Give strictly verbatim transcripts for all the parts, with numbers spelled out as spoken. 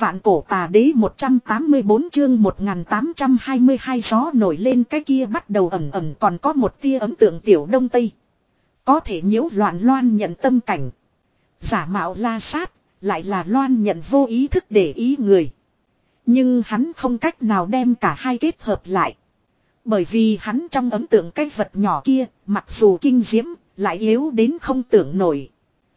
Vạn cổ tà đế một trăm tám mươi bốn chương một nghìn tám trăm hai mươi hai gió nổi lên cái kia bắt đầu ẩm ẩm còn có một tia ấn tượng tiểu đông tây. Có thể nhiễu loạn loan nhận tâm cảnh. Giả mạo la sát, lại là loan nhận vô ý thức để ý người. Nhưng hắn không cách nào đem cả hai kết hợp lại. Bởi vì hắn trong ấn tượng cái vật nhỏ kia, mặc dù kinh diễm, lại yếu đến không tưởng nổi.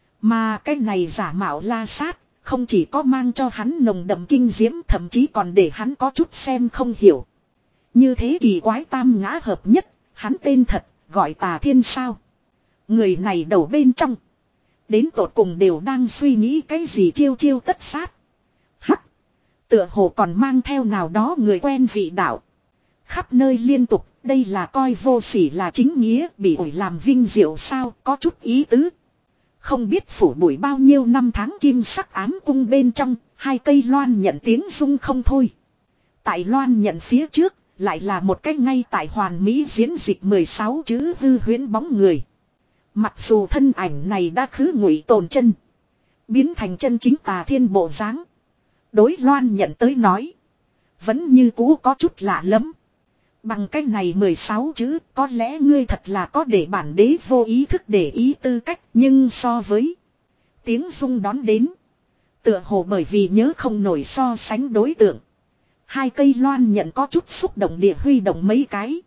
Mà cái này giả mạo la sát, không chỉ có mang cho hắn nồng đậm kinh diễm, thậm chí còn để hắn có chút xem không hiểu. Như thế kỳ quái tam ngã hợp nhất, hắn tên thật, gọi Tà Thiên sao. Người này đầu bên trong. Đến tột cùng đều đang suy nghĩ cái gì chiêu chiêu tất sát. Hắc. Tựa hồ còn mang theo nào đó người quen vị đạo. Khắp nơi liên tục, đây là coi vô sỉ là chính nghĩa, bị ổi làm vinh diệu sao, có chút ý tứ. Không biết phủ bụi bao nhiêu năm tháng kim sắc ám cung bên trong, hai cây loan nhận tiếng rung không thôi. Tại loan nhận phía trước, lại là một cái ngay tại hoàn mỹ diễn dịch mười sáu chữ hư huyễn bóng người. Mặc dù thân ảnh này đã khứ ngụy tồn chân, biến thành chân chính Tà Thiên bộ dáng. Đối loan nhận tới nói, vẫn như cũ có chút lạ lắm. Bằng cái này mười sáu chữ, có lẽ ngươi thật là có để bản đế vô ý thức để ý tư cách, nhưng so với tiếng rung đón đến, tựa hồ bởi vì nhớ không nổi so sánh đối tượng. Hai cây loan nhận có chút xúc động địa huy động mấy cái.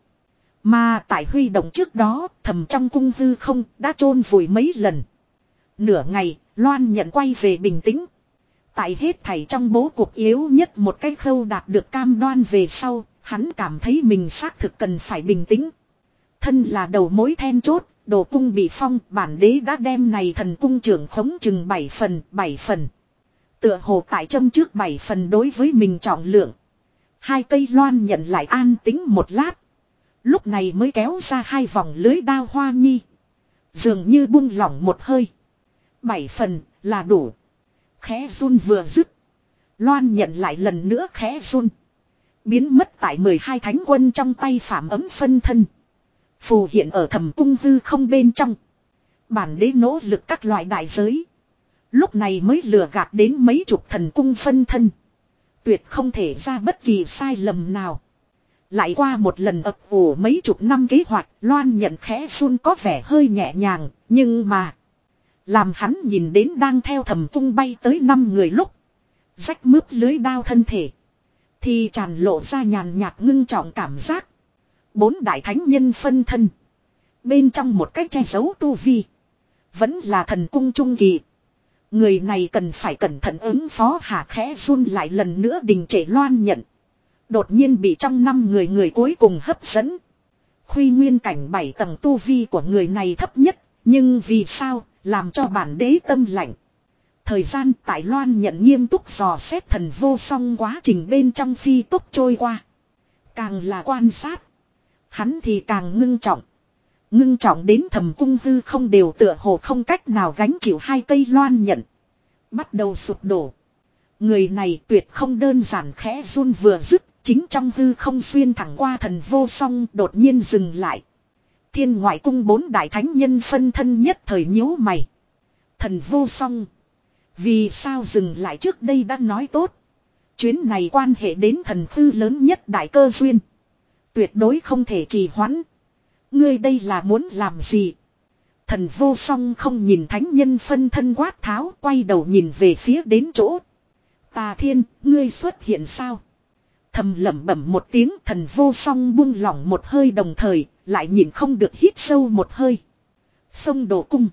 Mà tại huy động trước đó, thầm trong cung hư không đã chôn vùi mấy lần. Nửa ngày, loan nhận quay về bình tĩnh. Tại hết thảy trong bố cuộc yếu nhất một cái khâu đạt được cam đoan về sau, hắn cảm thấy mình xác thực cần phải bình tĩnh. Thân là đầu mối then chốt, đồ cung bị phong, bản đế đã đem này thần cung trưởng khống chừng bảy phần, bảy phần. Tựa hồ tại châm trước bảy phần đối với mình trọng lượng. Hai cây loan nhận lại an tĩnh một lát. Lúc này mới kéo ra hai vòng lưới đao hoa nhi. Dường như buông lỏng một hơi. Bảy phần là đủ. Khẽ run vừa dứt. Loan nhận lại lần nữa khẽ run. Biến mất tại mười hai thánh quân trong tay Phạm Ấm phân thân. Phù hiện ở thầm cung hư không bên trong. Bản đế nỗ lực các loại đại giới. Lúc này mới lừa gạt đến mấy chục thần cung phân thân. Tuyệt không thể ra bất kỳ sai lầm nào. Lại qua một lần ập ủ mấy chục năm kế hoạch, loan nhận khẽ run có vẻ hơi nhẹ nhàng, nhưng mà làm hắn nhìn đến đang theo thầm cung bay tới năm người lúc, rách mướp lưới đao thân thể, thì tràn lộ ra nhàn nhạt ngưng trọng cảm giác. Bốn đại thánh nhân phân thân, bên trong một cách che giấu tu vi, vẫn là thần cung trung kỳ. Người này cần phải cẩn thận ứng phó. Hạ khẽ run lại lần nữa đình trệ loan nhận. Đột nhiên bị trong năm người người cuối cùng hấp dẫn. Khuy nguyên cảnh bảy tầng tu vi của người này thấp nhất, nhưng vì sao làm cho bản đế tâm lạnh. Thời gian tại loan nhận nghiêm túc dò xét thần vô song quá trình bên trong phi tốc trôi qua. Càng là quan sát, hắn thì càng ngưng trọng. Ngưng trọng đến thầm cung hư không đều tựa hồ không cách nào gánh chịu hai cây loan nhận. Bắt đầu sụp đổ. Người này tuyệt không đơn giản. Khẽ run vừa dứt, chính trong hư không xuyên thẳng qua thần vô song đột nhiên dừng lại. Thiên ngoại cung bốn đại thánh nhân phân thân nhất thời nhíu mày. Thần vô song, vì sao dừng lại? Trước đây đã nói tốt, chuyến này quan hệ đến thần hư lớn nhất đại cơ duyên, tuyệt đối không thể trì hoãn. Ngươi đây là muốn làm gì? Thần vô song không nhìn thánh nhân phân thân quát tháo, quay đầu nhìn về phía đến chỗ. Tà Thiên, ngươi xuất hiện sao? Thầm lẩm bẩm một tiếng, thần vô song buông lỏng một hơi, đồng thời lại nhìn không được hít sâu một hơi. Sông Đồ Cung,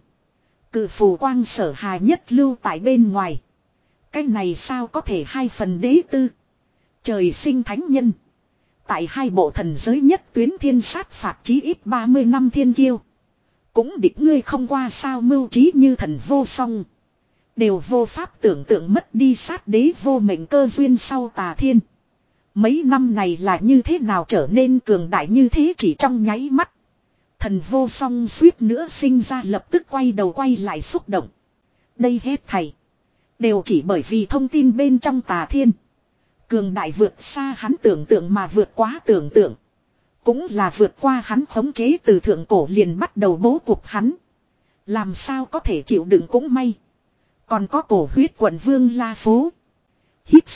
cự phù quang sở hà nhất lưu tại bên ngoài. Cái này sao có thể hai phần đế tư? Trời sinh thánh nhân, tại hai bộ thần giới nhất tuyến thiên sát phạt chí ít ba mươi năm thiên kiêu. Cũng địch ngươi không qua sao? Mưu trí như thần vô song, đều vô pháp tưởng tượng mất đi sát đế vô mệnh cơ duyên sau Tà Thiên. Mấy năm này là như thế nào trở nên cường đại như thế chỉ trong nháy mắt. Thần vô song suýt nữa sinh ra lập tức quay đầu quay lại xúc động. Đây hết thảy đều chỉ bởi vì thông tin bên trong Tà Thiên cường đại vượt xa hắn tưởng tượng, mà vượt quá tưởng tượng cũng là vượt qua hắn khống chế. Từ thượng cổ liền bắt đầu bố cục hắn, làm sao có thể chịu đựng cũng may. Còn có cổ huyết quận vương La Phố. Hít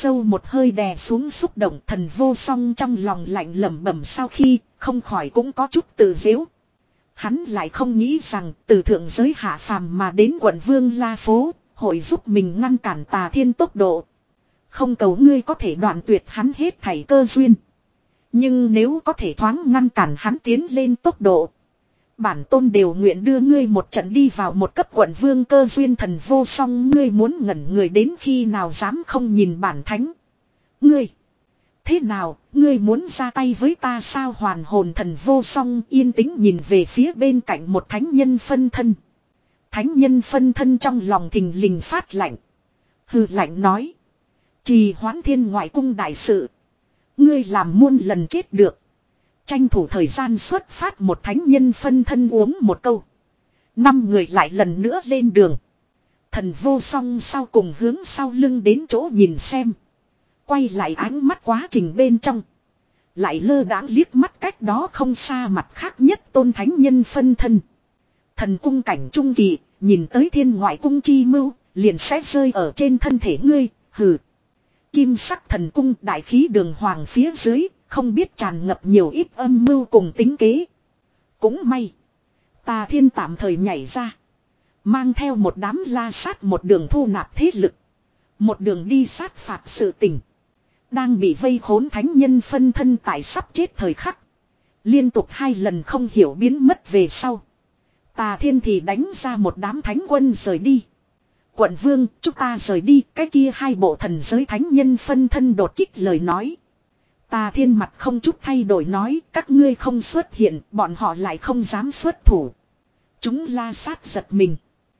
sâu một hơi đè xuống xúc động, Thần Vô Song trong lòng lạnh lẩm bẩm, sau khi không khỏi cũng có chút tự giễu. Hắn lại không nghĩ rằng từ thượng giới hạ phàm mà đến quận vương La Phố, hội giúp mình ngăn cản Tà Thiên tốc độ. Không cầu ngươi có thể đoạn tuyệt hắn hết thảy cơ duyên. Nhưng nếu có thể thoáng ngăn cản hắn tiến lên tốc độ, bản tôn đều nguyện đưa ngươi một trận đi vào một cấp quận vương cơ duyên. Thần Vô Song, ngươi muốn ngẩn người đến khi nào, dám không nhìn bản thánh. Ngươi, thế nào, ngươi muốn ra tay với ta sao? Hoàn hồn Thần Vô Song yên tĩnh nhìn về phía bên cạnh một thánh nhân phân thân. Thánh nhân phân thân trong lòng thình lình phát lạnh. Hừ lạnh nói. Trì hoãn thiên ngoại cung đại sự. Ngươi làm muôn lần chết được. Tranh thủ thời gian xuất phát. Một thánh nhân phân thân uống một câu. Năm người lại lần nữa lên đường. Thần Vô Song sau cùng hướng sau lưng đến chỗ nhìn xem. Quay lại ánh mắt quá trình bên trong. Lại lơ đãng liếc mắt cách đó không xa mặt khác nhất tôn thánh nhân phân thân. Thần cung cảnh trung kỳ, nhìn tới thiên ngoại cung chi mưu, liền sẽ rơi ở trên thân thể ngươi, hừ. Kim sắc thần cung đại khí đường hoàng phía dưới, không biết tràn ngập nhiều ít âm mưu cùng tính kế. Cũng may, Tà Thiên tạm thời nhảy ra. Mang theo một đám la sát một đường thu nạp thế lực. Một đường đi sát phạt sự tình. Đang bị vây khốn thánh nhân phân thân tại sắp chết thời khắc. Liên tục hai lần không hiểu biến mất về sau. Tà Thiên thì đánh ra một đám thánh quân rời đi. Quận vương, chúng ta rời đi, cái kia hai bộ thần giới thánh nhân phân thân đột kích lời nói. Tà Thiên mặt không chút thay đổi nói, các ngươi không xuất hiện, bọn họ lại không dám xuất thủ. Chúng la sát giật mình.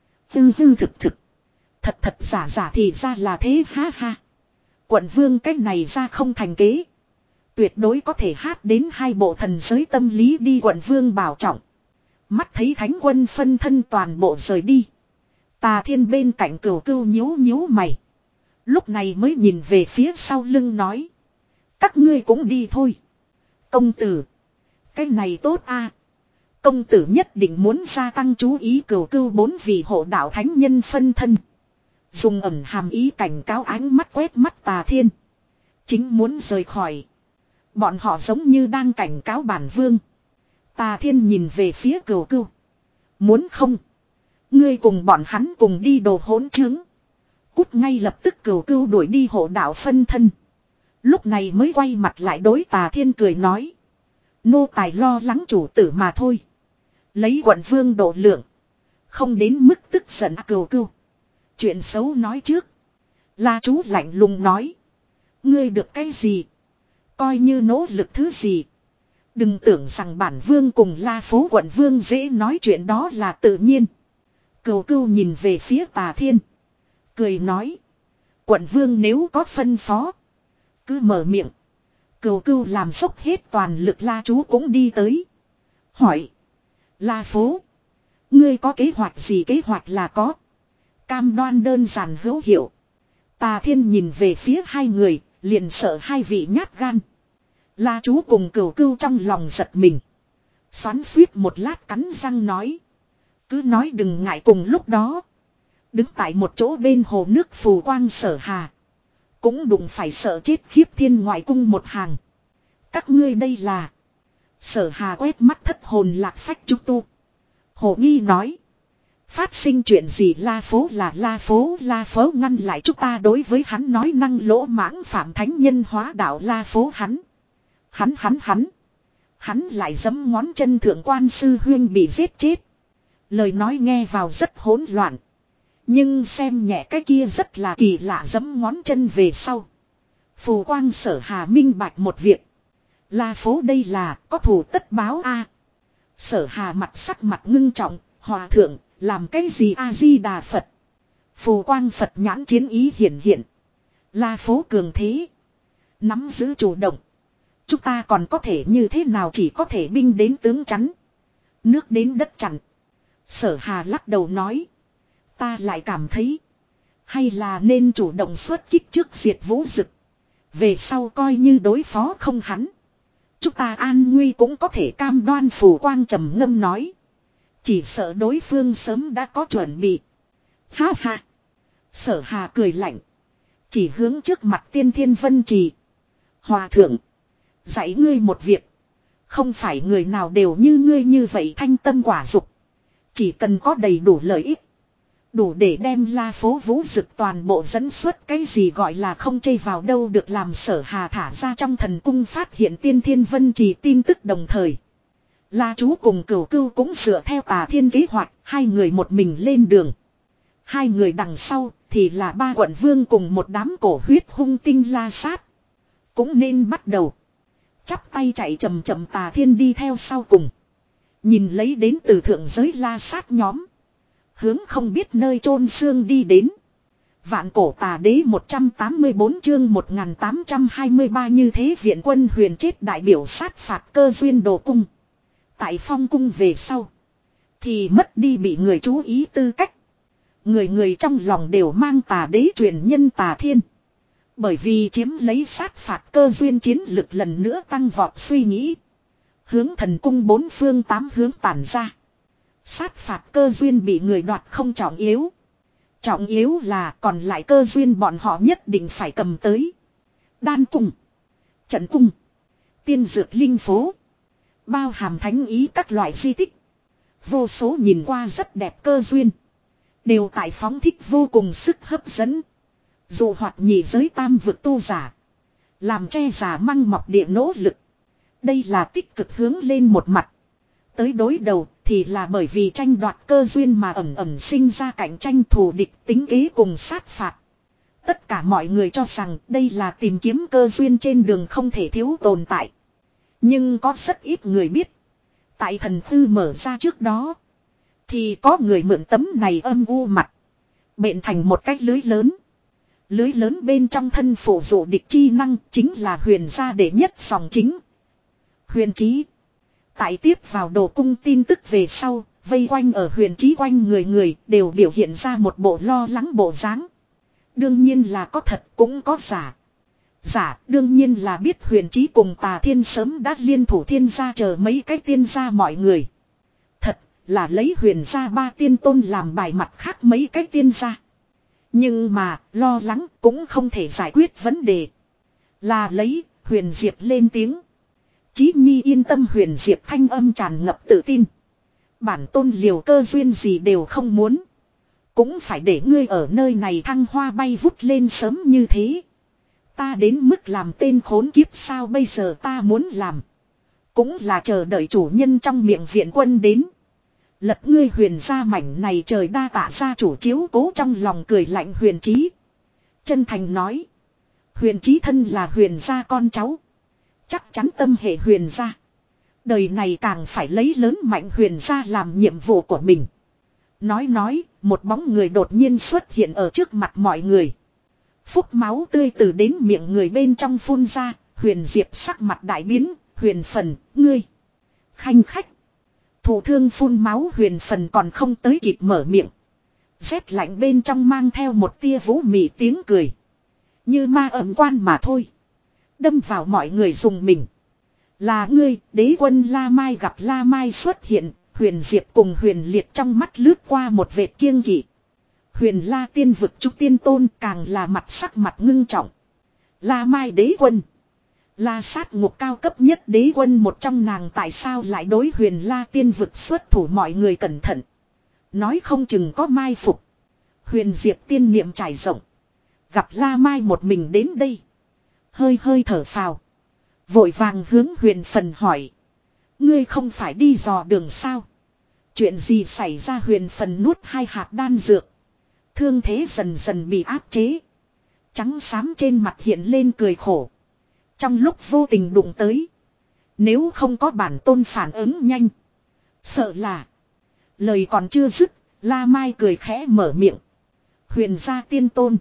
Hư hư thực thực. Thật thật giả giả thì ra là thế, ha ha. Quận vương cách này ra không thành kế. Tuyệt đối có thể hát đến hai bộ thần giới tâm lý đi. Quận vương bảo trọng. Mắt thấy thánh quân phân thân toàn bộ rời đi. Tà Thiên bên cạnh cửu cưu nhíu nhíu mày. Lúc này mới nhìn về phía sau lưng nói. Các ngươi cũng đi thôi. Công tử. Cái này tốt a. Công tử nhất định muốn gia tăng chú ý. Cửu cưu bốn vị hộ đạo thánh nhân phân thân. Dùng ẩn hàm ý cảnh cáo ánh mắt quét mắt Tà Thiên. Chính muốn rời khỏi. Bọn họ giống như đang cảnh cáo bản vương. Tà Thiên nhìn về phía cửu cưu. Muốn không? Ngươi cùng bọn hắn cùng đi đồ hỗn chứng. Cút ngay lập tức. Cửu cưu đuổi đi hộ đạo phân thân. Lúc này mới quay mặt lại đối Tà Thiên cười nói. Nô tài lo lắng chủ tử mà thôi. Lấy quận vương độ lượng. Không đến mức tức giận. Cửu cưu. Chuyện xấu nói trước. La chú lạnh lùng nói. Ngươi được cái gì? Coi như nỗ lực thứ gì? Đừng tưởng rằng bản vương cùng La Phố quận vương dễ nói chuyện, đó là tự nhiên. Cửu cưu nhìn về phía Tà Thiên. Cười nói. Quận vương nếu có phân phó. Cứ mở miệng. Cửu cưu làm dốc hết toàn lực. La chú cũng đi tới. Hỏi. La Phố. Ngươi có kế hoạch gì? Kế hoạch là có. Cam đoan đơn giản hữu hiệu. Tà Thiên nhìn về phía hai người. Liền sợ hai vị nhát gan. La chú cùng cửu cưu trong lòng giật mình. Xoắn suýt một lát cắn răng nói. Cứ nói đừng ngại. Cùng lúc đó. Đứng tại một chỗ bên hồ nước phù quang Sở Hà. Cũng đụng phải sợ chết khiếp thiên ngoại cung một hàng. Các ngươi đây là. Sở Hà quét mắt thất hồn lạc phách chú tu. Hồ nghi nói. Phát sinh chuyện gì? La Phố là La Phố. La Phố ngăn lại chúng ta. Đối với hắn nói năng lỗ mãng phạm thánh nhân hóa đạo. La Phố hắn. Hắn hắn hắn. Hắn lại giẫm ngón chân thượng quan sư huyên bị giết chết. Lời nói nghe vào rất hỗn loạn. Nhưng xem nhẹ cái kia rất là kỳ lạ giẫm ngón chân về sau. Phù quang Sở Hà minh bạch một việc. La Phố đây là có thù tất báo a. Sở Hà mặt sắc mặt ngưng trọng. Hòa thượng làm cái gì? A Di Đà Phật. Phù quang Phật nhãn chiến ý hiển hiện. La Phố cường thế. Nắm giữ chủ động. Chúng ta còn có thể như thế nào? Chỉ có thể binh đến tướng chắn. Nước đến đất chặn. Sở Hà lắc đầu nói. Ta lại cảm thấy. Hay là nên chủ động xuất kích trước diệt Vũ Dực. Về sau coi như đối phó không hắn. Chúng ta an nguy cũng có thể cam đoan. Phù quang trầm ngâm nói. Chỉ sợ đối phương sớm đã có chuẩn bị. Ha ha. Sở Hà cười lạnh. Chỉ hướng trước mặt Tiên Thiên Vân Trì. Hòa thượng. Dạy ngươi một việc. Không phải người nào đều như ngươi như vậy thanh tâm quả dục. Chỉ cần có đầy đủ lợi ích. Đủ để đem La Phố Vũ Dực toàn bộ dẫn xuất cái gì gọi là không chây vào đâu được làm Sở Hà thả ra trong thần cung phát hiện Tiên Thiên Vân Trì tin tức đồng thời. La Chú cùng Cửu Cưu cũng dựa theo Tà Thiên kế hoạch, hai người một mình lên đường. Hai người đằng sau thì là ba quận vương cùng một đám cổ huyết hung tinh la sát. Cũng nên bắt đầu. Chắp tay chạy chậm chậm Tà Thiên đi theo sau cùng. Nhìn lấy đến từ thượng giới la sát nhóm. Hướng không biết nơi chôn xương đi đến. Vạn cổ tà đế một trăm tám mươi bốn chương một nghìn tám trăm hai mươi ba như thế viện quân huyền chết đại biểu sát phạt cơ duyên đồ cung. Tại phong cung về sau. Thì mất đi bị người chú ý tư cách. Người người trong lòng đều mang tà đế truyền nhân Tà Thiên. Bởi vì chiếm lấy sát phạt cơ duyên chiến lực lần nữa tăng vọt suy nghĩ. Hướng thần cung bốn phương tám hướng tản ra. Sát phạt cơ duyên bị người đoạt không trọng yếu. Trọng yếu là còn lại cơ duyên bọn họ nhất định phải cầm tới. Đan cung. Trận cung. Tiên dược linh phố. Bao hàm thánh ý các loại di tích. Vô số nhìn qua rất đẹp cơ duyên. Đều tại phóng thích vô cùng sức hấp dẫn. Dù hoạt nhị giới tam vực tu giả. Làm che giả măng mọc địa nỗ lực. Đây là tích cực hướng lên một mặt. Tới đối đầu thì là bởi vì tranh đoạt cơ duyên mà ẩm ẩm sinh ra cạnh tranh thù địch tính kế cùng sát phạt. Tất cả mọi người cho rằng đây là tìm kiếm cơ duyên trên đường không thể thiếu tồn tại. Nhưng có rất ít người biết. Tại thần thư mở ra trước đó. Thì có người mượn tấm này âm u mặt. Bện thành một cách lưới lớn. Lưới lớn bên trong thân phủ dụ địch chi năng chính là huyền gia đệ nhất dòng chính. Huyền Chí. Tại tiếp vào đồ cung tin tức về sau, vây quanh ở Huyền Chí quanh người người đều biểu hiện ra một bộ lo lắng bộ dáng. Đương nhiên là có thật cũng có giả. Giả đương nhiên là biết Huyền Chí cùng Tà Thiên sớm đã liên thủ thiên gia chờ mấy cái tiên gia mọi người. Thật là lấy Huyền gia ba tiên tôn làm bài mặt khác mấy cái tiên gia. Nhưng mà lo lắng cũng không thể giải quyết vấn đề. Là lấy Huyền Diệp lên tiếng. Chí Nhi yên tâm Huyền Diệp thanh âm tràn ngập tự tin. Bản tôn liều cơ duyên gì đều không muốn. Cũng phải để ngươi ở nơi này thăng hoa bay vút lên sớm như thế. Ta đến mức làm tên khốn kiếp sao bây giờ ta muốn làm. Cũng là chờ đợi chủ nhân trong miệng viện quân đến. Lật ngươi Huyền gia mảnh này trời đa tạ gia chủ chiếu cố trong lòng cười lạnh Huyền Chí. Chân thành nói. Huyền Chí thân là Huyền gia con cháu. Chắc chắn tâm hệ Huyền gia. Đời này càng phải lấy lớn mạnh Huyền gia làm nhiệm vụ của mình. Nói nói, một bóng người đột nhiên xuất hiện ở trước mặt mọi người. Phúc máu tươi từ đến miệng người bên trong phun ra, Huyền Diệp sắc mặt đại biến, Huyền Phần, ngươi. Khanh khách. Thủ thương phun máu Huyền Phần còn không tới kịp mở miệng. Rét lạnh bên trong mang theo một tia vũ mị tiếng cười. Như ma ẩm quan mà thôi. Đâm vào mọi người dùng mình. Là ngươi, đế quân La Mai gặp La Mai xuất hiện, Huyền Diệp cùng Huyền Liệt trong mắt lướt qua một vệt kiêng kỵ. Huyền La tiên vực trúc tiên tôn càng là mặt sắc mặt ngưng trọng. La Mai đế quân. La sát ngục cao cấp nhất đế quân một trong nàng tại sao lại đối Huyền La tiên vực xuất thủ mọi người cẩn thận. Nói không chừng có mai phục. Huyền Diệp tiên niệm trải rộng. Gặp La Mai một mình đến đây. Hơi hơi thở phào. Vội vàng hướng Huyền Phần hỏi. Ngươi không phải đi dò đường sao? Chuyện gì xảy ra Huyền Phần nuốt hai hạt đan dược. Thương thế dần dần bị áp chế. Trắng xám trên mặt hiện lên cười khổ. Trong lúc vô tình đụng tới. Nếu không có bản tôn phản ứng nhanh. Sợ là. Lời còn chưa dứt. La Mai cười khẽ mở miệng. Huyền gia tiên tôn.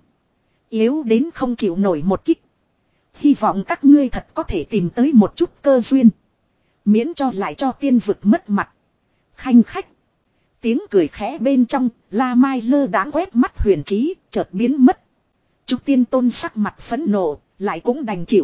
Yếu đến không chịu nổi một kích. Hy vọng các ngươi thật có thể tìm tới một chút cơ duyên. Miễn cho lại cho tiên vực mất mặt. Khanh khách. Tiếng cười khẽ bên trong, La Mai lơ đãng quét mắt Huyền Chí, chợt biến mất. Trúc tiên tôn sắc mặt phẫn nộ, lại cũng đành chịu.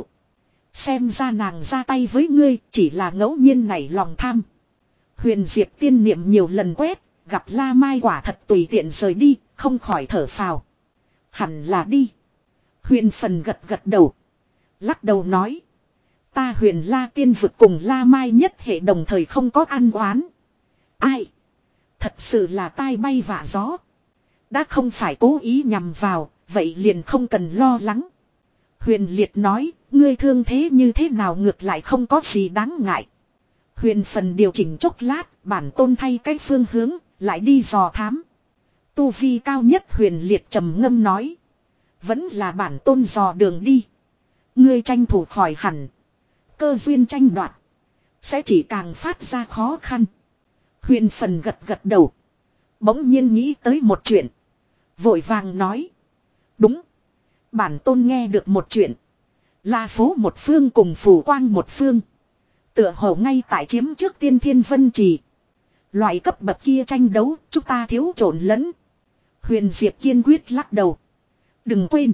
Xem ra nàng ra tay với ngươi, chỉ là ngẫu nhiên nảy lòng tham. Huyền Diệp tiên niệm nhiều lần quét, gặp La Mai quả thật tùy tiện rời đi, không khỏi thở phào. Hẳn là đi. Huyền Phần gật gật đầu. Lắc đầu nói. Ta Huyền La tiên vực cùng La Mai nhất hệ đồng thời không có ăn oán. Ai? Thật sự là tai bay vạ gió. Đã không phải cố ý nhằm vào, vậy liền không cần lo lắng. Huyền Liệt nói, ngươi thương thế như thế nào ngược lại không có gì đáng ngại. Huyền Phần điều chỉnh chốc lát, bản tôn thay cái phương hướng, lại đi dò thám. Tu vi cao nhất Huyền Liệt trầm ngâm nói. Vẫn là bản tôn dò đường đi. Ngươi tranh thủ khỏi hẳn. Cơ duyên tranh đoạt. Sẽ chỉ càng phát ra khó khăn. Huyền Phần gật gật đầu. Bỗng nhiên nghĩ tới một chuyện. Vội vàng nói. Đúng. Bản tôn nghe được một chuyện. La phố một phương cùng phủ quang một phương. Tựa hồ ngay tại chiếm trước tiên thiên vân trì. Loại cấp bậc kia tranh đấu chúng ta thiếu trộn lẫn. Huyền Diệp kiên quyết lắc đầu. Đừng quên.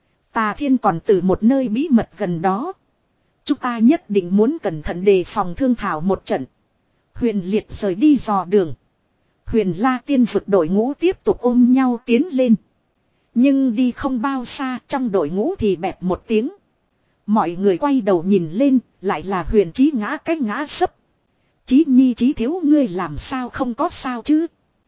Tà thiên còn từ một nơi bí mật gần đó. Chúng ta nhất định muốn cẩn thận đề phòng thương thảo một trận. Huyền Liệt rời đi dò đường. Huyền La tiên vực đội ngũ tiếp tục ôm nhau tiến lên. Nhưng đi không bao xa trong đội ngũ thì bẹp một tiếng. Mọi người quay đầu nhìn lên, lại là Huyền Chí ngã cái ngã sấp. Chí nhi chí thiếu ngươi làm sao không có sao chứ?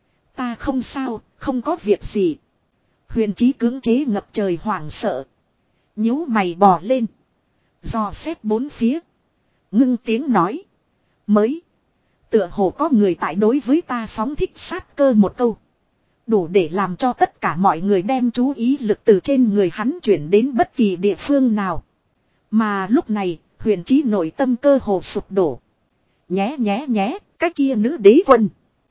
Ta không sao, không có việc gì. Huyền Chí cưỡng chế ngập trời hoảng sợ. Nhíu mày bò lên. Dò xét bốn phía. Ngưng tiếng nói. Mới. Tựa hồ có người tại đối với ta phóng thích sát cơ một câu. Đủ để làm cho tất cả mọi người đem chú ý lực từ trên người hắn chuyển đến bất kỳ địa phương nào. Mà lúc này, Huyền Chí nội tâm cơ hồ sụp đổ. Nhé nhé nhé, cái kia nữ đế quân.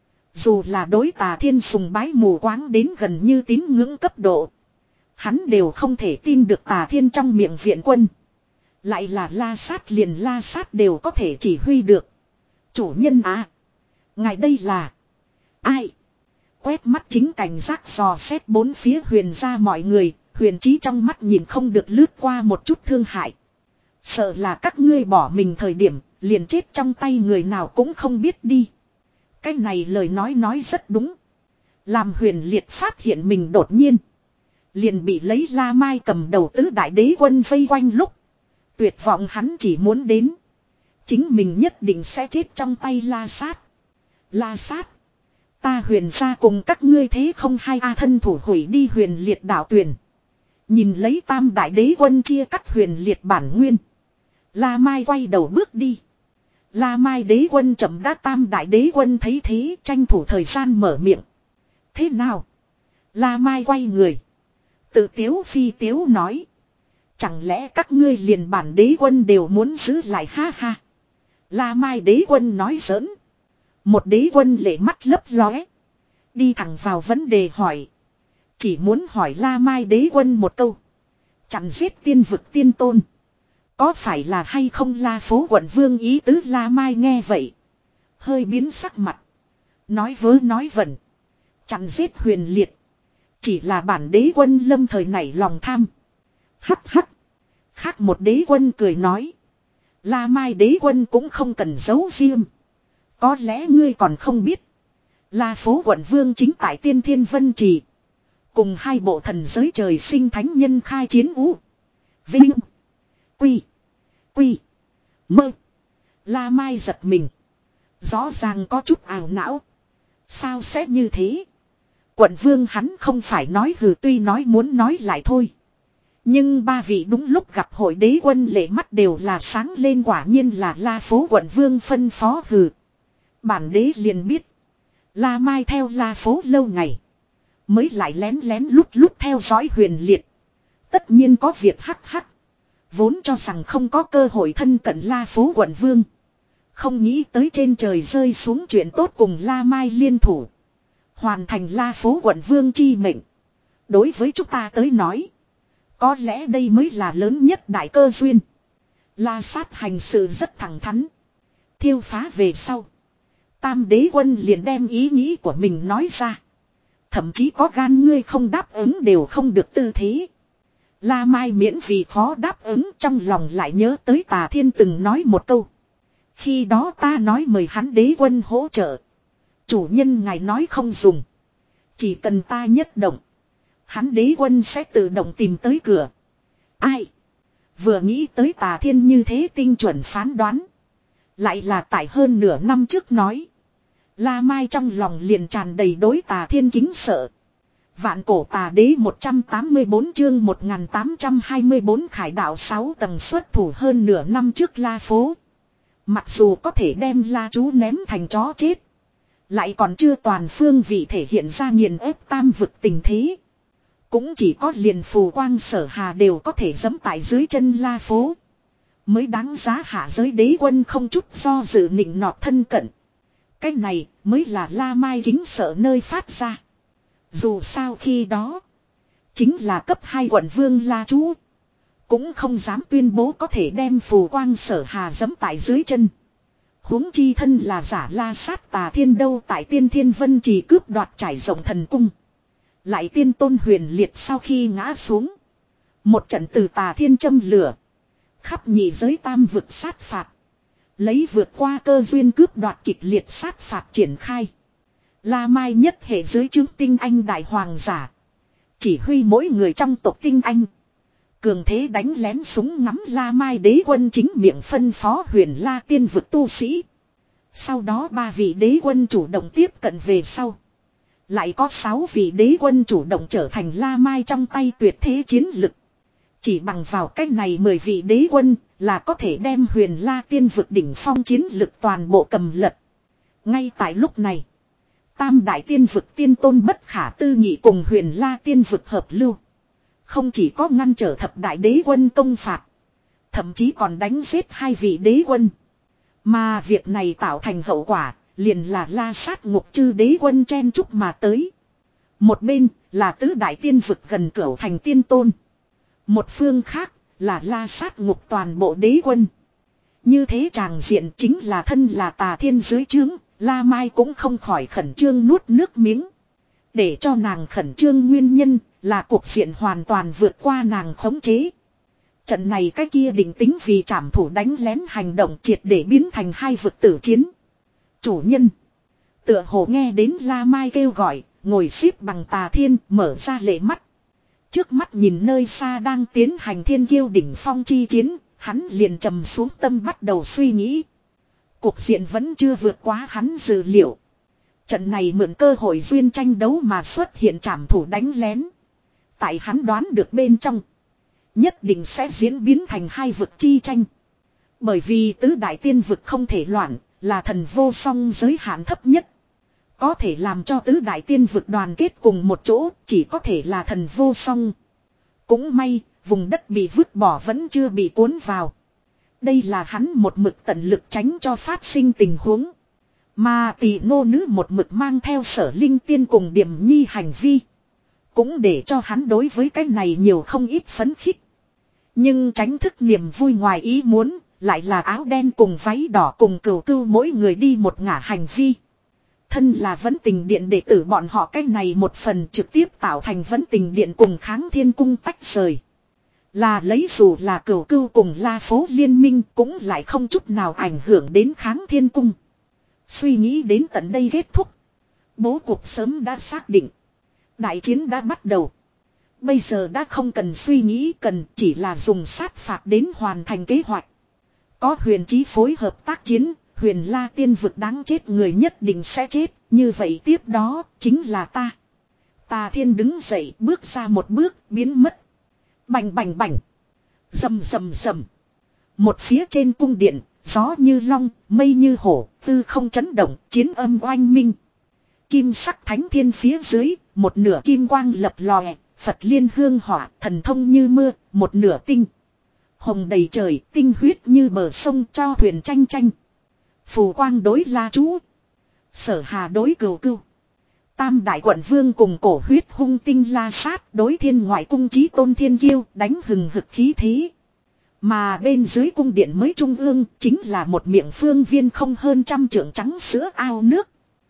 Dù là đối Tà Thiên sùng bái mù quáng đến gần như tín ngưỡng cấp độ. Hắn đều không thể tin được Tà Thiên trong miệng viện quân. Lại là la sát liền la sát đều có thể chỉ huy được. Chủ nhân à. Ngài đây là. Ai? Quét mắt chính cảnh giác dò xét bốn phía Huyền ra mọi người. Huyền Chí trong mắt nhìn không được lướt qua một chút thương hại. Sợ là các ngươi bỏ mình thời điểm. Liền chết trong tay người nào cũng không biết đi. Cái này lời nói nói rất đúng. Làm Huyền Liệt phát hiện mình đột nhiên. Liền bị lấy La Mai cầm đầu tứ đại đế quân vây quanh lúc. Tuyệt vọng hắn chỉ muốn đến. Chính mình nhất định sẽ chết trong tay La Sát. La Sát. Ta Huyền ra cùng các ngươi thế không hai a thân thủ hủy đi Huyền Liệt đảo tuyển. Nhìn lấy tam đại đế quân chia cắt Huyền Liệt bản nguyên. La Mai quay đầu bước đi. La Mai đế quân chậm đã tam đại đế quân thấy thế tranh thủ thời gian mở miệng. Thế nào? La Mai quay người. Tự tiếu phi tiếu nói. Chẳng lẽ các ngươi liền bản đế quân đều muốn giữ lại ha ha. La Mai đế quân nói giỡn. Một đế quân lệ mắt lấp lóe. Đi thẳng vào vấn đề hỏi. Chỉ muốn hỏi La Mai đế quân một câu. Chặn giết tiên vực tiên tôn. Có phải là hay không La phố quận vương ý tứ La Mai nghe vậy. Hơi biến sắc mặt. Nói vớ nói vẩn. Chặn giết Huyền Liệt. Chỉ là bản đế quân lâm thời nảy lòng tham. Hắc hắc. Khác một đế quân cười nói. La Mai đế quân cũng không cần giấu riêng. Có lẽ ngươi còn không biết. La phố quận vương chính tại Tiên Thiên Vân Trì. Cùng hai bộ thần giới trời sinh thánh nhân khai chiến ú. Vinh. Quy. Quy. Mơ. La Mai giật mình. Rõ ràng có chút ảo não. Sao sẽ như thế? Quận vương hắn không phải nói hừ tuy nói muốn nói lại thôi. Nhưng ba vị đúng lúc gặp hội đế quân lệ mắt đều là sáng lên quả nhiên là La phố quận vương phân phó hừ. Bản đế liền biết. La Mai theo La phố lâu ngày. Mới lại lén lén lút lút theo dõi Huyền Liệt. Tất nhiên có việc hắc hắc. Vốn cho rằng không có cơ hội thân cận La phố quận vương. Không nghĩ tới trên trời rơi xuống chuyện tốt cùng La Mai liên thủ. Hoàn thành La phố quận vương chi mệnh. Đối với chúng ta tới nói. Có lẽ đây mới là lớn nhất đại cơ duyên. La Sát hành sự rất thẳng thắn. Thiêu phá về sau. Tam đế quân liền đem ý nghĩ của mình nói ra. Thậm chí có gan ngươi không đáp ứng đều không được tư thế. La Mai miễn vì khó đáp ứng trong lòng lại nhớ tới Tà Thiên từng nói một câu. Khi đó ta nói mời hắn đế quân hỗ trợ. Chủ nhân ngài nói không dùng. Chỉ cần ta nhất động. Hắn đế quân sẽ tự động tìm tới cửa. Ai? Vừa nghĩ tới Tà Thiên như thế tinh chuẩn phán đoán. Lại là tại hơn nửa năm trước nói. La Mai trong lòng liền tràn đầy đối Tà Thiên kính sợ. Vạn cổ tà đế một trăm tám mươi bốn chương một nghìn tám trăm hai mươi bốn khải đạo sáu tầng xuất thủ hơn nửa năm trước La Phố. Mặc dù có thể đem La Chú ném thành chó chết. Lại còn chưa toàn phương vị thể hiện ra nghiền ép tam vực tình thế. Cũng chỉ có liền phù quang sở hà đều có thể giẫm tại dưới chân La Phố. Mới đáng giá hạ giới đế quân không chút do dự nịnh nọt thân cận. Cái này mới là La Mai kính sợ nơi phát ra. Dù sao khi đó. Chính là cấp hai quận vương La Chú. Cũng không dám tuyên bố có thể đem phù quang sở hà giẫm tại dưới chân. Huống chi thân là giả La sát Tà Thiên đâu tại Tiên Thiên Vân Trì cướp đoạt trải rộng thần cung. Lại tiên tôn huyền liệt sau khi ngã xuống. Một trận từ Tà Thiên châm lửa. Khắp nhị giới tam vực sát phạt. Lấy vượt qua cơ duyên cướp đoạt kịch liệt sát phạt triển khai. La Mai nhất hệ dưới chứng tinh anh đại hoàng giả. Chỉ huy mỗi người trong tộc tinh anh. Cường thế đánh lén súng ngắm La Mai đế quân chính miệng phân phó huyền La tiên vực tu sĩ. Sau đó ba vị đế quân chủ động tiếp cận về sau. Lại có sáu vị đế quân chủ động trở thành La Mai trong tay tuyệt thế chiến lực. Chỉ bằng vào cách này mười vị đế quân là có thể đem huyền La tiên vực đỉnh phong chiến lực toàn bộ cầm lật. Ngay tại lúc này. Tam đại tiên vực tiên tôn bất khả tư nghị cùng huyền La tiên vực hợp lưu. Không chỉ có ngăn trở thập đại đế quân công phạt. Thậm chí còn đánh giết hai vị đế quân. Mà việc này tạo thành hậu quả. Liền là La sát ngục chư đế quân chen chúc mà tới. Một bên là tứ đại tiên vực gần cửu thành tiên tôn. Một phương khác là La sát ngục toàn bộ đế quân. Như thế tràng diện chính là thân là Tà Thiên dưới trướng. La Mai cũng không khỏi khẩn trương nuốt nước miếng. Để cho nàng khẩn trương nguyên nhân là cuộc diện hoàn toàn vượt qua nàng khống chế. Trận này cái kia định tính vì trảm thủ đánh lén hành động triệt để biến thành hai vực tử chiến. Chủ nhân. Tựa hồ nghe đến La Mai kêu gọi, ngồi xếp bằng Tà Thiên mở ra lệ mắt. Trước mắt nhìn nơi xa đang tiến hành thiên kiêu đỉnh phong chi chiến, hắn liền trầm xuống tâm bắt đầu suy nghĩ. Cuộc diện vẫn chưa vượt quá hắn dự liệu. Trận này mượn cơ hội duyên tranh đấu mà xuất hiện trảm thủ đánh lén. Tại hắn đoán được bên trong. Nhất định sẽ diễn biến thành hai vực chi tranh. Bởi vì tứ đại tiên vực không thể loạn, là thần vô song giới hạn thấp nhất. Có thể làm cho tứ đại tiên vực đoàn kết cùng một chỗ, chỉ có thể là thần vô song. Cũng may, vùng đất bị vứt bỏ vẫn chưa bị cuốn vào. Đây là hắn một mực tận lực tránh cho phát sinh tình huống. Mà tỷ nô nữ một mực mang theo Sở Linh Tiên cùng Điềm Nhi hành vi. Cũng để cho hắn đối với cái này nhiều không ít phấn khích. Nhưng tránh thức niềm vui ngoài ý muốn, lại là áo đen cùng váy đỏ cùng cừu cưu mỗi người đi một ngả hành vi. Thân là Vấn Tình Điện đệ tử bọn họ cái này một phần trực tiếp tạo thành Vấn Tình Điện cùng Kháng Thiên Cung tách rời. Là lấy dù là cửu cưu cùng La Phố liên minh cũng lại không chút nào ảnh hưởng đến Kháng Thiên Cung. Suy nghĩ đến tận đây kết thúc. Bố cục sớm đã xác định. Đại chiến đã bắt đầu. Bây giờ đã không cần suy nghĩ, cần chỉ là dùng sát phạt đến hoàn thành kế hoạch. Có huyền chí phối hợp tác chiến, huyền La tiên vực đáng chết người nhất định sẽ chết. Như vậy tiếp đó chính là ta. Tà Thiên đứng dậy bước ra một bước biến mất. Bành bành bành. Rầm rầm rầm. Một phía trên cung điện, gió như long, mây như hổ, tư không chấn động, chiến âm oanh minh. Kim sắc thánh thiên phía dưới, một nửa kim quang lập lòe, Phật liên hương hỏa, thần thông như mưa, một nửa tinh. Hồng đầy trời, tinh huyết như bờ sông cho thuyền tranh tranh. Phù quang đối La Chú. Sở Hà đối cừu cưu. Tam đại quận vương cùng cổ huyết hung tinh La Sát đối thiên ngoại cung chí tôn thiên kiêu đánh hừng hực khí thế. Mà bên dưới cung điện mới trung ương chính là một miệng phương viên không hơn trăm trượng trắng sữa ao nước.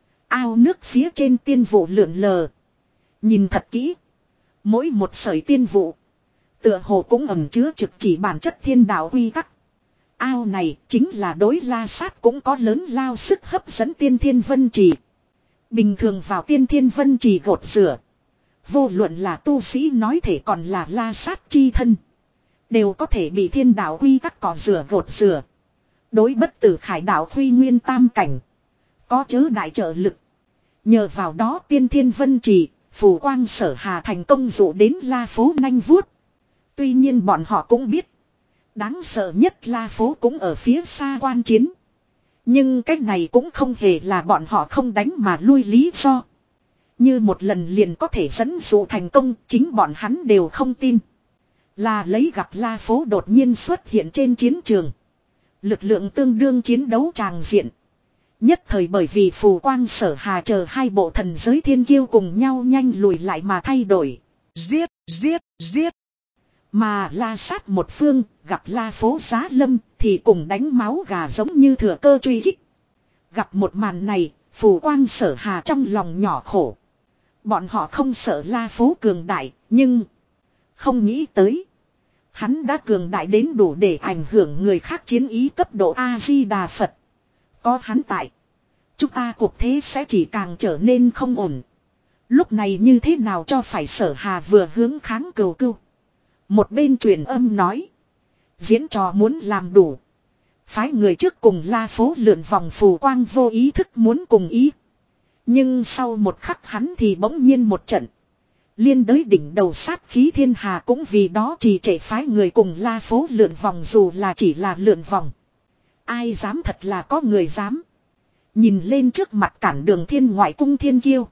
Ao nước phía trên tiên vụ lượn lờ. Nhìn thật kỹ. Mỗi một sợi tiên vụ. Tựa hồ cũng ẩn chứa trực chỉ bản chất thiên đạo quy tắc. Ao này chính là đối La Sát cũng có lớn lao sức hấp dẫn Tiên Thiên Vân Trì. Bình thường vào Tiên Thiên Vân Trì gột rửa. Vô luận là tu sĩ nói thể còn là La Sát chi thân. đều có thể bị thiên đạo quy tắc cỏ rửa gột rửa. Đối bất tử khải đạo huy nguyên tam cảnh. Có chớ đại trợ lực. Nhờ vào đó tiên thiên vân trì, phù quang sở hà thành công dụ đến La Phố nanh vuốt. Tuy nhiên bọn họ cũng biết. Đáng sợ nhất La Phố cũng ở phía xa quan chiến. Nhưng cách này cũng không hề là bọn họ không đánh mà lui lý do. Như một lần liền có thể dẫn dụ thành công, chính bọn hắn đều không tin. Là lấy gặp La Phố đột nhiên xuất hiện trên chiến trường. Lực lượng tương đương chiến đấu tràng diện. Nhất thời bởi vì phù quang sở hà chờ hai bộ thần giới thiên kiêu cùng nhau nhanh lùi lại mà thay đổi. Giết, giết, giết. Mà La Sát một phương, gặp La Phố Giá Lâm thì cùng đánh máu gà giống như thừa cơ truy kích. Gặp một màn này, phù quang sở hà trong lòng nhỏ khổ. Bọn họ không sợ La Phố cường đại, nhưng không nghĩ tới. Hắn đã cường đại đến đủ để ảnh hưởng người khác chiến ý cấp độ A-di-đà Phật. Có hắn tại. Chúng ta cuộc thế sẽ chỉ càng trở nên không ổn. Lúc này như thế nào cho phải sở hà vừa hướng kháng cầu cưu. Một bên truyền âm nói. Diễn trò muốn làm đủ. Phái người trước cùng La Phố lượn vòng phù quang vô ý thức muốn cùng ý. Nhưng sau một khắc hắn thì bỗng nhiên một trận. Liên đới đỉnh đầu sát khí thiên hà cũng vì đó trì trệ phái người cùng La Phố lượn vòng dù là chỉ là lượn vòng. Ai dám thật là có người dám. Nhìn lên trước mặt cản đường thiên ngoại cung thiên kiêu.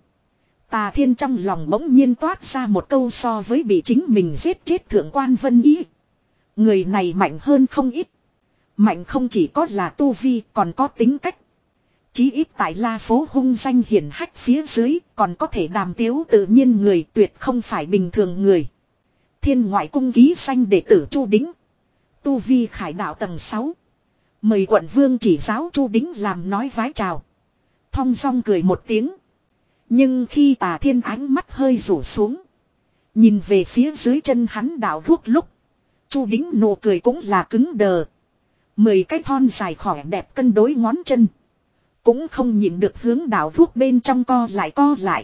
Tà Thiên trong lòng bỗng nhiên toát ra một câu so với bị chính mình giết chết thượng quan Vân Ý. Người này mạnh hơn không ít. Mạnh không chỉ có là tu vi còn có tính cách. Chí ít tại La Phố hung danh hiển hách phía dưới còn có thể đàm tiếu tự nhiên người tuyệt không phải bình thường người. Thiên ngoại cung ký danh đệ tử Chu Đính. Tu vi khải đạo tầng sáu. Mời quận vương chỉ giáo Chu Đính làm nói vái chào. Thong dong cười một tiếng. Nhưng khi Tà Thiên ánh mắt hơi rủ xuống. Nhìn về phía dưới chân hắn đạo thuốc lúc. Chu Đính nụ cười cũng là cứng đờ. Mười cái thon dài khỏe đẹp cân đối ngón chân. Cũng không nhịn được hướng đạo thuốc bên trong co lại co lại.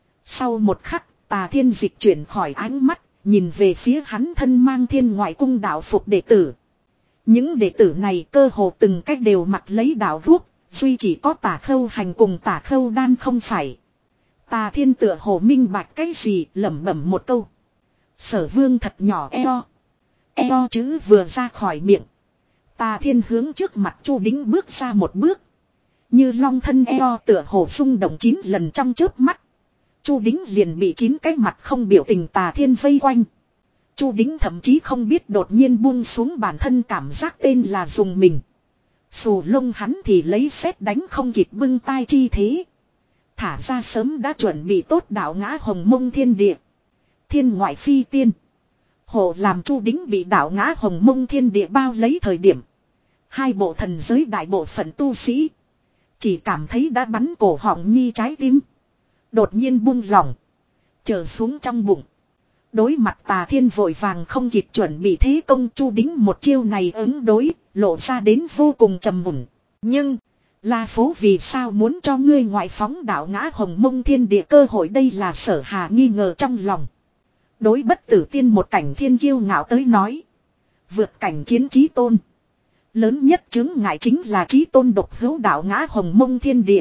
Sau một khắc Tà Thiên dịch chuyển khỏi ánh mắt. Nhìn về phía hắn thân mang thiên ngoại cung đạo phục đệ tử. Những đệ tử này cơ hồ từng cách đều mặc lấy đạo thuốc. Duy chỉ có Tả Khâu Hành cùng Tả Khâu Đan không phải. Tà Thiên tựa hồ minh bạch cái gì lẩm bẩm một câu. Sở Vương thật nhỏ eo. Eo chữ vừa ra khỏi miệng. Tà Thiên hướng trước mặt Chu Đính bước ra một bước. Như long thân eo tựa hồ rung động chín lần trong chớp mắt. Chu Đính liền bị chín cái mặt không biểu tình Tà Thiên vây quanh. Chu Đính thậm chí không biết đột nhiên buông xuống bản thân cảm giác tên là dùng mình. Xù lông hắn thì lấy sét đánh không kịp bưng tai chi thế. Thả ra sớm đã chuẩn bị tốt đạo ngã hồng mông thiên địa. Thiên ngoại phi tiên. Hồ làm Chu Đính bị đạo ngã hồng mông thiên địa bao lấy thời điểm. Hai bộ thần giới đại bộ phận tu sĩ. Chỉ cảm thấy đã bắn cổ họng nhi trái tim. Đột nhiên buông lỏng. Trở xuống trong bụng. Đối mặt Tà Thiên vội vàng không kịp chuẩn bị thế công Chu Đính một chiêu này ứng đối. Lộ ra đến vô cùng trầm mùn. Nhưng. La Phố vì sao muốn cho ngươi ngoại phóng đạo ngã hồng mông thiên địa cơ hội đây là sở hà nghi ngờ trong lòng. Đối bất tử tiên một cảnh thiên kiêu ngạo tới nói. Vượt cảnh chiến trí tôn. Lớn nhất chứng ngại chính là trí tôn độc hữu đạo ngã hồng mông thiên địa.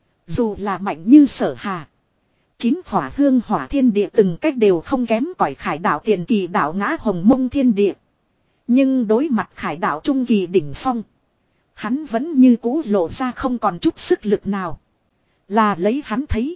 Dù là mạnh như sở hà. Chín hỏa hương hỏa thiên địa từng cách đều không kém cỏi khải đạo tiền kỳ đạo ngã hồng mông thiên địa. Nhưng đối mặt khải đạo trung kỳ đỉnh phong. Hắn vẫn như cũ lộ ra không còn chút sức lực nào. Là lấy hắn thấy.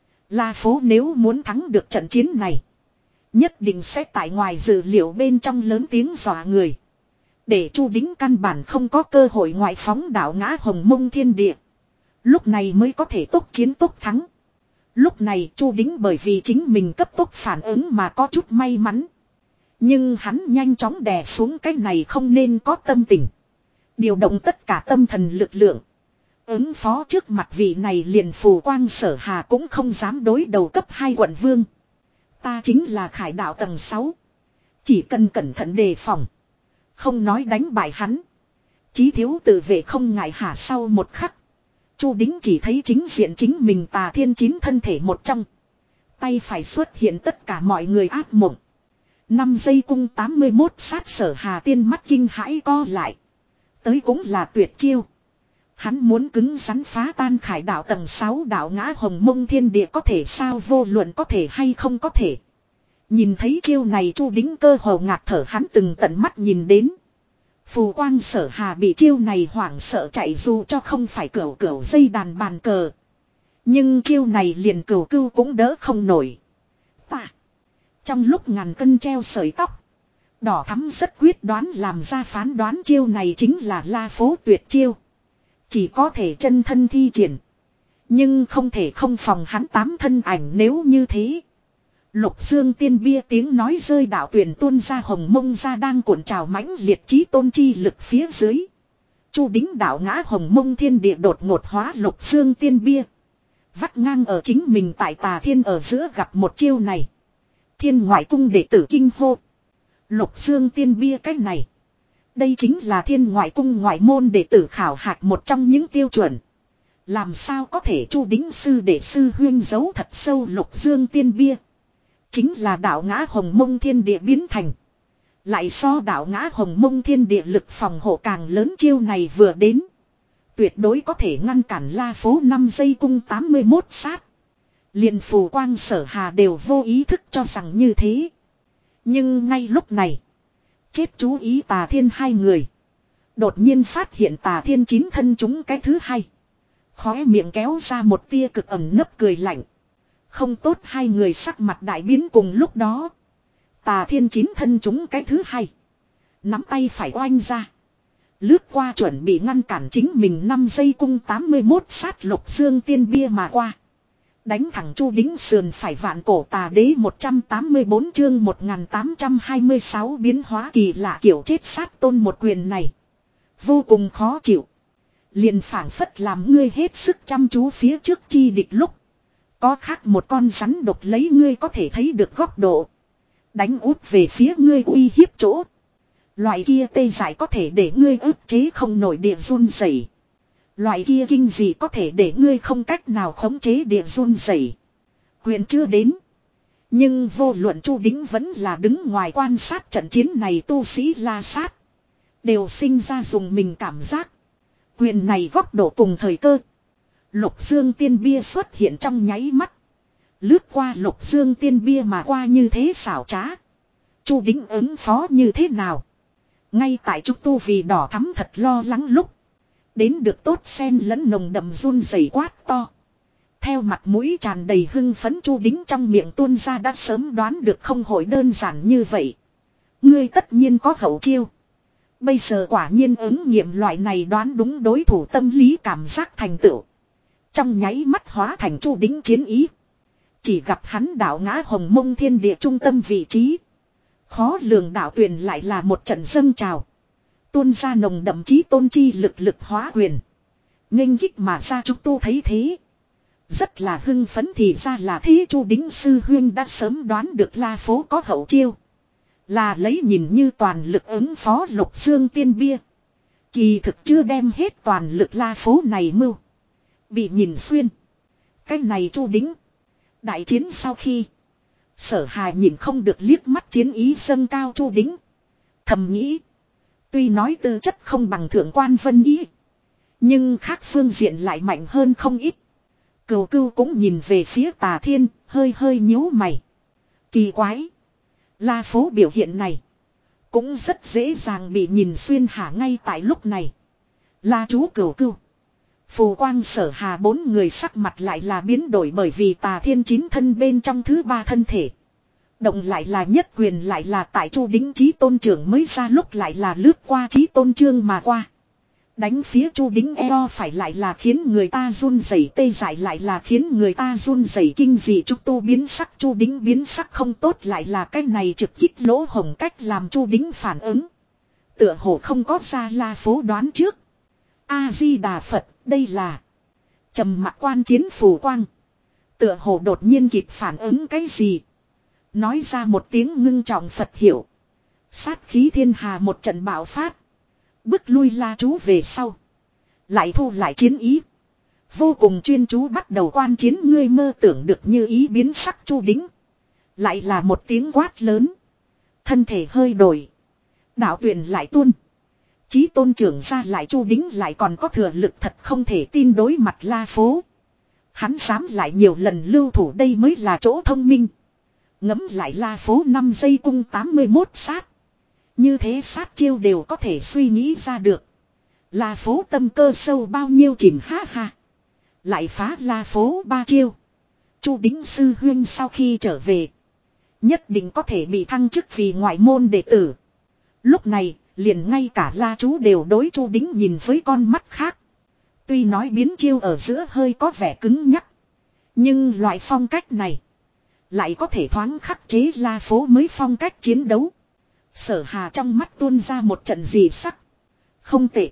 La Phố nếu muốn thắng được trận chiến này. Nhất định sẽ tại ngoài dự liệu bên trong lớn tiếng dọa người. Để Chu Đính căn bản không có cơ hội ngoại phóng đạo ngã hồng mông thiên địa. Lúc này mới có thể tốc chiến tốc thắng. Lúc này Chu Đính bởi vì chính mình cấp tốc phản ứng mà có chút may mắn. Nhưng hắn nhanh chóng đè xuống cái này không nên có tâm tình. Điều động tất cả tâm thần lực lượng. Ứng phó trước mặt vị này liền phù quang sở hà cũng không dám đối đầu cấp hai quận vương. Ta chính là khải đạo tầng sáu. Chỉ cần cẩn thận đề phòng. Không nói đánh bại hắn. Chí thiếu tự vệ không ngại hả sau một khắc. Chu Đính chỉ thấy chính diện chính mình Tà Thiên chín thân thể một trong. Tay phải xuất hiện tất cả mọi người ác mộng. Năm giây cung tám mươi mốt sát Sở Hà tiên mắt kinh hãi co lại. Tới cũng là tuyệt chiêu. Hắn muốn cứng rắn phá tan khải đạo tầng sáu đạo ngã hồng mông thiên địa có thể sao vô luận có thể hay không có thể. Nhìn thấy chiêu này Chu Đính cơ hồ ngạt thở hắn từng tận mắt nhìn đến. Phù quang Sở Hà bị chiêu này hoảng sợ chạy dù cho không phải cửu cửu dây đàn bàn cờ. Nhưng chiêu này liền cửu cưu cũng đỡ không nổi. Tạ. Trong lúc ngàn cân treo sợi tóc. Đỏ thắm rất quyết đoán làm ra phán đoán chiêu này chính là La Phố tuyệt chiêu. Chỉ có thể chân thân thi triển. Nhưng không thể không phòng hắn tám thân ảnh nếu như thế. Lục Dương tiên bia tiếng nói rơi đạo tuyển tuôn ra hồng mông ra đang cuộn trào mãnh liệt chí tôn chi lực phía dưới. Chu Đính đạo ngã hồng mông thiên địa đột ngột hóa Lục Dương tiên bia. Vắt ngang ở chính mình tại tà thiên ở giữa gặp một chiêu này. Thiên ngoại cung đệ tử kinh hô. Lục Dương tiên bia cách này. Đây chính là thiên ngoại cung ngoại môn đệ tử khảo hạch một trong những tiêu chuẩn. Làm sao có thể Chu Đính sư đệ sư huyên giấu thật sâu Lục Dương tiên bia. Chính là đạo ngã hồng mông thiên địa biến thành. Lại so đạo ngã hồng mông thiên địa lực phòng hộ càng lớn chiêu này vừa đến. Tuyệt đối có thể ngăn cản La Phố năm giây cung tám mươi mốt sát. Liền phù quang Sở Hà đều vô ý thức cho rằng như thế. Nhưng ngay lúc này. Chết chú ý tà thiên hai người. Đột nhiên phát hiện tà thiên chín thân chúng cái thứ hai. Khóe miệng kéo ra một tia cực ẩm nấp cười lạnh. Không tốt hai người sắc mặt đại biến cùng lúc đó. Tà thiên chín thân chúng cái thứ hai. Nắm tay phải oanh ra. Lướt qua chuẩn bị ngăn cản chính mình năm giây cung tám mươi mốt sát Lục Dương tiên bia mà qua. Đánh thẳng Chu Đính sườn phải vạn cổ tà đế một trăm tám mươi bốn chương một nghìn tám trăm hai mươi sáu biến hóa kỳ lạ kiểu chết sát tôn một quyền này. Vô cùng khó chịu. Liền phảng phất làm ngươi hết sức chăm chú phía trước chi địch lúc. Có khác một con rắn độc lấy ngươi có thể thấy được góc độ. Đánh út về phía ngươi uy hiếp chỗ. Loại kia tê dại có thể để ngươi ức chế không nổi địa run rẩy. Loại kia kinh dị có thể để ngươi không cách nào khống chế địa run rẩy. Quyền chưa đến. Nhưng vô luận Chu Đính vẫn là đứng ngoài quan sát trận chiến này tu sĩ la sát. Đều sinh ra dùng mình cảm giác. Quyền này góc độ cùng thời cơ. Lục Dương tiên bia xuất hiện trong nháy mắt. Lướt qua Lục Dương tiên bia mà qua như thế xảo trá. Chu Đính ứng phó như thế nào? Ngay tại trúc tu vì đỏ thắm thật lo lắng lúc. Đến được tốt sen lẫn nồng đậm run rẩy quát to. Theo mặt mũi tràn đầy hưng phấn Chu Đính trong miệng tuôn ra đã sớm đoán được không hội đơn giản như vậy. Ngươi tất nhiên có hậu chiêu. Bây giờ quả nhiên ứng nghiệm loại này đoán đúng đối thủ tâm lý cảm giác thành tựu. Trong nháy mắt hóa thành Chu Đính chiến ý. Chỉ gặp hắn đạo ngã hồng mông thiên địa trung tâm vị trí. Khó lường đạo tuyển lại là một trận dâng trào. Tuôn ra nồng đậm chí tôn chi lực lực hóa quyền. Nghênh kích mà ra chúng tu thấy thế. Rất là hưng phấn thì ra là thế Chu Đính sư huyên đã sớm đoán được La Phố có hậu chiêu. Là lấy nhìn như toàn lực ứng phó Lục Dương tiên bia. Kỳ thực chưa đem hết toàn lực La Phố này mưu. Bị nhìn xuyên. Cái này Chu Đính. Đại chiến sau khi. Sở Hà nhìn không được liếc mắt chiến ý dâng cao Chu Đính. Thầm nghĩ. Tuy nói tư chất không bằng thượng quan Vân Ý. Nhưng khác phương diện lại mạnh hơn không ít. Cửu Cưu cũng nhìn về phía Tà Thiên, hơi hơi nhíu mày. Kỳ quái. La Phố biểu hiện này. Cũng rất dễ dàng bị nhìn xuyên hả ngay tại lúc này. La chú Cửu Cưu. Phù quang Sở Hà bốn người sắc mặt lại là biến đổi bởi vì Tà Thiên chín thân bên trong thứ ba thân thể. Động lại là nhất quyền lại là tại Chu Đính chí tôn trưởng mới ra lúc lại là lướt qua chí tôn trương mà qua. Đánh phía Chu Đính eo phải lại là khiến người ta run rẩy tê dại lại là khiến người ta run rẩy kinh dị Chu tu biến sắc Chu Đính biến sắc không tốt lại là cái này trực kích lỗ hổng cách làm Chu Đính phản ứng. Tựa hồ không có ra La Phố đoán trước. A-di-đà Phật đây là trầm mặc quan chiến phù quang. Tựa hồ đột nhiên kịp phản ứng cái gì. Nói ra một tiếng ngưng trọng Phật hiểu. Sát khí thiên hà một trận bạo phát. Bức lui La chú về sau. Lại thu lại chiến ý. Vô cùng chuyên chú bắt đầu quan chiến ngươi mơ tưởng được như ý biến sắc Chu Đính. Lại là một tiếng quát lớn. thân thể hơi đổi. Đạo tuyển lại tuôn. Chí tôn trưởng ra lại Chu Đính lại còn có thừa lực thật không thể tin đối mặt La Phố. Hắn dám lại nhiều lần lưu thủ đây mới là chỗ thông minh. Ngẫm lại La Phố năm giây cung tám mươi mốt sát. Như thế sát chiêu đều có thể suy nghĩ ra được. La Phố tâm cơ sâu bao nhiêu chìm ha ha. Lại phá La Phố ba chiêu. Chu Đính sư huynh sau khi trở về. Nhất định có thể bị thăng chức vì ngoại môn đệ tử. Lúc này liền ngay cả La Chú đều đối Chu Đính nhìn với con mắt khác. Tuy nói biến chiêu ở giữa hơi có vẻ cứng nhắc. Nhưng loại phong cách này lại có thể thoáng khắc chế La Phố mới phong cách chiến đấu. Sở Hà trong mắt tuôn ra một trận dị sắc. Không tệ.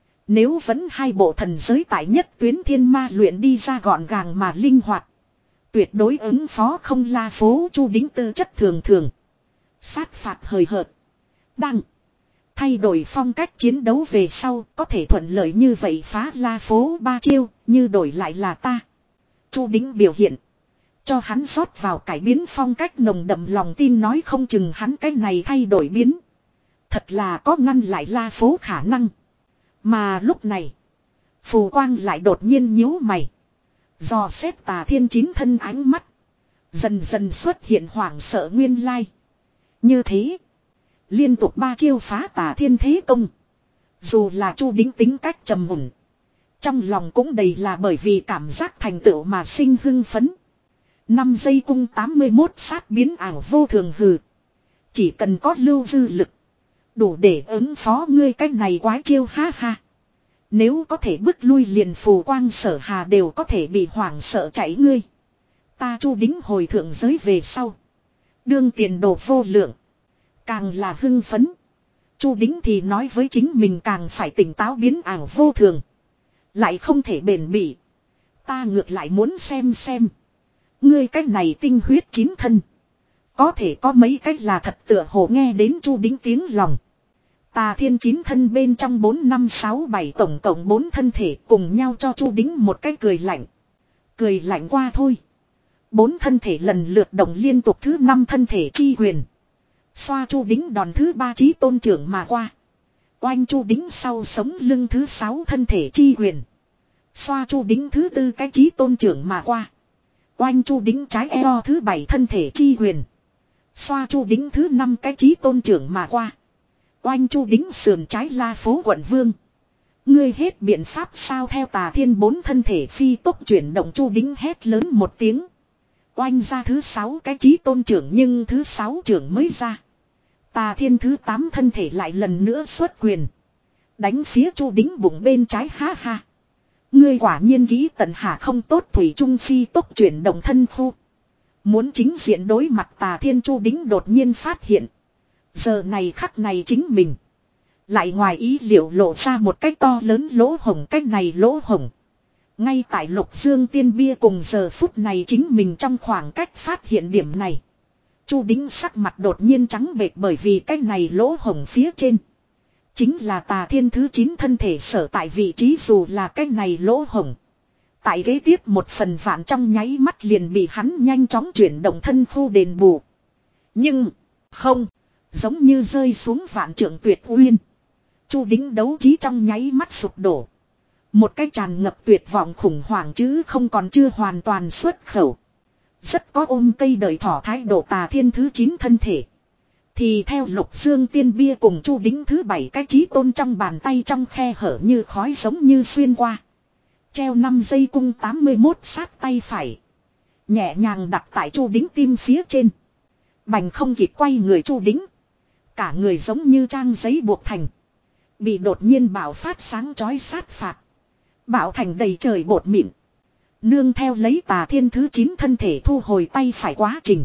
Nếu vẫn hai bộ thần giới tại nhất tuyến thiên ma luyện đi ra gọn gàng mà linh hoạt. Tuyệt đối ứng phó không La Phố. Chu Đính tư chất thường thường. Sát phạt hời hợt. Đăng. Thay đổi phong cách chiến đấu về sau có thể thuận lợi như vậy phá La Phố ba chiêu như đổi lại là ta. Chu Đính biểu hiện. Cho hắn rót vào cải biến phong cách nồng đậm lòng tin nói không chừng hắn cái này thay đổi biến. Thật là có ngăn lại La Phố khả năng. Mà lúc này. Phù Quang lại đột nhiên nhíu mày. Dò xét Tà Thiên chín thân ánh mắt. Dần dần xuất hiện hoảng sợ nguyên lai. Như thế. Liên tục ba chiêu phá Tà Thiên thế công. Dù là Chu Đính tính cách trầm mùn. Trong lòng cũng đầy là bởi vì cảm giác thành tựu mà sinh hưng phấn. Năm giây cung tám mươi mốt sát biến ảo vô thường hừ. Chỉ cần có lưu dư lực. Đủ để ứng phó ngươi cách này quái chiêu ha ha. Nếu có thể bức lui liền Phù Quang Sở Hà đều có thể bị hoảng sợ chạy ngươi. Ta Chu Đính hồi thượng giới về sau. Đương tiền đồ vô lượng. Càng là hưng phấn. Chu Đính thì nói với chính mình càng phải tỉnh táo biến ảo vô thường. Lại không thể bền bỉ. Ta ngược lại muốn xem xem. Ngươi cách này tinh huyết chín thân. Có thể có mấy cách là thật tựa hồ nghe đến Chu Đính tiếng lòng. Tà Thiên chín thân bên trong bốn năm sáu bảy tổng cộng bốn thân thể cùng nhau cho Chu Đính một cái cười lạnh. Cười lạnh qua thôi. Bốn thân thể lần lượt động liên tục thứ năm thân thể chi quyền. Xoa Chu Đính đòn thứ ba chí tôn trưởng mà qua. Oanh Chu Đính sau sống lưng thứ sáu thân thể chi quyền. Xoa Chu Đính thứ tư cái chí tôn trưởng mà qua. Oanh Chu Đính trái eo thứ bảy thân thể chi quyền. Xoa Chu Đính thứ năm cái chí tôn trưởng mà qua. Oanh Chu Đính sườn trái La Phố quận vương. Ngươi hết biện pháp sao theo Tà Thiên bốn thân thể phi tốc chuyển động Chu Đính hét lớn một tiếng. Oanh ra thứ sáu cái chí tôn trưởng nhưng thứ sáu trưởng mới ra. Tà Thiên thứ tám thân thể lại lần nữa xuất quyền. Đánh phía Chu Đính bụng bên trái ha ha. Ngươi quả nhiên kỹ tận hạ không tốt thủy trung phi tốc chuyển động thân khu. Muốn chính diện đối mặt Tà Thiên. Chu Đính đột nhiên phát hiện. Giờ này khắc này chính mình. Lại ngoài ý liệu lộ ra một cách to lớn lỗ hổng. Cách này lỗ hổng. Ngay tại Lục Dương Tiên Bia cùng giờ phút này chính mình trong khoảng cách phát hiện điểm này. Chu Đính sắc mặt đột nhiên trắng bệch bởi vì cái này lỗ hổng phía trên. Chính là Tà Thiên thứ chín thân thể sở tại vị trí dù là cái này lỗ hổng. Tại kế tiếp một phần vạn trong nháy mắt liền bị hắn nhanh chóng chuyển động thân khu đền bù. Nhưng, không, giống như rơi xuống vạn trượng tuyệt uyên. Chu Đính đấu trí trong nháy mắt sụp đổ. Một cái tràn ngập tuyệt vọng khủng hoảng chứ không còn chưa hoàn toàn xuất khẩu. Rất có ôm cây đời thỏ thái độ Tà Thiên thứ chín thân thể. Thì theo Lục Dương Tiên Bia cùng Chu Đính thứ bảy cái chí tôn trong bàn tay trong khe hở như khói giống như xuyên qua. Treo năm giây cung tám mươi mốt sát tay phải. Nhẹ nhàng đặt tại Chu Đính tim phía trên. Bành không kịp quay người Chu Đính. Cả người giống như trang giấy buộc thành. Bị đột nhiên bạo phát sáng chói sát phạt. Bạo thành đầy trời bột mịn. Nương theo lấy Tà Thiên thứ chín thân thể thu hồi tay phải quá trình.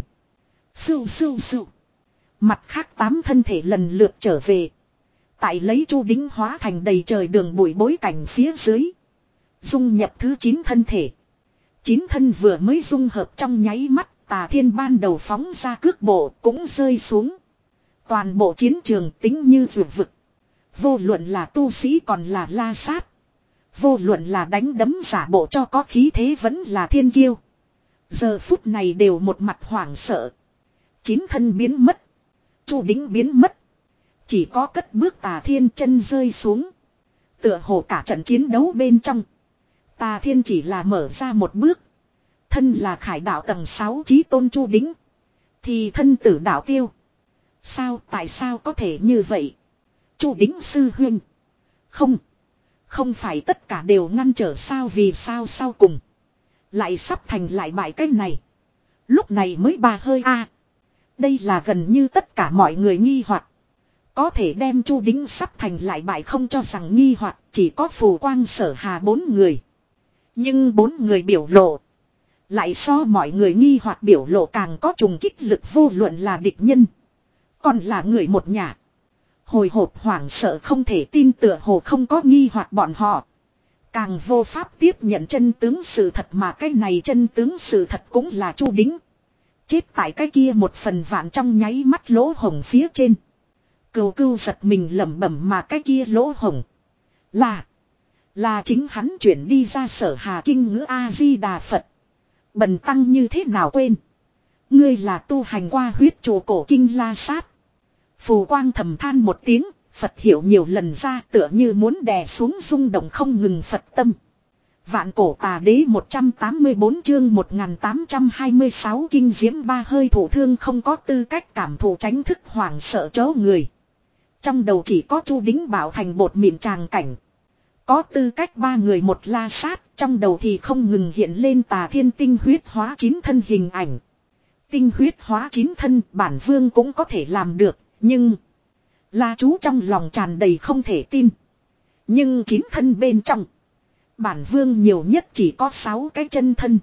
Sưu sưu sưu. Mặt khác tám thân thể lần lượt trở về. Tại lấy Chu Đính hóa thành đầy trời đường bụi bối cảnh phía dưới. Dung nhập thứ chín thân thể. Chín thân vừa mới dung hợp trong nháy mắt. Tà Thiên ban đầu phóng ra cước bộ cũng rơi xuống. Toàn bộ chiến trường tính như vượt vực. Vô luận là tu sĩ còn là la sát. Vô luận là đánh đấm giả bộ cho có khí thế vẫn là thiên kiêu. Giờ phút này đều một mặt hoảng sợ. Chín thân biến mất. Chu Đính biến mất. Chỉ có cất bước Tà Thiên chân rơi xuống. Tựa hồ cả trận chiến đấu bên trong. Tà Thiên chỉ là mở ra một bước. Thân là khải đạo tầng sáu chí tôn Chu Đính. Thì thân tử đạo tiêu. Sao tại sao có thể như vậy? Chu Đính sư huynh. Không. Không phải tất cả đều ngăn trở sao, vì sao sau cùng. Lại sắp thành lại bại cái này. Lúc này mới ba hơi a à. Đây là gần như tất cả mọi người nghi hoặc. Có thể đem Chu Đính sắp thành lại bại không cho rằng nghi hoặc, chỉ có Phù Quang Sở Hà bốn người. Nhưng bốn người biểu lộ. Lại so mọi người nghi hoặc biểu lộ càng có trùng kích lực, vô luận là địch nhân. Còn là người một nhà. Hồi hộp hoảng sợ không thể tin, tựa hồ không có nghi hoặc bọn họ. Càng vô pháp tiếp nhận chân tướng sự thật, mà cái này chân tướng sự thật cũng là Chu Đính. Chết tại cái kia một phần vạn trong nháy mắt lỗ hổng phía trên. Cừu cừu giật mình lẩm bẩm, mà cái kia lỗ hổng. Là. Là chính hắn chuyển đi ra Sở Hà kinh ngữ A-di-đà Phật. Bần tăng như thế nào quên. Ngươi là tu hành qua huyết trụ cổ kinh La Sát. Phù Quang thầm than một tiếng. Phật hiểu nhiều lần ra, tựa như muốn đè xuống rung động không ngừng Phật tâm. Vạn cổ tà đế một trăm tám mươi bốn chương một nghìn tám trăm hai mươi sáu kinh diễm ba hơi thủ thương không có tư cách cảm thụ tránh thức hoảng sợ chó người. Trong đầu chỉ có Chu Đính bảo thành bột mịn tràng cảnh. Có tư cách ba người một La Sát, trong đầu thì không ngừng hiện lên Tà Thiên tinh huyết hóa chín thân hình ảnh. Tinh huyết hóa chín thân bản vương cũng có thể làm được, nhưng... La Chú trong lòng tràn đầy không thể tin. Nhưng chín thân bên trong. Bản vương nhiều nhất chỉ có sáu cái chân thân.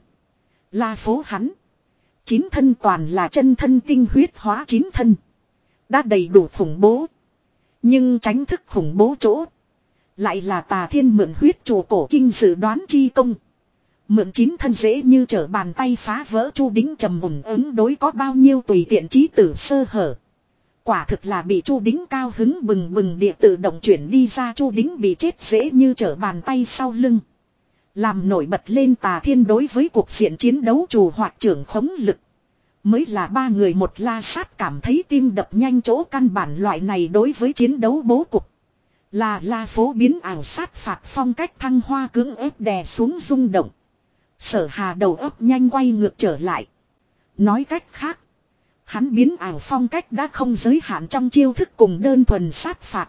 La phố hắn. Chín thân toàn là chân thân tinh huyết hóa chín thân. Đã đầy đủ khủng bố. Nhưng tránh thức khủng bố chỗ. Lại là Tà Thiên mượn huyết trụ cổ kinh dự đoán chi công. Mượn chín thân dễ như trở bàn tay phá vỡ. Chu Đính trầm mùng ứng đối có bao nhiêu tùy tiện chí tử sơ hở. Quả thực là bị Chu Đính cao hứng bừng bừng địa tự động chuyển đi ra. Chu Đính bị chết dễ như trở bàn tay sau lưng. Làm nổi bật lên Tà Thiên đối với cuộc diện chiến đấu trù hoạt trưởng khống lực. Mới là ba người một La Sát cảm thấy tim đập nhanh chỗ, căn bản loại này đối với chiến đấu bố cục. Là La phố biến ảo sát phạt phong cách thăng hoa cưỡng ép đè xuống rung động. Sở Hà đầu óc nhanh quay ngược trở lại. Nói cách khác. Hắn biến ảo phong cách đã không giới hạn trong chiêu thức cùng đơn thuần sát phạt.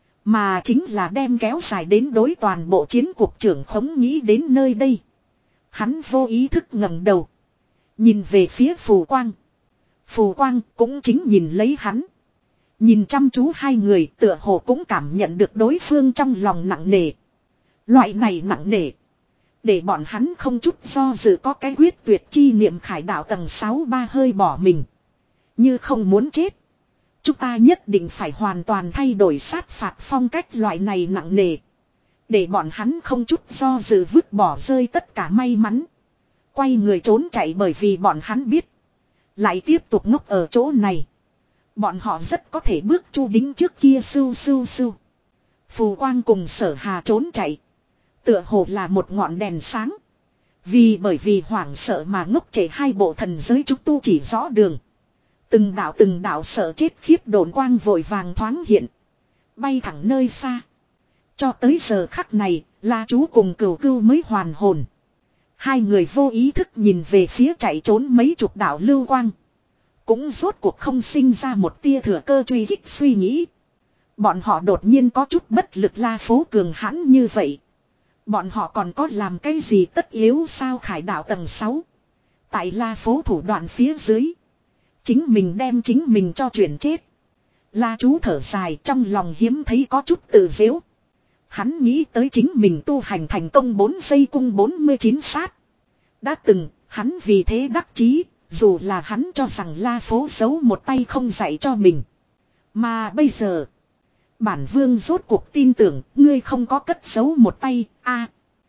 Mà chính là đem kéo dài đến đối toàn bộ chiến cuộc trưởng khống. Nghĩ đến nơi đây. Hắn vô ý thức ngẩng đầu. Nhìn về phía Phù Quang. Phù Quang cũng chính nhìn lấy hắn. Nhìn chăm chú hai người, tựa hồ cũng cảm nhận được đối phương trong lòng nặng nề. Loại này nặng nề. Để bọn hắn không chút do dự có cái quyết tuyệt chi niệm khải đạo tầng sáu ba hơi bỏ mình. Như không muốn chết. Chúng ta nhất định phải hoàn toàn thay đổi sát phạt phong cách, loại này nặng nề. Để bọn hắn không chút do dự vứt bỏ rơi tất cả may mắn. Quay người trốn chạy, bởi vì bọn hắn biết. Lại tiếp tục ngốc ở chỗ này. Bọn họ rất có thể bước Chu Đính trước kia sưu sưu sưu. Phù Quang cùng Sở Hà trốn chạy. Tựa hồ là một ngọn đèn sáng. Vì bởi vì hoảng sợ mà ngốc trệ hai bộ thần giới chúng tu chỉ rõ đường. Từng đạo từng đạo sợ chết khiếp đồn quang vội vàng thoáng hiện. Bay thẳng nơi xa. Cho tới giờ khắc này, La Chú cùng Cửu Cửu mới hoàn hồn. Hai người vô ý thức nhìn về phía chạy trốn mấy chục đạo lưu quang. Cũng rốt cuộc không sinh ra một tia thừa cơ truy kích suy nghĩ. Bọn họ đột nhiên có chút bất lực. La phố cường hãn như vậy. Bọn họ còn có làm cái gì tất yếu sao? Khải đạo tầng sáu. Tại La phố thủ đoạn phía dưới. Chính mình đem chính mình cho chuyển chết. La Chú thở dài, trong lòng hiếm thấy có chút tự dễu. Hắn nghĩ tới chính mình tu hành thành công bốn giây cung bốn mươi chín sát. Đã từng, hắn vì thế đắc chí, dù là hắn cho rằng La phố giấu một tay không dạy cho mình. Mà bây giờ, bản vương rốt cuộc tin tưởng ngươi không có cất giấu một tay. A,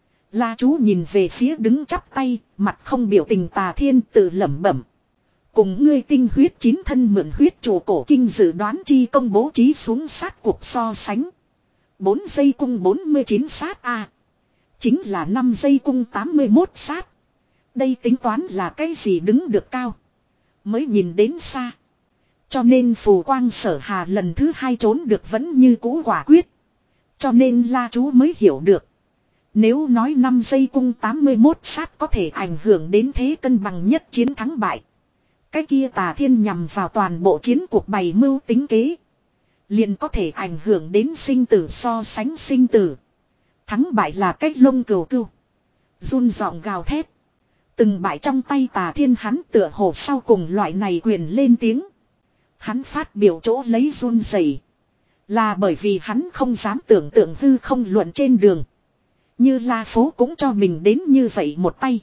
La Chú nhìn về phía đứng chắp tay, mặt không biểu tình Tà Thiên, tự lẩm bẩm. Cùng ngươi tinh huyết chín thân mượn huyết trụ cổ kinh dự đoán chi công bố trí xuống sát cuộc so sánh. bốn giây cung bốn mươi chín sát A. Chính là năm giây cung tám mươi mốt sát. Đây tính toán là cái gì đứng được cao. Mới nhìn đến xa. Cho nên phù quang Sở Hà lần thứ hai trốn được vẫn như cũ quả quyết. Cho nên La Chú mới hiểu được. Nếu nói năm giây cung tám mươi mốt sát có thể ảnh hưởng đến thế cân bằng nhất chiến thắng bại. Cái kia Tà Thiên nhằm vào toàn bộ chiến cuộc bày mưu tính kế. Liền có thể ảnh hưởng đến sinh tử so sánh sinh tử. Thắng bại là cách lông cừu cừu. Run giọng gào thét. Từng bại trong tay Tà Thiên hắn tựa hồ sau cùng loại này quyền lên tiếng. Hắn phát biểu chỗ lấy run rẩy. Là bởi vì hắn không dám tưởng tượng hư không luận trên đường. Như La Phố cũng cho mình đến như vậy một tay.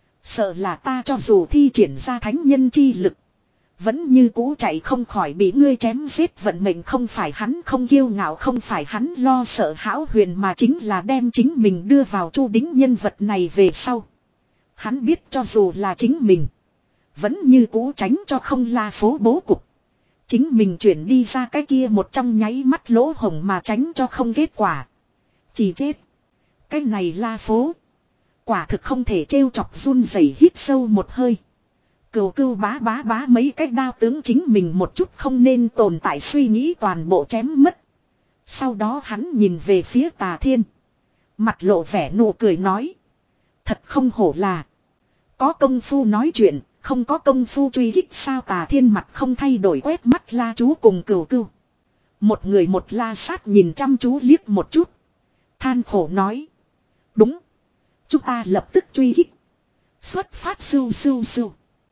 Sợ là ta cho dù thi triển ra thánh nhân chi lực. Vẫn như cũ chạy không khỏi bị ngươi chém giết vận mệnh không phải hắn không kiêu ngạo không phải hắn lo sợ hão huyền mà chính là đem chính mình đưa vào Chu Đính nhân vật này về sau. Hắn biết cho dù là chính mình. Vẫn như cũ tránh cho không La Phố bố cục. Chính mình chuyển đi ra cái kia một trong nháy mắt lỗ hổng mà tránh cho không kết quả. Chỉ chết. Cái này La Phố. Quả thực không thể trêu chọc run rẩy hít sâu một hơi. Cừu cừu bá bá bá mấy cái đao tướng chính mình một chút không nên tồn tại suy nghĩ toàn bộ chém mất. Sau đó hắn nhìn về phía Tà Thiên. Mặt lộ vẻ nụ cười nói. Thật không hổ là. Có công phu nói chuyện, không có công phu truy kích sao Tà Thiên mặt không thay đổi quét mắt La Chú cùng cừu cừu. Một người một la sát nhìn chăm chú liếc một chút. Than khổ nói. Đúng. Chúng ta lập tức truy kích. Xuất phát sưu sưu sưu.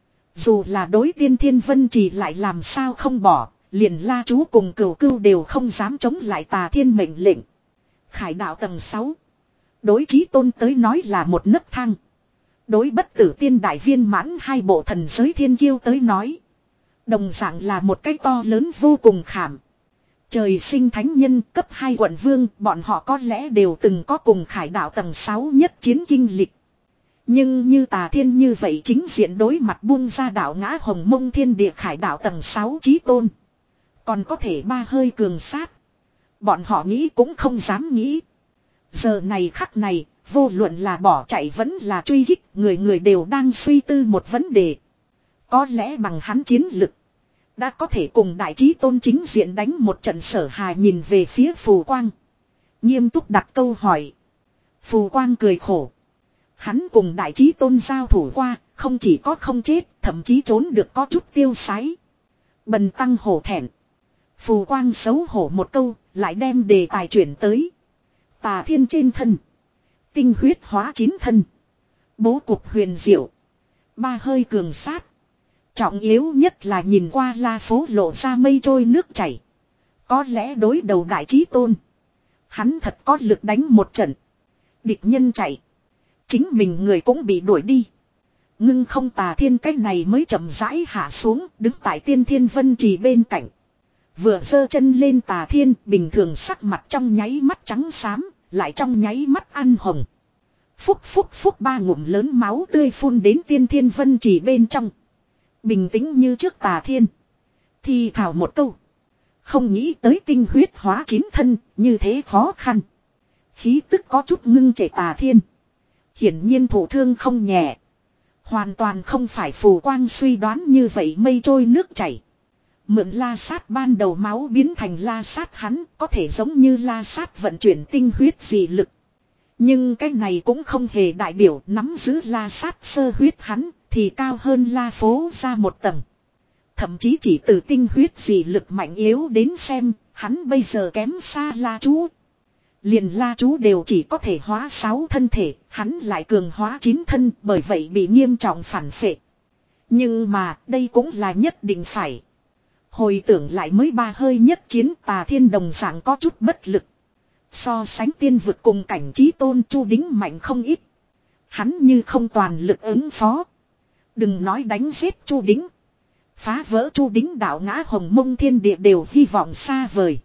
Dù là đối Tiên Thiên Vân Trì lại làm sao không bỏ, liền La Chú cùng cừu cừu đều không dám chống lại Tà Thiên mệnh lệnh. Khải đạo tầng sáu. Đối Chí Tôn tới nói là một nấc thang. Đối Bất Tử Tiên Đại Viên Mãn hai bộ thần giới thiên kiêu tới nói. Đồng dạng là một cái to lớn vô cùng khảm. Trời sinh thánh nhân cấp hai quận vương, bọn họ có lẽ đều từng có cùng Khải đạo tầng sáu nhất chiến kinh lịch. Nhưng như Tà Thiên như vậy chính diện đối mặt buông ra đạo ngã hồng mông thiên địa Khải đạo tầng sáu Chí Tôn. Còn có thể ba hơi cường sát. Bọn họ nghĩ cũng không dám nghĩ. Giờ này khắc này, vô luận là bỏ chạy vẫn là truy kích, người người đều đang suy tư một vấn đề. Có lẽ bằng hắn chiến lực, đã có thể cùng Đại Chí Tôn chính diện đánh một trận. Sở Hà nhìn về phía Phù Quang. Nghiêm túc đặt câu hỏi. Phù Quang cười khổ. Hắn cùng Đại Chí Tôn giao thủ qua, không chỉ có không chết, thậm chí trốn được có chút tiêu sái. Bần tăng hổ thẹn. Phù Quang xấu hổ một câu, lại đem đề tài chuyển tới. Tà Thiên trên thân. Tinh huyết hóa chín thân. Bố cục huyền diệu. Ba hơi cường sát. Trọng yếu nhất là nhìn qua La Phố lộ ra mây trôi nước chảy. Có lẽ đối đầu Đại Chí Tôn. Hắn thật có lực đánh một trận. Địch nhân chạy. Chính mình người cũng bị đuổi đi. Ngưng không Tà Thiên cách này mới chậm rãi hạ xuống, đứng tại Tiên Thiên Vân Trì bên cạnh. Vừa giơ chân lên Tà Thiên, bình thường sắc mặt trong nháy mắt trắng xám, lại trong nháy mắt ăn hồng. Phúc phúc phúc ba ngụm lớn máu tươi phun đến Tiên Thiên Vân Trì bên trong. Bình tĩnh như trước Tà Thiên. Thì thảo một câu. Không nghĩ tới tinh huyết hóa chín thân, như thế khó khăn. Khí tức có chút ngưng trệ Tà Thiên. Hiển nhiên thổ thương không nhẹ. Hoàn toàn không phải Phù Quang suy đoán như vậy mây trôi nước chảy. Mượn la sát ban đầu máu biến thành la sát hắn có thể giống như la sát vận chuyển tinh huyết dị lực. Nhưng cái này cũng không hề đại biểu nắm giữ la sát sơ huyết hắn thì cao hơn La Phố ra một tầng. Thậm chí chỉ từ tinh huyết dị lực mạnh yếu đến xem hắn bây giờ kém xa La Chú. Liền La Chú đều chỉ có thể hóa sáu thân thể, hắn lại cường hóa chín thân bởi vậy bị nghiêm trọng phản phệ. Nhưng mà đây cũng là nhất định phải. Hồi tưởng lại mới ba hơi nhất chiến Tà Thiên đồng dạng có chút bất lực. So sánh tiên vực cùng cảnh Chí Tôn Chu Đính mạnh không ít. Hắn như không toàn lực ứng phó. Đừng nói đánh giết Chu Đính. Phá vỡ Chu Đính đạo ngã hồng mông thiên địa đều hy vọng xa vời.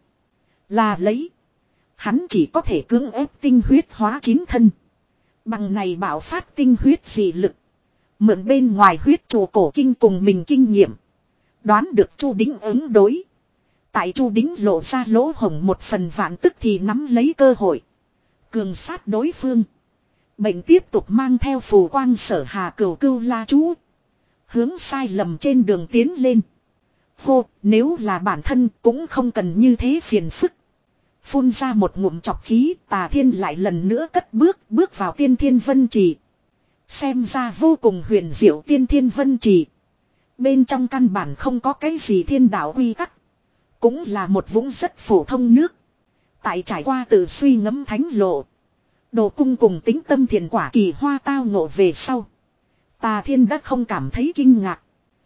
Là lấy. Hắn chỉ có thể cưỡng ép tinh huyết hóa chín thân. Bằng này bảo phát tinh huyết dị lực. Mượn bên ngoài huyết trụ cổ kinh cùng mình kinh nghiệm. Đoán được Chu Đính ứng đối. Tại Chu Đính lộ ra lỗ hổng một phần vạn tức thì nắm lấy cơ hội. Cường sát đối phương. Bệnh tiếp tục mang theo Phù Quang Sở Hà cửu cưu La Chú. Hướng sai lầm trên đường tiến lên. Hô, nếu là bản thân cũng không cần như thế phiền phức. Phun ra một ngụm chọc khí, Tà Thiên lại lần nữa cất bước, bước vào Tiên Thiên Vân Trì. Xem ra vô cùng huyền diệu Tiên Thiên Vân Trì. Bên trong căn bản không có cái gì thiên đạo quy tắc. Cũng là một vũng rất phổ thông nước. Tại trải qua tự suy ngẫm thánh lộ. Đồ cung cùng tính tâm thiền quả kỳ hoa tao ngộ về sau. Tà Thiên đã không cảm thấy kinh ngạc.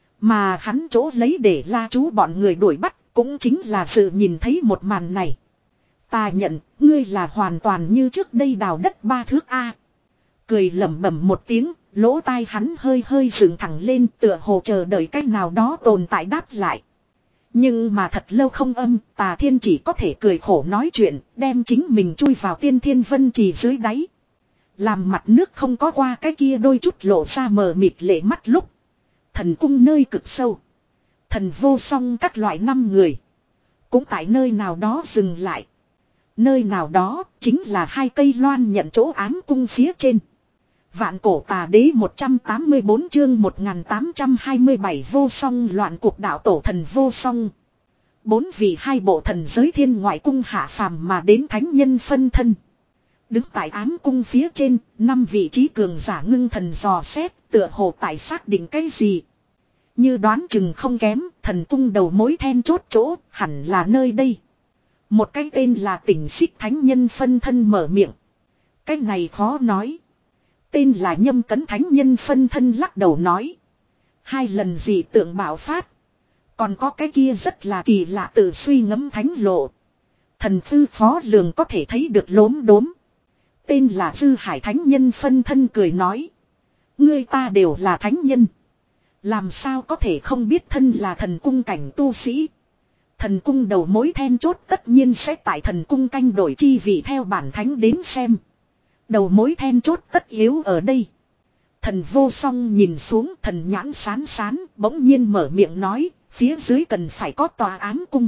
Mà hắn chỗ lấy để La Chú bọn người đuổi bắt cũng chính là sự nhìn thấy một màn này. Ta nhận, ngươi là hoàn toàn như trước đây đào đất ba thước A. Cười lẩm bẩm một tiếng, lỗ tai hắn hơi hơi dựng thẳng lên tựa hồ chờ đợi cách nào đó tồn tại đáp lại. Nhưng mà thật lâu không âm, Tà Thiên chỉ có thể cười khổ nói chuyện, đem chính mình chui vào Tiên Thiên Vân Trì dưới đáy. Làm mặt nước không có qua cái kia đôi chút lộ ra mờ mịt lệ mắt lúc. Thần cung nơi cực sâu. Thần vô song các loại năm người. Cũng tại nơi nào đó dừng lại. Nơi nào đó chính là hai cây loan nhận chỗ ám cung phía trên. Vạn cổ tà đế một trăm tám mươi bốn chương một nghìn tám trăm hai mươi bảy vô song loạn cuộc đạo tổ thần vô song. Bốn vị hai bộ thần giới thiên ngoại cung hạ phàm mà đến thánh nhân phân thân. Đứng tại ám cung phía trên, năm vị trí cường giả ngưng thần dò xét, tựa hồ tại xác định cái gì. Như đoán chừng không kém, thần cung đầu mối then chốt chỗ, hẳn là nơi đây. Một cái tên là Tỉnh Xích thánh nhân phân thân mở miệng. Cái này khó nói. Tên là Nhâm Cấn thánh nhân phân thân lắc đầu nói. Hai lần dị tượng bạo phát. Còn có cái kia rất là kỳ lạ tự suy ngẫm thánh lộ. Thần thư phó lường có thể thấy được lốm đốm. Tên là Dư Hải thánh nhân phân thân cười nói. Ngươi ta đều là thánh nhân. Làm sao có thể không biết thân là thần cung cảnh tu sĩ. Thần cung đầu mối then chốt tất nhiên sẽ tại thần cung canh đổi chi vị theo bản thánh đến xem. Đầu mối then chốt tất yếu ở đây. Thần vô song nhìn xuống thần nhãn sán sán bỗng nhiên mở miệng nói. Phía dưới cần phải có tòa ám cung.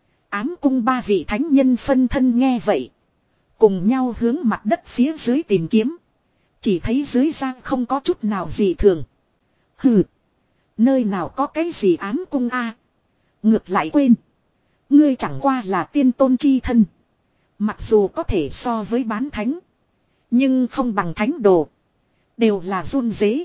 Ám cung ba vị thánh nhân phân thân nghe vậy. Cùng nhau hướng mặt đất phía dưới tìm kiếm. Chỉ thấy dưới giang không có chút nào gì thường. Hừ. Nơi nào có cái gì ám cung a? Ngược lại quên. Ngươi chẳng qua là tiên tôn chi thân. Mặc dù có thể so với bán thánh. Nhưng không bằng thánh đồ. Đều là run dế.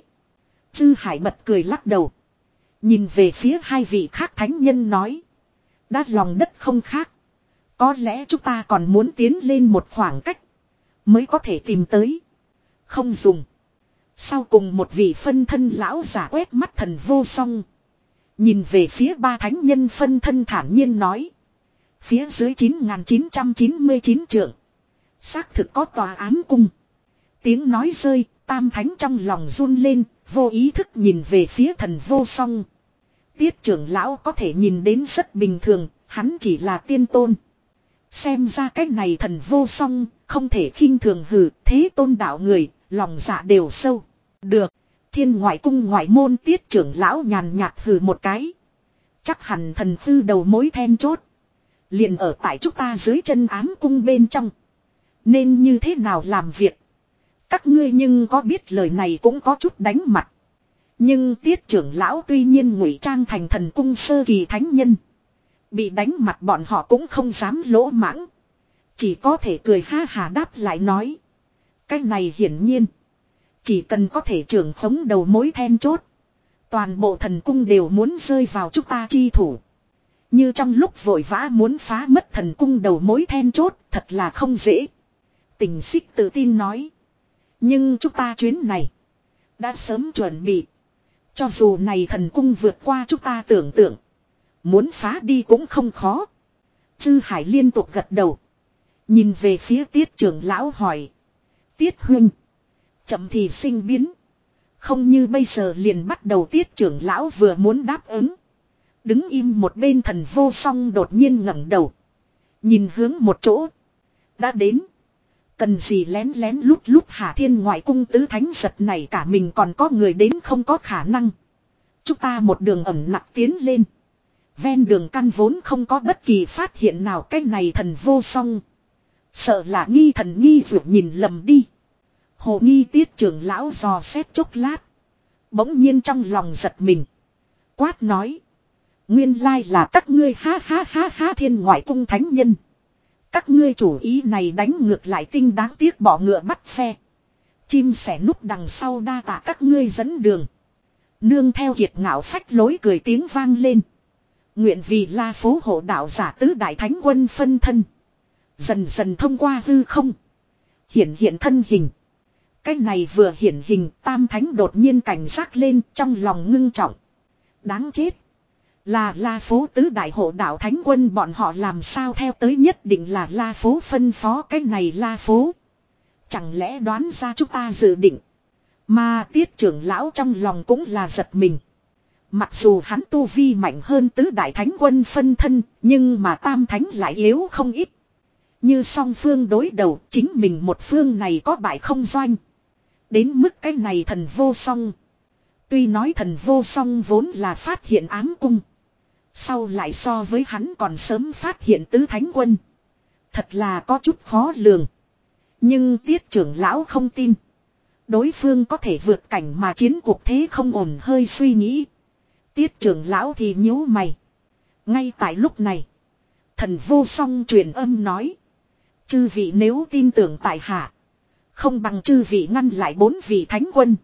Dư Hải bật cười lắc đầu. Nhìn về phía hai vị khác thánh nhân nói. Đã lòng đất không khác. Có lẽ chúng ta còn muốn tiến lên một khoảng cách. Mới có thể tìm tới. Không dùng. Sau cùng một vị phân thân lão giả quét mắt thần vô song. Nhìn về phía ba thánh nhân phân thân thản nhiên nói. Phía dưới chín nghìn chín trăm chín mươi chín trượng. Xác thực có tòa ám cung. Tiếng nói rơi, tam thánh trong lòng run lên, vô ý thức nhìn về phía thần vô song. Tiết trưởng lão có thể nhìn đến rất bình thường, hắn chỉ là tiên tôn. Xem ra cách này thần vô song, không thể khinh thường hừ, thế tôn đạo người, lòng dạ đều sâu. Được, thiên ngoại cung ngoại môn tiết trưởng lão nhàn nhạt hừ một cái. Chắc hẳn thần tư đầu mối then chốt. Liền ở tại chúng ta dưới chân ám cung bên trong. Nên như thế nào làm việc? Các ngươi nhưng có biết lời này cũng có chút đánh mặt. Nhưng tiết trưởng lão tuy nhiên ngụy trang thành thần cung sơ kỳ thánh nhân. Bị đánh mặt bọn họ cũng không dám lỗ mãng. Chỉ có thể cười ha hà đáp lại nói. Cái này hiển nhiên. Chỉ cần có thể trưởng khống đầu mối then chốt. Toàn bộ thần cung đều muốn rơi vào chúng ta chi thủ. Như trong lúc vội vã muốn phá mất thần cung đầu mối then chốt thật là không dễ. Tình Xích tự tin nói. Nhưng chúng ta chuyến này. Đã sớm chuẩn bị. Cho dù này thần cung vượt qua chúng ta tưởng tượng. Muốn phá đi cũng không khó. Dư Hải liên tục gật đầu. Nhìn về phía tiết trưởng lão hỏi. Tiết huynh. Chậm thì sinh biến. Không như bây giờ liền bắt đầu tiết trưởng lão vừa muốn đáp ứng. Đứng im một bên thần vô song đột nhiên ngẩng đầu. Nhìn hướng một chỗ. Đã đến. Cần gì lén lén lút lút Hà Thiên ngoại cung tứ thánh giật này cả mình còn có người đến không có khả năng. Chúng ta một đường ẩm nặng tiến lên. Ven đường căn vốn không có bất kỳ phát hiện nào cái này thần vô song. Sợ là nghi thần nghi vượt nhìn lầm đi. Hồ nghi tiết trưởng lão dò xét chốc lát. Bỗng nhiên trong lòng giật mình. Quát nói. Nguyên lai là các ngươi ha ha ha ha thiên ngoại cung thánh nhân. Các ngươi chủ ý này đánh ngược lại tinh đáng tiếc bỏ ngựa bắt phe. Chim sẻ núp đằng sau đa tạ các ngươi dẫn đường. Nương theo kiệt ngạo phách lối cười tiếng vang lên. Nguyện vì La Phố hộ đạo giả tứ đại thánh quân phân thân. Dần dần thông qua hư không. Hiện hiện thân hình. Cái này vừa hiển hình tam thánh đột nhiên cảnh giác lên trong lòng ngưng trọng. Đáng chết. Là La Phố tứ đại hộ đạo thánh quân bọn họ làm sao theo tới nhất định là La Phố phân phó cái này La Phố. Chẳng lẽ đoán ra chúng ta dự định. Mà tiết trưởng lão trong lòng cũng là giật mình. Mặc dù hắn tu vi mạnh hơn tứ đại thánh quân phân thân, nhưng mà tam thánh lại yếu không ít. Như song phương đối đầu, chính mình một phương này có bại không doanh. Đến mức cái này thần vô song. Tuy nói thần vô song vốn là phát hiện ám cung. Sau lại so với hắn còn sớm phát hiện tứ thánh quân. Thật là có chút khó lường. Nhưng tiết trưởng lão không tin. Đối phương có thể vượt cảnh mà chiến cuộc thế không ổn hơi suy nghĩ. Tiết trưởng lão thì nhíu mày. Ngay tại lúc này. Thần vô song truyền âm nói. Chư vị nếu tin tưởng tại hạ. Không bằng chư vị ngăn lại bốn vị thánh quân.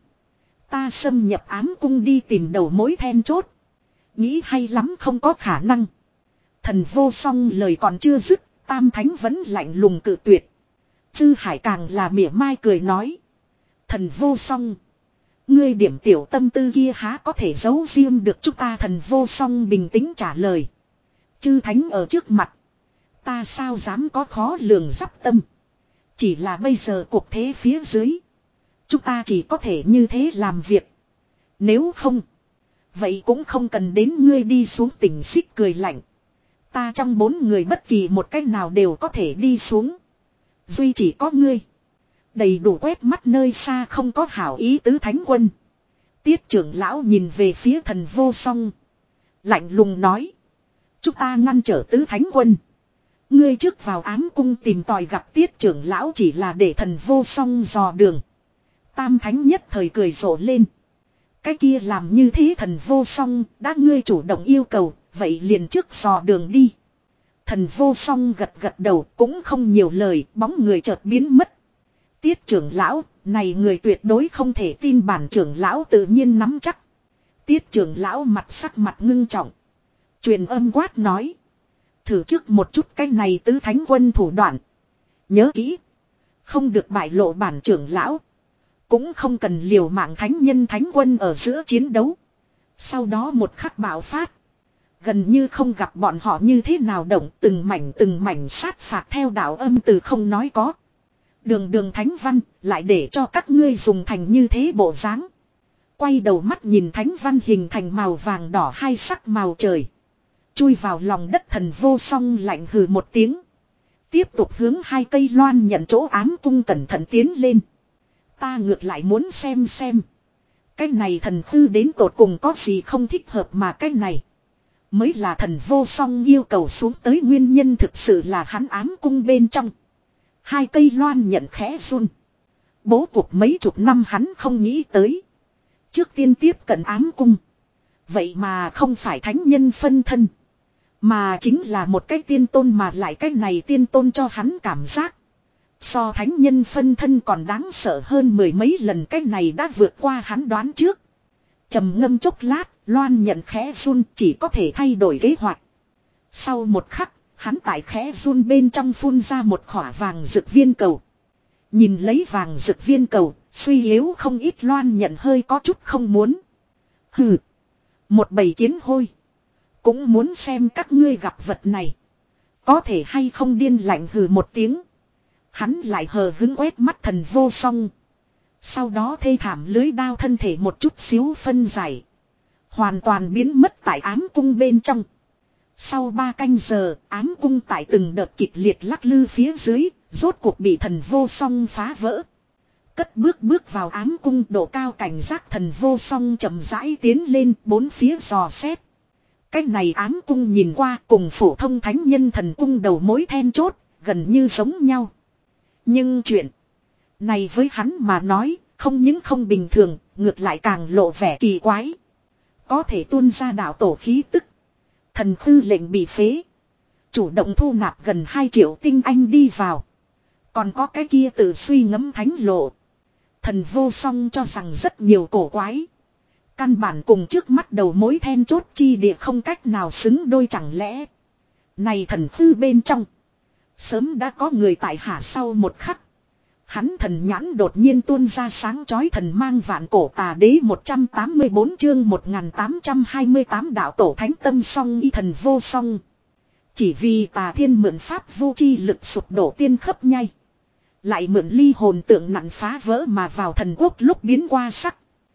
Ta xâm nhập ám cung đi tìm đầu mối then chốt. Nghĩ hay lắm không có khả năng. Thần vô song lời còn chưa dứt. Tam thánh vẫn lạnh lùng cự tuyệt. Chư hải càng là mỉa mai cười nói. Thần vô song. Ngươi điểm tiểu tâm tư kia há có thể giấu riêng được chúng ta. Thần vô song bình tĩnh trả lời. Chư thánh ở trước mặt. Ta sao dám có khó lường giáp tâm. Chỉ là bây giờ cuộc thế phía dưới. Chúng ta chỉ có thể như thế làm việc. Nếu không. Vậy cũng không cần đến ngươi đi xuống tỉnh xích cười lạnh. Ta trong bốn người bất kỳ một cách nào đều có thể đi xuống. Duy chỉ có ngươi. Đầy đủ quét mắt nơi xa không có hảo ý tứ thánh quân. Tiết trưởng lão nhìn về phía thần vô song. Lạnh lùng nói. Chúng ta ngăn trở tứ thánh quân. Ngươi trước vào ám cung tìm tòi gặp tiết trưởng lão chỉ là để thần vô song dò đường. Tam thánh nhất thời cười rộ lên. Cái kia làm như thế thần vô song đã ngươi chủ động yêu cầu. Vậy liền trước dò đường đi. Thần vô song gật gật đầu cũng không nhiều lời bóng người chợt biến mất. Tiết trưởng lão, này người tuyệt đối không thể tin bản trưởng lão tự nhiên nắm chắc. Tiết trưởng lão mặt sắc mặt ngưng trọng. Truyền âm quát nói. Thử trước một chút cái này tứ thánh quân thủ đoạn. Nhớ kỹ. Không được bại lộ bản trưởng lão. Cũng không cần liều mạng thánh nhân thánh quân ở giữa chiến đấu. Sau đó một khắc bạo phát. Gần như không gặp bọn họ như thế nào động từng mảnh từng mảnh sát phạt theo đạo âm từ không nói có. Đường đường thánh văn lại để cho các ngươi dùng thành như thế bộ dáng. Quay đầu mắt nhìn thánh văn hình thành màu vàng đỏ hai sắc màu trời. Chui vào lòng đất thần vô song lạnh hừ một tiếng. Tiếp tục hướng hai cây loan nhận chỗ ám cung cẩn thận tiến lên. Ta ngược lại muốn xem xem. Cái này thần thư đến tột cùng có gì không thích hợp mà cái này. Mới là thần vô song yêu cầu xuống tới nguyên nhân thực sự là hắn ám cung bên trong. Hai cây loan nhận khẽ run. Bố cục mấy chục năm hắn không nghĩ tới. Trước tiên tiếp cận ám cung. Vậy mà không phải thánh nhân phân thân. Mà chính là một cái tiên tôn mà lại cái này tiên tôn cho hắn cảm giác. So thánh nhân phân thân còn đáng sợ hơn mười mấy lần cái này đã vượt qua hắn đoán trước. Trầm ngâm chốc lát, loan nhận khẽ run chỉ có thể thay đổi kế hoạch. Sau một khắc, hắn tại khẽ run bên trong phun ra một khỏa vàng rực viên cầu. Nhìn lấy vàng rực viên cầu, suy yếu không ít loan nhận hơi có chút không muốn. Hừ, một bầy kiến hôi. Cũng muốn xem các ngươi gặp vật này. Có thể hay không điên lạnh hừ một tiếng. Hắn lại hờ hứng quét mắt thần vô song. Sau đó thê thảm lưới đao thân thể một chút xíu phân giải. Hoàn toàn biến mất tại ám cung bên trong. Sau ba canh giờ, ám cung tại từng đợt kịch liệt lắc lư phía dưới, rốt cuộc bị thần vô song phá vỡ. Cất bước bước vào ám cung độ cao cảnh giác thần vô song chậm rãi tiến lên bốn phía dò xét. Cái này ám cung nhìn qua cùng phổ thông thánh nhân thần cung đầu mối then chốt, gần như giống nhau. Nhưng chuyện này với hắn mà nói, không những không bình thường, ngược lại càng lộ vẻ kỳ quái. Có thể tuôn ra đạo tổ khí tức. Thần thư lệnh bị phế. Chủ động thu nạp gần hai triệu tinh anh đi vào. Còn có cái kia tự suy ngẫm thánh lộ. Thần vô song cho rằng rất nhiều cổ quái. Căn bản cùng trước mắt đầu mối then chốt chi địa không cách nào xứng đôi, chẳng lẽ. Này thần thư bên trong. Sớm đã có người tại hạ sau một khắc. Hắn thần nhãn đột nhiên tuôn ra sáng chói thần mang vạn cổ tà đế một trăm tám mươi bốn chương một nghìn tám trăm hai mươi tám đạo tổ thánh tâm song y thần vô song. Chỉ vì tà thiên mượn pháp vô chi lực sụp đổ tiên khấp nhai. Lại mượn ly hồn tượng nặn phá vỡ mà vào thần quốc lúc biến qua sắc.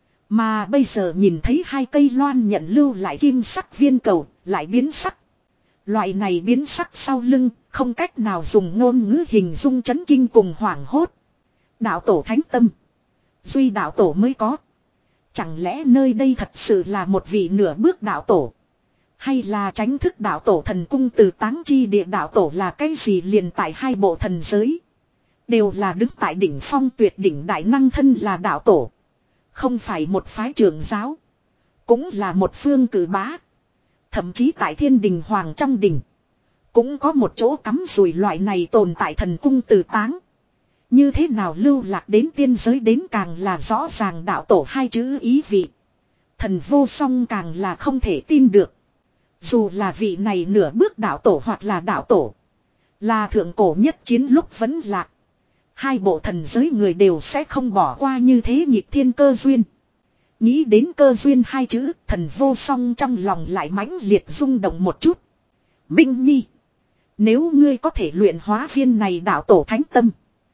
Mà bây giờ nhìn thấy hai cây loan nhận lưu lại kim sắc viên cầu, lại biến sắc. Loại này biến sắc sau lưng, không cách nào dùng ngôn ngữ hình dung chấn kinh cùng hoảng hốt. Đạo tổ thánh tâm. Duy đạo tổ mới có. Chẳng lẽ nơi đây thật sự là một vị nửa bước đạo tổ? Hay là tránh thức đạo tổ thần cung từ táng chi địa đạo tổ là cái gì liền tại hai bộ thần giới? Đều là đứng tại đỉnh phong tuyệt đỉnh đại năng thân là đạo tổ. Không phải một phái trưởng giáo. Cũng là một phương cử bá. Thậm chí tại thiên đình hoàng trong đình. Cũng có một chỗ cắm rùi loại này tồn tại thần cung từ táng. Như thế nào lưu lạc đến tiên giới đến càng là rõ ràng đạo tổ hai chữ ý vị. Thần vô song càng là không thể tin được. Dù là vị này nửa bước đạo tổ hoặc là đạo tổ. Là thượng cổ nhất chiến lúc vẫn lạc. Hai bộ thần giới người đều sẽ không bỏ qua như thế nhịp thiên cơ duyên. Nghĩ đến cơ duyên hai chữ, thần vô song trong lòng lại mãnh liệt rung động một chút. Minh Nhi. Nếu ngươi có thể luyện hóa viên này đạo tổ thánh tâm.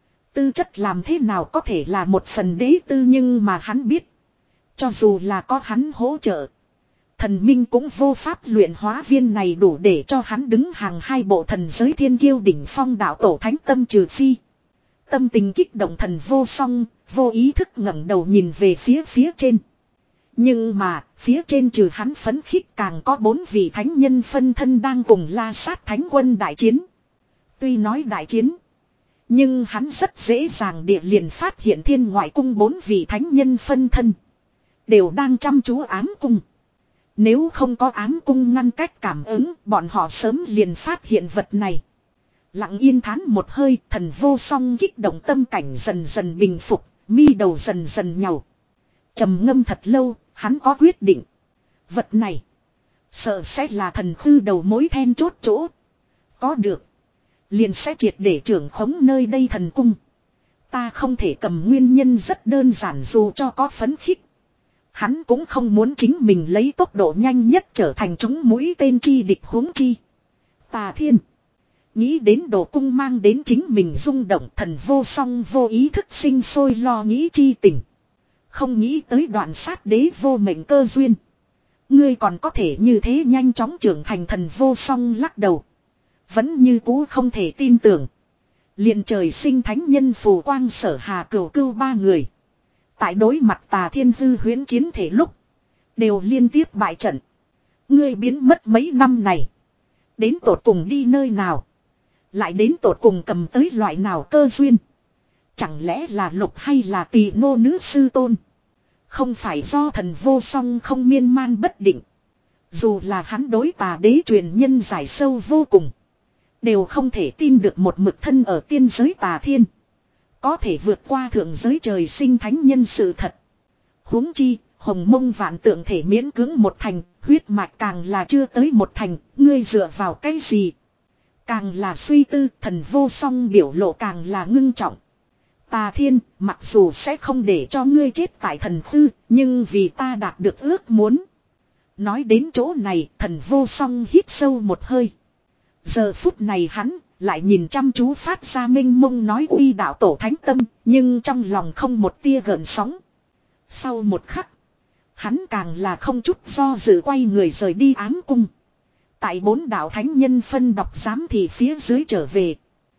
Tư chất làm thế nào có thể là một phần đế tư, nhưng mà hắn biết. Cho dù là có hắn hỗ trợ. Thần minh cũng vô pháp luyện hóa viên này đủ để cho hắn đứng hàng hai bộ thần giới thiên kiêu đỉnh phong đạo tổ thánh tâm, trừ phi. Tâm tình kích động thần vô song, vô ý thức ngẩng đầu nhìn về phía phía trên. Nhưng mà, phía trên trừ hắn phấn khích càng có bốn vị thánh nhân phân thân đang cùng la sát thánh quân đại chiến. Tuy nói đại chiến, nhưng hắn rất dễ dàng địa liền phát hiện thiên ngoại cung bốn vị thánh nhân phân thân. Đều đang chăm chú ám cung. Nếu không có ám cung ngăn cách cảm ứng, bọn họ sớm liền phát hiện vật này. Lặng yên thán một hơi, thần vô song kích động tâm cảnh dần dần bình phục, mi đầu dần dần nhàu. Trầm ngâm thật lâu, hắn có quyết định. Vật này, sợ sẽ là thần khư đầu mối then chốt chỗ. Có được, liền sẽ triệt để trưởng khống nơi đây thần cung. Ta không thể cầm, nguyên nhân rất đơn giản, dù cho có phấn khích. Hắn cũng không muốn chính mình lấy tốc độ nhanh nhất trở thành chúng mũi tên chi địch, huống chi. Tà thiên. Nghĩ đến đồ cung mang đến chính mình rung động, thần vô song vô ý thức sinh sôi lo nghĩ chi tình. Không nghĩ tới đoạn sát đế vô mệnh cơ duyên. Ngươi còn có thể như thế nhanh chóng trưởng thành, thần vô song lắc đầu. Vẫn như cũ không thể tin tưởng. Liền trời sinh thánh nhân phù quang sở hà cửu cưu ba người. Tại đối mặt tà thiên hư huyễn chiến thể lúc. Đều liên tiếp bại trận. Ngươi biến mất mấy năm này. Đến tột cùng đi nơi nào. Lại đến tột cùng cầm tới loại nào cơ duyên. Chẳng lẽ là lục hay là tỳ nô nữ sư tôn. Không phải do thần vô song không miên man bất định. Dù là hắn đối tà đế truyền nhân giải sâu vô cùng. Đều không thể tin được một mực thân ở tiên giới tà thiên. Có thể vượt qua thượng giới trời sinh thánh nhân sự thật. Huống chi, hồng mông vạn tượng thể miễn cưỡng một thành, huyết mạch càng là chưa tới một thành, ngươi dựa vào cái gì? Càng là suy tư, thần vô song biểu lộ càng là ngưng trọng. Tà thiên, mặc dù sẽ không để cho ngươi chết tại thần tư, nhưng vì ta đạt được ước muốn. Nói đến chỗ này, thần vô song hít sâu một hơi. Giờ phút này hắn lại nhìn chăm chú phát ra minh mông nói uy đạo tổ thánh tâm, nhưng trong lòng không một tia gợn sóng. Sau một khắc, hắn càng là không chút do dự quay người rời đi ám cung. Tại bốn đạo thánh nhân phân đọc giám thì phía dưới trở về.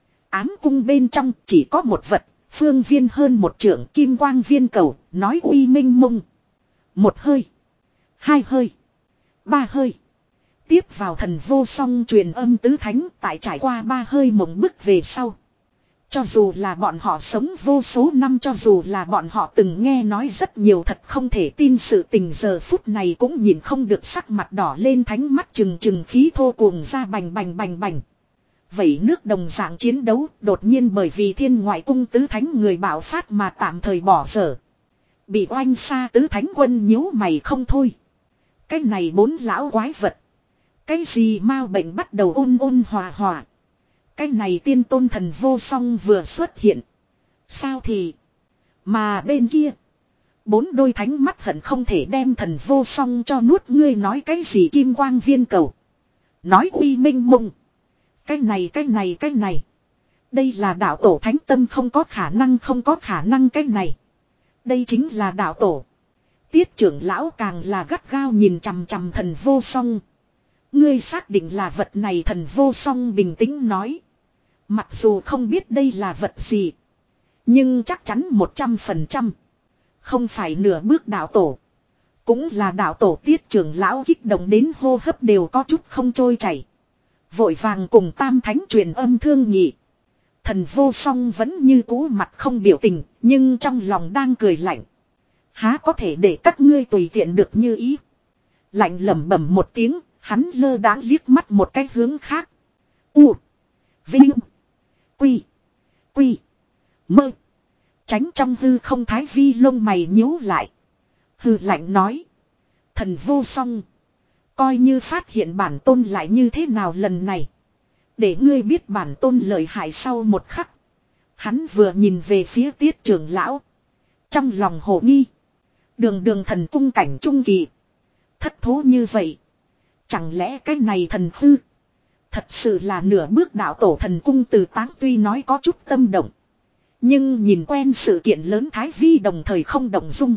Ám cung bên trong chỉ có một vật, phương viên hơn một trượng kim quang viên cầu, nói uy minh mông. Một hơi, hai hơi, ba hơi. Tiếp vào thần vô song truyền âm tứ thánh, tại trải qua ba hơi mộng bức về sau. Cho dù là bọn họ sống vô số năm, cho dù là bọn họ từng nghe nói rất nhiều thật không thể tin sự tình, giờ phút này cũng nhìn không được sắc mặt đỏ lên, thánh mắt trừng trừng, khí thô cuồng ra bành bành bành bành. Vậy nước đồng dạng chiến đấu đột nhiên bởi vì Thiên Ngoại Cung tứ thánh người bạo phát mà tạm thời bỏ dở. Bị oanh xa tứ thánh quân nhíu mày không thôi. Cái này bốn lão quái vật. Cái gì mau bệnh bắt đầu ôn ôn hòa hòa. Cái này tiên tôn thần vô song vừa xuất hiện. Sao thì. Mà bên kia. Bốn đôi thánh mắt hận không thể đem thần vô song cho nuốt. Ngươi nói cái gì kim quang viên cầu. Nói uy minh mông. Cái này cái này cái này. Đây là đạo tổ thánh tâm, không có khả năng không có khả năng cái này. Đây chính là đạo tổ. Tiết trưởng lão càng là gắt gao nhìn chằm chằm thần vô song. Ngươi xác định là vật này, thần vô song bình tĩnh nói. Mặc dù không biết đây là vật gì. Nhưng chắc chắn một trăm phần trăm. Không phải nửa bước đạo tổ. Cũng là đạo tổ. Tiết trưởng lão kích động đến hô hấp đều có chút không trôi chảy. Vội vàng cùng tam thánh truyền âm thương nghị. Thần vô song vẫn như cũ mặt không biểu tình. Nhưng trong lòng đang cười lạnh. Há có thể để các ngươi tùy tiện được như ý. Lạnh lẩm bẩm một tiếng. Hắn lơ đãng liếc mắt một cái hướng khác. U. Vinh. Quy. Quy. Mơ. Tránh trong hư không thái vi lông mày nhíu lại. Hư lạnh nói. Thần vô song. Coi như phát hiện bản tôn lại như thế nào lần này. Để ngươi biết bản tôn lợi hại. Sau một khắc. Hắn vừa nhìn về phía tiết trưởng lão. Trong lòng hồ nghi. Đường đường thần cung cảnh trung kỳ. Thất thố như vậy. Chẳng lẽ cái này thần hư. Thật sự là nửa bước đạo tổ thần cung từ táng, tuy nói có chút tâm động. Nhưng nhìn quen sự kiện lớn thái vi đồng thời không động dung.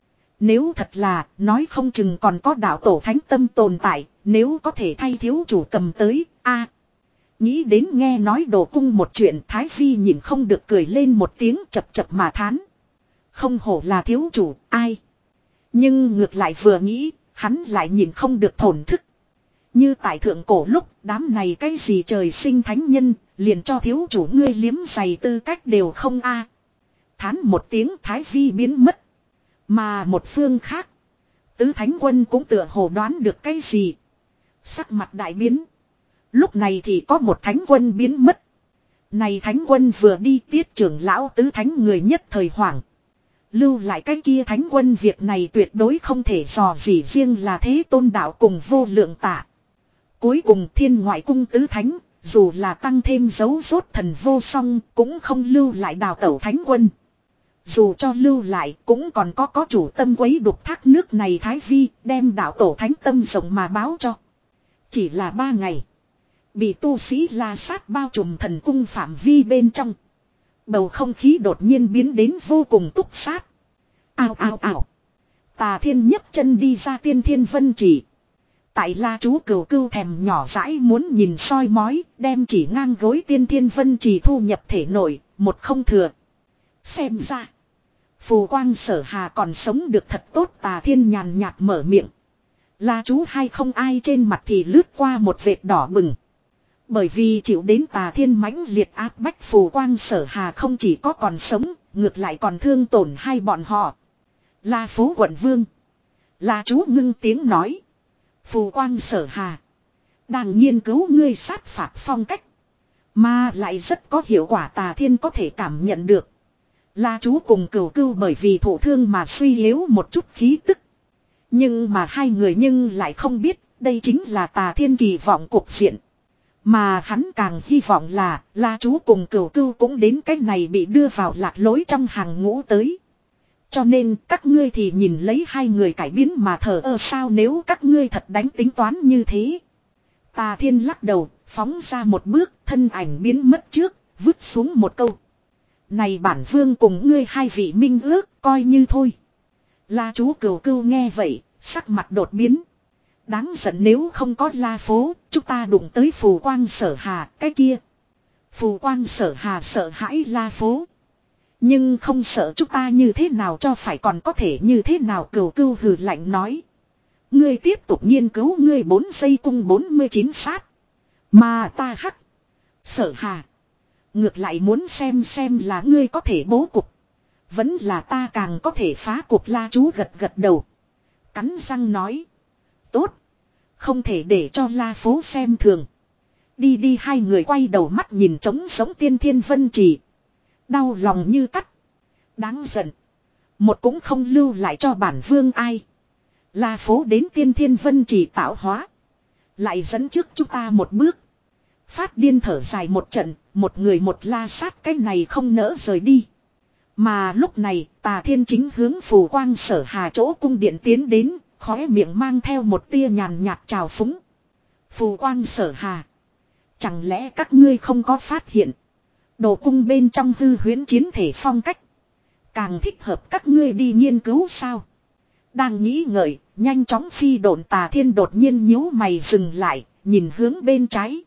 Nếu thật là, nói không chừng còn có đạo tổ thánh tâm tồn tại, nếu có thể thay thiếu chủ cầm tới, a nghĩ đến nghe nói đồ cung một chuyện, thái vi nhìn không được cười lên một tiếng chập chập mà thán. Không hổ là thiếu chủ, ai. Nhưng ngược lại vừa nghĩ, hắn lại nhìn không được thổn thức. Như tại thượng cổ lúc, đám này cái gì trời sinh thánh nhân, liền cho thiếu chủ ngươi liếm giày tư cách đều không a. Thán một tiếng thái vi biến mất. Mà một phương khác, tứ thánh quân cũng tựa hồ đoán được cái gì. Sắc mặt đại biến. Lúc này thì có một thánh quân biến mất. Này thánh quân vừa đi, tiết trưởng lão tứ thánh người nhất thời hoảng. Lưu lại cái kia thánh quân, việc này tuyệt đối không thể dò gì, riêng là thế tôn đạo cùng vô lượng tả. Cuối cùng Thiên Ngoại Cung tứ thánh, dù là tăng thêm dấu rốt thần vô song, cũng không lưu lại đào tẩu thánh quân. Dù cho lưu lại, cũng còn có có chủ tâm quấy đục thác nước này thái vi, đem đạo tổ thánh tâm rộng mà báo cho. Chỉ là ba ngày. Bị tu sĩ la sát bao trùm thần cung phạm vi bên trong. Bầu không khí đột nhiên biến đến vô cùng túc sát. Ao ao ao. Tà Thiên nhấc chân đi ra Tiên Thiên Vân Chỉ. Tại La Chú cừu cừu thèm nhỏ dãi muốn nhìn soi mói, đem chỉ ngang gối Tiên Thiên Vân Chỉ thu nhập thể nội, một không thừa. Xem ra, phù quang Sở Hà còn sống được thật tốt. Tà Thiên nhàn nhạt mở miệng. La Chú hay không ai trên mặt thì lướt qua một vệt đỏ bừng. Bởi vì chịu đến Tà Thiên mãnh liệt áp bách, phù quang Sở Hà không chỉ có còn sống, ngược lại còn thương tổn hai bọn họ. La Phố quận vương. La Chú ngưng tiếng nói. Phù quang Sở Hà đang nghiên cứu ngươi sát phạt phong cách, mà lại rất có hiệu quả. Tà Thiên có thể cảm nhận được. La Chú cùng cừu cừu bởi vì thổ thương mà suy yếu một chút khí tức. Nhưng mà hai người nhưng lại không biết, đây chính là Tà Thiên kỳ vọng cuộc diện. Mà hắn càng hy vọng là La Chú cùng cừu cừu cũng đến cách này bị đưa vào lạc lối trong hàng ngũ tới. Cho nên các ngươi thì nhìn lấy hai người cải biến mà thờ ơ sao, nếu các ngươi thật đánh tính toán như thế. Tà Thiên lắc đầu, phóng ra một bước, thân ảnh biến mất trước, vứt xuống một câu. Này bản vương cùng ngươi hai vị minh ước, coi như thôi. La Chú cừu cừu nghe vậy, sắc mặt đột biến. Đáng giận, nếu không có La Phố, chúng ta đụng tới phù quang Sở Hà, cái kia. Phù quang Sở Hà sợ hãi La Phố. Nhưng không sợ chúng ta như thế nào cho phải, còn có thể như thế nào. Cừu cừu hừ lạnh nói. Ngươi tiếp tục nghiên cứu ngươi bốn giây cung bốn mươi chín sát. Mà ta hắc. Sở Hà. Ngược lại muốn xem xem là ngươi có thể bố cục. Vẫn là ta càng có thể phá cuộc. La chú gật gật đầu. Cắn răng nói. Tốt. Không thể để cho La phố xem thường. Đi đi hai người quay đầu mắt nhìn trống sống tiên thiên vân trì. Đau lòng như cắt. Đáng giận. Một cũng không lưu lại cho bản vương ai. La phố đến tiên thiên vân trì tạo hóa. Lại dẫn trước chúng ta một bước. Phát điên thở dài một trận. Một người một la sát cái này không nỡ rời đi. Mà lúc này Tà Thiên chính hướng Phù Quang Sở Hà chỗ cung điện tiến đến. Khóe miệng mang theo một tia nhàn nhạt trào phúng. Phù Quang Sở Hà. Chẳng lẽ các ngươi không có phát hiện. Đồ cung bên trong hư huyễn chiến thể phong cách. Càng thích hợp các ngươi đi nghiên cứu sao. Đang nghĩ ngợi. Nhanh chóng phi độn Tà Thiên đột nhiên nhíu mày dừng lại. Nhìn hướng bên trái.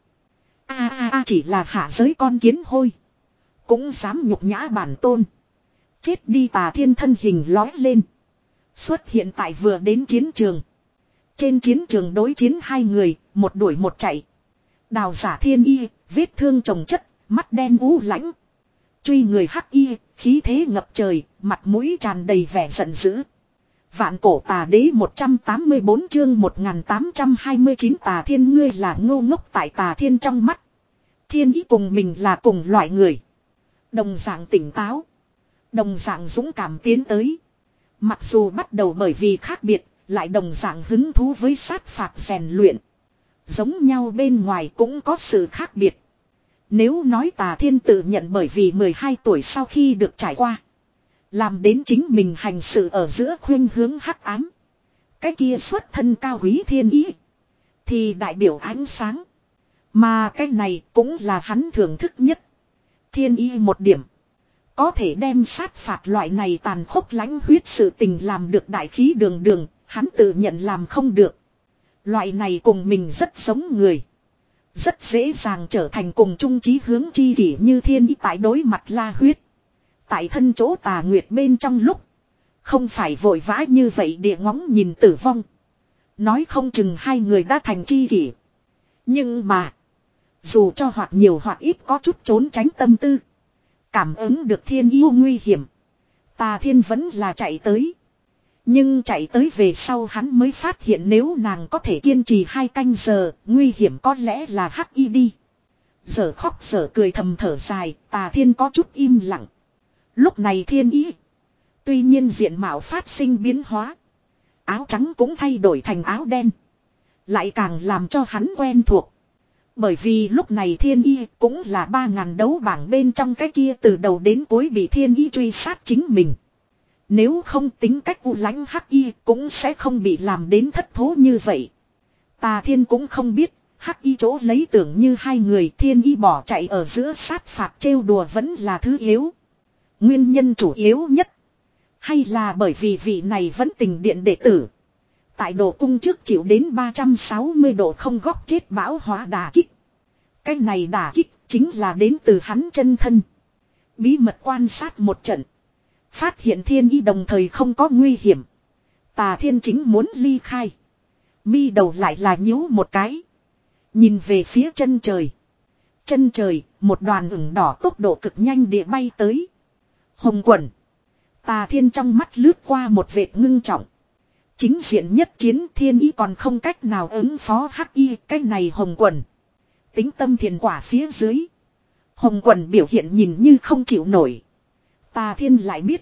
A a a chỉ là hạ giới con kiến hôi. Cũng dám nhục nhã bản tôn. Chết đi. Tà Thiên thân hình lói lên. Xuất hiện tại vừa đến chiến trường. Trên chiến trường đối chiến hai người. Một đuổi một chạy. Đào giả thiên y. Vết thương chồng chất. Mắt đen u lãnh. Truy người hắc y. Khí thế ngập trời. Mặt mũi tràn đầy vẻ giận dữ. Vạn cổ tà đế một trăm tám mươi bốn chương một nghìn tám trăm hai mươi chín. Tà Thiên ngươi là ngô ngốc. Tại Tà Thiên trong mắt. Thiên ý cùng mình là cùng loại người. Đồng dạng tỉnh táo. Đồng dạng dũng cảm tiến tới. Mặc dù bắt đầu bởi vì khác biệt. Lại đồng dạng hứng thú với sát phạt rèn luyện. Giống nhau bên ngoài cũng có sự khác biệt. Nếu nói Tà Thiên tự nhận bởi vì mười hai tuổi sau khi được trải qua. Làm đến chính mình hành sự ở giữa khuynh hướng hắc ám. Cái kia xuất thân cao quý thiên ý. Thì đại biểu ánh sáng. Mà cái này cũng là hắn thưởng thức nhất. Thiên ý một điểm. Có thể đem sát phạt loại này tàn khốc lãnh huyết sự tình làm được đại khí đường đường. Hắn tự nhận làm không được. Loại này cùng mình rất giống người. Rất dễ dàng trở thành cùng chung chí hướng chi kỷ như thiên ý tại đối mặt La Huyết. Tại thân chỗ Tà Nguyệt bên trong lúc. Không phải vội vã như vậy địa ngóng nhìn tử vong. Nói không chừng hai người đã thành chi kỷ. Nhưng mà. Dù cho hoặc nhiều hoặc ít có chút trốn tránh tâm tư. Cảm ứng được thiên yêu nguy hiểm. Tà Thiên vẫn là chạy tới. Nhưng chạy tới về sau hắn mới phát hiện nếu nàng có thể kiên trì hai canh giờ. Nguy hiểm có lẽ là hắc y đi. Giờ khóc giờ cười thầm thở dài. Tà Thiên có chút im lặng. Lúc này thiên ý. Tuy nhiên diện mạo phát sinh biến hóa. Áo trắng cũng thay đổi thành áo đen. Lại càng làm cho hắn quen thuộc. Bởi vì lúc này thiên y cũng là ba ngàn đấu bảng bên trong cái kia từ đầu đến cuối bị thiên y truy sát chính mình. Nếu không tính cách u lãnh hắc y cũng sẽ không bị làm đến thất thố như vậy. Tà Thiên cũng không biết hắc y chỗ lấy tưởng như hai người thiên y bỏ chạy ở giữa sát phạt trêu đùa vẫn là thứ yếu. Nguyên nhân chủ yếu nhất. Hay là bởi vì vị này vẫn tình điện đệ tử. Tại độ cung trước chịu đến ba trăm sáu mươi độ không góc chết bão hóa đả kích. Cái này đả kích chính là đến từ hắn chân thân. Bí mật quan sát một trận. Phát hiện thiên y đồng thời không có nguy hiểm. Tà Thiên chính muốn ly khai. Mi đầu lại là nhíu một cái. Nhìn về phía chân trời. Chân trời, một đoàn ửng đỏ tốc độ cực nhanh địa bay tới. Hồng quẩn. Tà Thiên trong mắt lướt qua một vệt ngưng trọng. Chính diện nhất chiến thiên ý còn không cách nào ứng phó hắc y cái này hồng quẩn. Tính tâm thiền quả phía dưới. Hồng quẩn biểu hiện nhìn như không chịu nổi. Tà Thiên lại biết.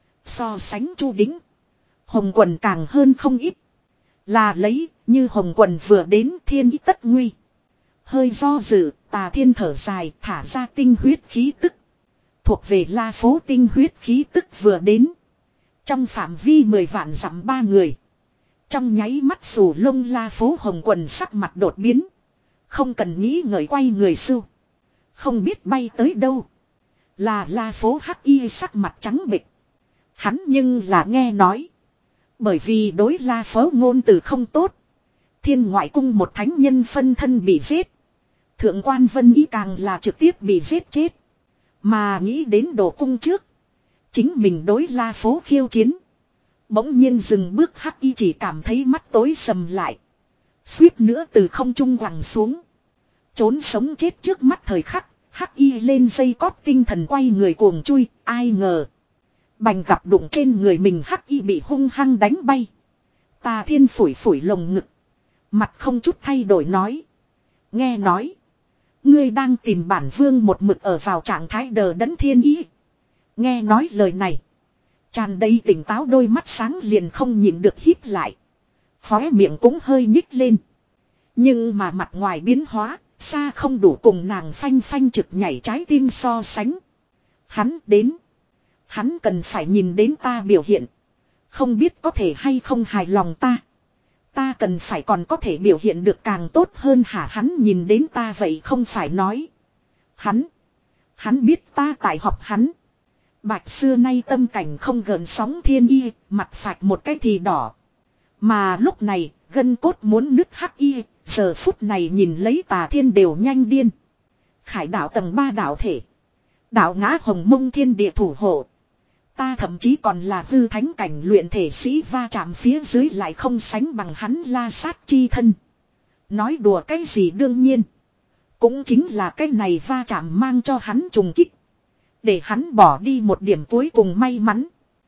So sánh Chu Đính. Hồng quẩn càng hơn không ít. Là lấy như hồng quẩn vừa đến thiên ý tất nguy. Hơi do dự Tà Thiên thở dài thả ra tinh huyết khí tức. Thuộc về La phố tinh huyết khí tức vừa đến. Trong phạm vi mười vạn dặm ba người. Trong nháy mắt sù lông La phố hồng quần sắc mặt đột biến. Không cần nghĩ ngợi quay người sưu. Không biết bay tới đâu. Là La phố hắc y sắc mặt trắng bệch. Hắn nhưng là nghe nói. Bởi vì đối La phố ngôn từ không tốt. Thiên ngoại cung một thánh nhân phân thân bị giết. Thượng quan Vân Ý càng là trực tiếp bị giết chết. Mà nghĩ đến đồ cung trước. Chính mình đối La phố khiêu chiến. Bỗng nhiên dừng bước hắc y chỉ cảm thấy mắt tối sầm lại. Suýt nữa từ không trung quẳng xuống. Trốn sống chết trước mắt thời khắc. Hắc y lên dây cót tinh thần quay người cuồng chui, ai ngờ. Bành gặp đụng trên người mình hắc y bị hung hăng đánh bay. Tà Thiên phủi phủi lồng ngực. Mặt không chút thay đổi nói. Nghe nói. Ngươi đang tìm bản vương một mực ở vào trạng thái đờ đẫn thiên ý. Nghe nói lời này. Tràn đầy tỉnh táo đôi mắt sáng liền không nhịn được híp lại. Khóe miệng cũng hơi nhích lên. Nhưng mà mặt ngoài biến hóa, xa không đủ cùng nàng phanh phanh trực nhảy trái tim so sánh. Hắn đến. Hắn cần phải nhìn đến ta biểu hiện. Không biết có thể hay không hài lòng ta. Ta cần phải còn có thể biểu hiện được càng tốt hơn hả hắn nhìn đến ta vậy không phải nói. Hắn. Hắn biết ta tại học hắn. Bạch xưa nay tâm cảnh không gợn sóng thiên y, mặt phạch một cái thì đỏ. Mà lúc này, gân cốt muốn nứt hắc y, giờ phút này nhìn lấy Tà Thiên đều nhanh điên. Khải đạo tầng ba đạo thể. Đạo ngã hồng mông thiên địa thủ hộ. Ta thậm chí còn là hư thánh cảnh luyện thể sĩ va chạm phía dưới lại không sánh bằng hắn la sát chi thân. Nói đùa cái gì đương nhiên. Cũng chính là cái này va chạm mang cho hắn trùng kích. Để hắn bỏ đi một điểm cuối cùng may mắn.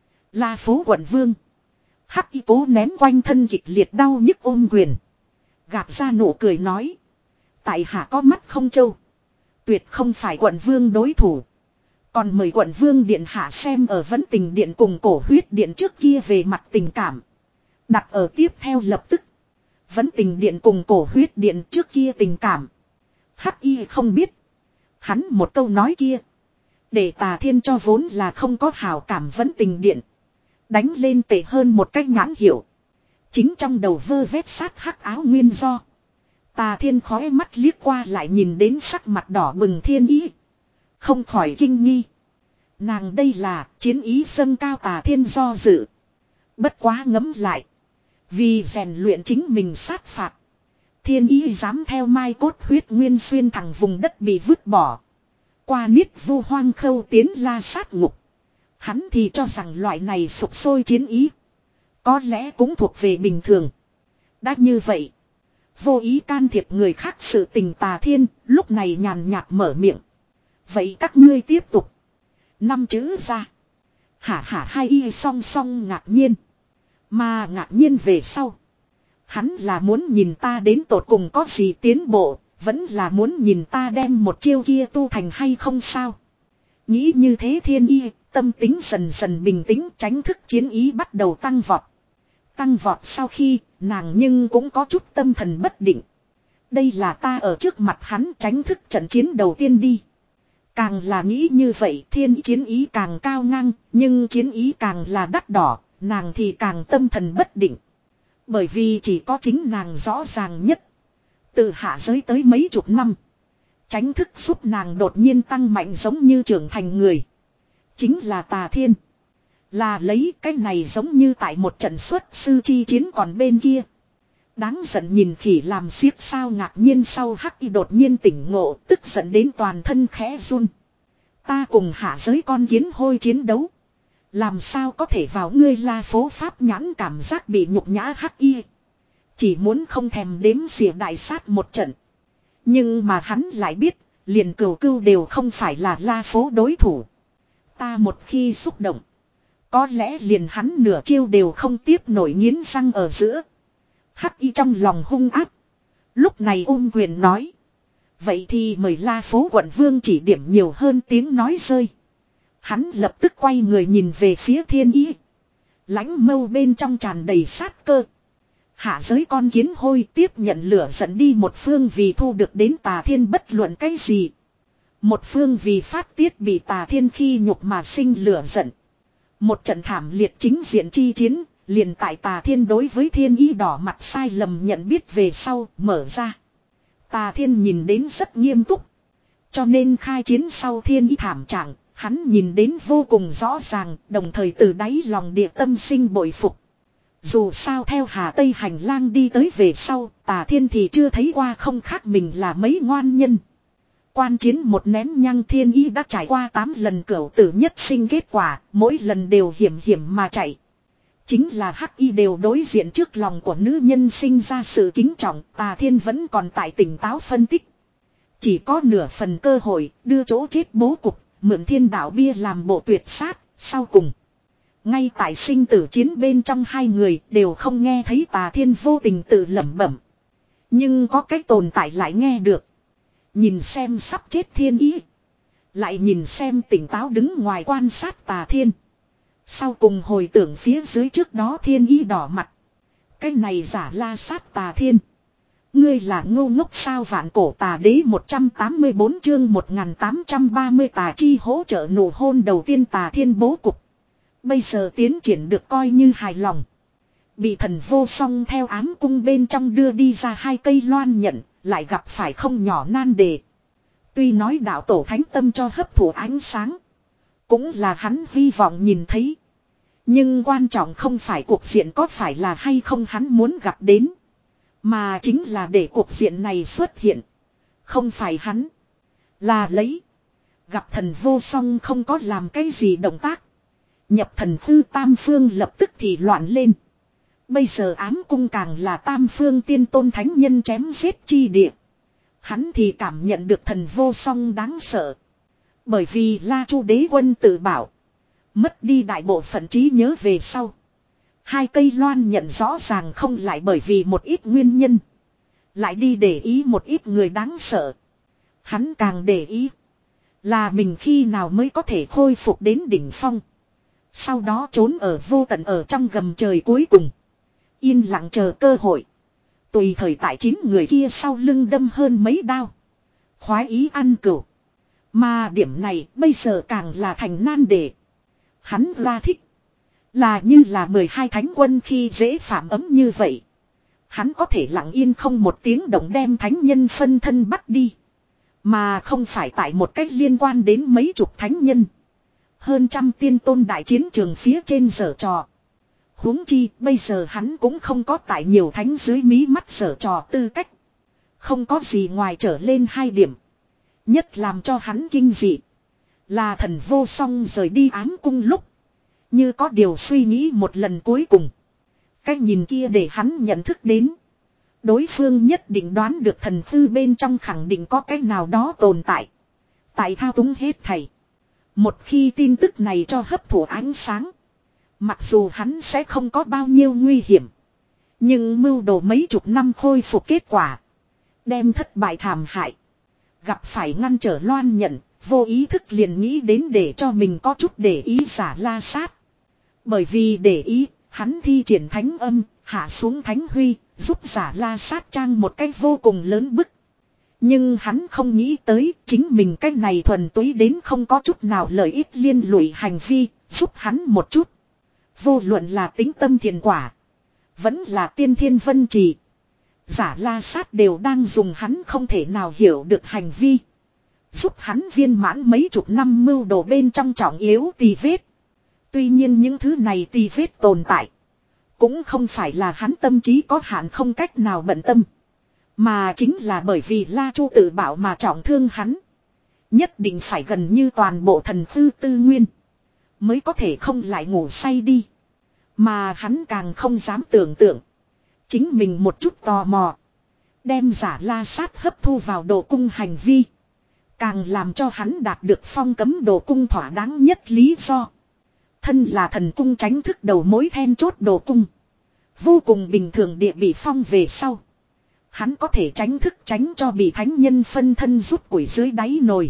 La phố quận vương. Hắc y cố nén quanh thân kịch liệt đau nhức ôm quyền. Gạt ra nụ cười nói. Tại hạ có mắt không trâu. Tuyệt không phải quận vương đối thủ. Còn mời quận vương điện hạ xem ở Vấn Tình điện cùng Cổ Huyết điện trước kia về mặt tình cảm. Đặt ở tiếp theo lập tức. Vấn Tình điện cùng Cổ Huyết điện trước kia tình cảm. Hắc y không biết. Hắn một câu nói kia. Để Tà Thiên cho vốn là không có hảo cảm Vấn Tình điện. Đánh lên tệ hơn một cách nhãn hiểu. Chính trong đầu vơ vét sát hắc áo nguyên do. Tà Thiên khói mắt liếc qua lại nhìn đến sắc mặt đỏ bừng thiên ý. Không khỏi kinh nghi. Nàng đây là chiến ý dâng cao Tà Thiên do dự. Bất quá ngấm lại. Vì rèn luyện chính mình sát phạt. Thiên ý dám theo mai cốt huyết nguyên xuyên thẳng vùng đất bị vứt bỏ. Qua niết vu hoang khâu tiến la sát ngục. Hắn thì cho rằng loại này sục sôi chiến ý. Có lẽ cũng thuộc về bình thường. Đã như vậy. Vô ý can thiệp người khác sự tình Tà Thiên. Lúc này nhàn nhạt mở miệng. Vậy các ngươi tiếp tục. Năm chữ ra. Hả hả hai y song song ngạc nhiên. Mà ngạc nhiên về sau. Hắn là muốn nhìn ta đến tột cùng có gì tiến bộ. Vẫn là muốn nhìn ta đem một chiêu kia tu thành hay không sao. Nghĩ như thế thiên y. Tâm tính dần dần bình tĩnh, tránh thức chiến ý bắt đầu tăng vọt. Tăng vọt sau khi, nàng nhưng cũng có chút tâm thần bất định. Đây là ta ở trước mặt hắn tránh thức trận chiến đầu tiên đi. Càng là nghĩ như vậy thiên chiến ý càng cao ngang, nhưng chiến ý càng là đắt đỏ, nàng thì càng tâm thần bất định. Bởi vì chỉ có chính nàng rõ ràng nhất. Từ hạ giới tới mấy chục năm. Tránh thức giúp nàng đột nhiên tăng mạnh giống như trưởng thành người. Chính là Tà Thiên. Là lấy cái này giống như tại một trận xuất sư chi chiến còn bên kia. Đáng giận nhìn khỉ làm xiếc sao ngạc nhiên sau hắc y đột nhiên tỉnh ngộ tức giận đến toàn thân khẽ run. Ta cùng hạ giới con kiến hôi chiến đấu. Làm sao có thể vào ngươi la phố pháp nhãn cảm giác bị nhục nhã hắc y. Chỉ muốn không thèm đếm xỉa đại sát một trận. Nhưng mà hắn lại biết liền cừu cưu đều không phải là la phố đối thủ. Ta một khi xúc động. Có lẽ liền hắn nửa chiêu đều không tiếp nổi nghiến răng ở giữa. Hắc y trong lòng hung áp. Lúc này ôm quyền nói. Vậy thì mời la phố quận vương chỉ điểm nhiều hơn tiếng nói rơi. Hắn lập tức quay người nhìn về phía thiên ý. Lãnh mâu bên trong tràn đầy sát cơ. Hạ giới con kiến hôi tiếp nhận lửa dẫn đi một phương vì thu được đến Tà Thiên bất luận cái gì. Một phương vì phát tiết bị Tà Thiên khi nhục mà sinh lửa giận. Một trận thảm liệt chính diện chi chiến, liền tại Tà Thiên đối với thiên ý đỏ mặt sai lầm nhận biết về sau, mở ra. Tà Thiên nhìn đến rất nghiêm túc. Cho nên khai chiến sau thiên ý thảm trạng, hắn nhìn đến vô cùng rõ ràng, đồng thời từ đáy lòng địa tâm sinh bội phục. Dù sao theo Hà Tây hành lang đi tới về sau, Tà Thiên thì chưa thấy qua không khác mình là mấy ngoan nhân. Quan chiến một nén nhang thiên ý đã trải qua tám lần cửu tử nhất sinh kết quả, mỗi lần đều hiểm hiểm mà chạy. Chính là hắc y đều đối diện trước lòng của nữ nhân sinh ra sự kính trọng, Tà Thiên vẫn còn tại tỉnh táo phân tích. Chỉ có nửa phần cơ hội đưa chỗ chết bố cục, mượn thiên đạo bia làm bộ tuyệt sát, sau cùng. Ngay tại sinh tử chiến bên trong hai người đều không nghe thấy Tà Thiên vô tình tự lẩm bẩm. Nhưng có cái tồn tại lại nghe được. Nhìn xem sắp chết Thiên Ý. Lại nhìn xem tỉnh táo đứng ngoài quan sát Tà Thiên. Sau cùng hồi tưởng phía dưới trước đó Thiên Ý đỏ mặt. Cái này giả la sát Tà Thiên. Ngươi là ngô ngốc sao vạn cổ tà đế một trăm tám mươi bốn chương một nghìn tám trăm ba mươi tà chi hỗ trợ nụ hôn đầu tiên Tà Thiên bố cục. Bây giờ tiến triển được coi như hài lòng. Bị thần vô song theo ám cung bên trong đưa đi ra hai cây loan nhận, lại gặp phải không nhỏ nan đề. Tuy nói đạo tổ thánh tâm cho hấp thụ ánh sáng. Cũng là hắn hy vọng nhìn thấy. Nhưng quan trọng không phải cuộc diện có phải là hay không hắn muốn gặp đến. Mà chính là để cuộc diện này xuất hiện. Không phải hắn. Là lấy. Gặp thần vô song không có làm cái gì động tác. Nhập thần hư tam phương lập tức thì loạn lên. Bây giờ ám cung càng là tam phương tiên tôn thánh nhân chém giết chi địa. Hắn thì cảm nhận được thần vô song đáng sợ. Bởi vì La Chu đế quân tự bảo. Mất đi đại bộ phận trí nhớ về sau. Hai cây loan nhận rõ ràng không lại bởi vì một ít nguyên nhân. Lại đi để ý một ít người đáng sợ. Hắn càng để ý. Là mình khi nào mới có thể khôi phục đến đỉnh phong. Sau đó trốn ở vô tận ở trong gầm trời cuối cùng. Yên lặng chờ cơ hội. Tùy thời tại chín người kia sau lưng đâm hơn mấy đao. Khoái ý ăn cửu. Mà điểm này bây giờ càng là thành nan đề. Hắn ra thích. Là như là mười hai thánh quân khi dễ phạm ấm như vậy. Hắn có thể lặng yên không một tiếng động đem thánh nhân phân thân bắt đi. Mà không phải tại một cách liên quan đến mấy chục thánh nhân. Hơn trăm tiên tôn đại chiến trường phía trên giở trò. Huống chi bây giờ hắn cũng không có tại nhiều thánh dưới mí mắt giở trò tư cách. Không có gì ngoài trở lên hai điểm. Nhất làm cho hắn kinh dị. Là thần vô song rời đi ám cung lúc. Như có điều suy nghĩ một lần cuối cùng. Cái nhìn kia để hắn nhận thức đến. Đối phương nhất định đoán được thần thư bên trong khẳng định có cái nào đó tồn tại. Tại thao túng hết thầy. Một khi tin tức này cho hấp thụ ánh sáng. Mặc dù hắn sẽ không có bao nhiêu nguy hiểm. Nhưng mưu đồ mấy chục năm khôi phục kết quả. Đem thất bại thảm hại. Gặp phải ngăn trở loan nhận. Vô ý thức liền nghĩ đến để cho mình có chút để ý giả la sát. Bởi vì để ý, hắn thi triển thánh âm, hạ xuống thánh huy, giúp giả la sát trang một cách vô cùng lớn bức. Nhưng hắn không nghĩ tới chính mình cách này thuần túy đến không có chút nào lợi ích liên lụy hành vi, giúp hắn một chút. Vô luận là tính tâm thiền quả, vẫn là tiên thiên vân trì. Giả la sát đều đang dùng hắn không thể nào hiểu được hành vi. Giúp hắn viên mãn mấy chục năm mưu đồ bên trong trọng yếu tì vết. Tuy nhiên những thứ này tì vết tồn tại. Cũng không phải là hắn tâm trí có hạn không cách nào bận tâm. Mà chính là bởi vì La Chu tự bảo mà trọng thương hắn. Nhất định phải gần như toàn bộ thần tư tư nguyên. Mới có thể không lại ngủ say đi. Mà hắn càng không dám tưởng tượng. Chính mình một chút tò mò. Đem giả la sát hấp thu vào đồ cung hành vi. Càng làm cho hắn đạt được phong cấm đồ cung thỏa đáng nhất lý do. Thân là thần cung tránh thức đầu mối then chốt đồ cung. Vô cùng bình thường địa bị phong về sau. Hắn có thể tránh thức tránh cho bị thánh nhân phân thân rút củi dưới đáy nồi.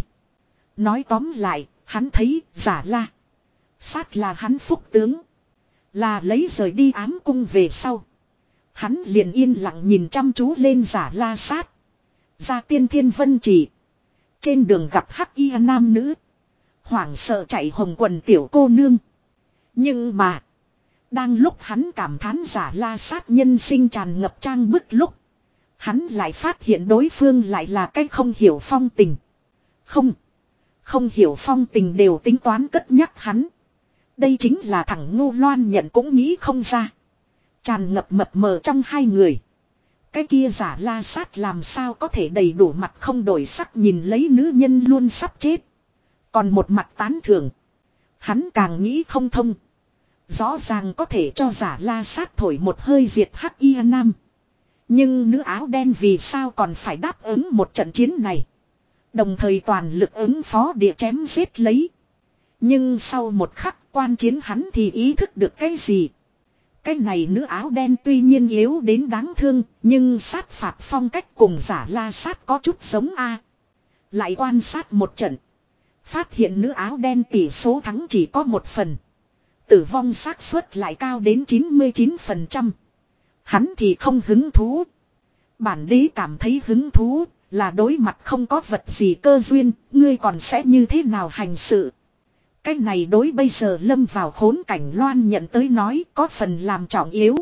Nói tóm lại, hắn thấy giả la sát là hắn phúc tướng. Là lấy rời đi ám cung về sau. Hắn liền yên lặng nhìn chăm chú lên giả la sát. Ra tiên thiên vân trì. Trên đường gặp hắc y nam nữ. Hoảng sợ chạy hồng quần tiểu cô nương. Nhưng mà. Đang lúc hắn cảm thán giả la sát nhân sinh tràn ngập trang bức lúc. Hắn lại phát hiện đối phương lại là cái không hiểu phong tình. Không. Không hiểu phong tình đều tính toán cất nhắc hắn. Đây chính là thằng ngu loan nhận cũng nghĩ không ra. Tràn ngập mập mờ trong hai người. Cái kia giả la sát làm sao có thể đầy đủ mặt không đổi sắc nhìn lấy nữ nhân luôn sắp chết. Còn một mặt tán thưởng. Hắn càng nghĩ không thông. Rõ ràng có thể cho giả la sát thổi một hơi diệt hắc y nam. Nhưng nữ áo đen vì sao còn phải đáp ứng một trận chiến này. Đồng thời toàn lực ứng phó địa chém giết lấy. Nhưng sau một khắc quan chiến hắn thì ý thức được cái gì. Cái này nữ áo đen tuy nhiên yếu đến đáng thương, nhưng sát phạt phong cách cùng giả la sát có chút giống a. Lại quan sát một trận. Phát hiện nữ áo đen tỷ số thắng chỉ có một phần. Tử vong xác suất lại cao đến chín mươi chín phần trăm. Hắn thì không hứng thú. Bản đế cảm thấy hứng thú là đối mặt không có vật gì cơ duyên, ngươi còn sẽ như thế nào hành sự. Cái này đối bây giờ lâm vào khốn cảnh Loan nhận tới nói có phần làm trọng yếu.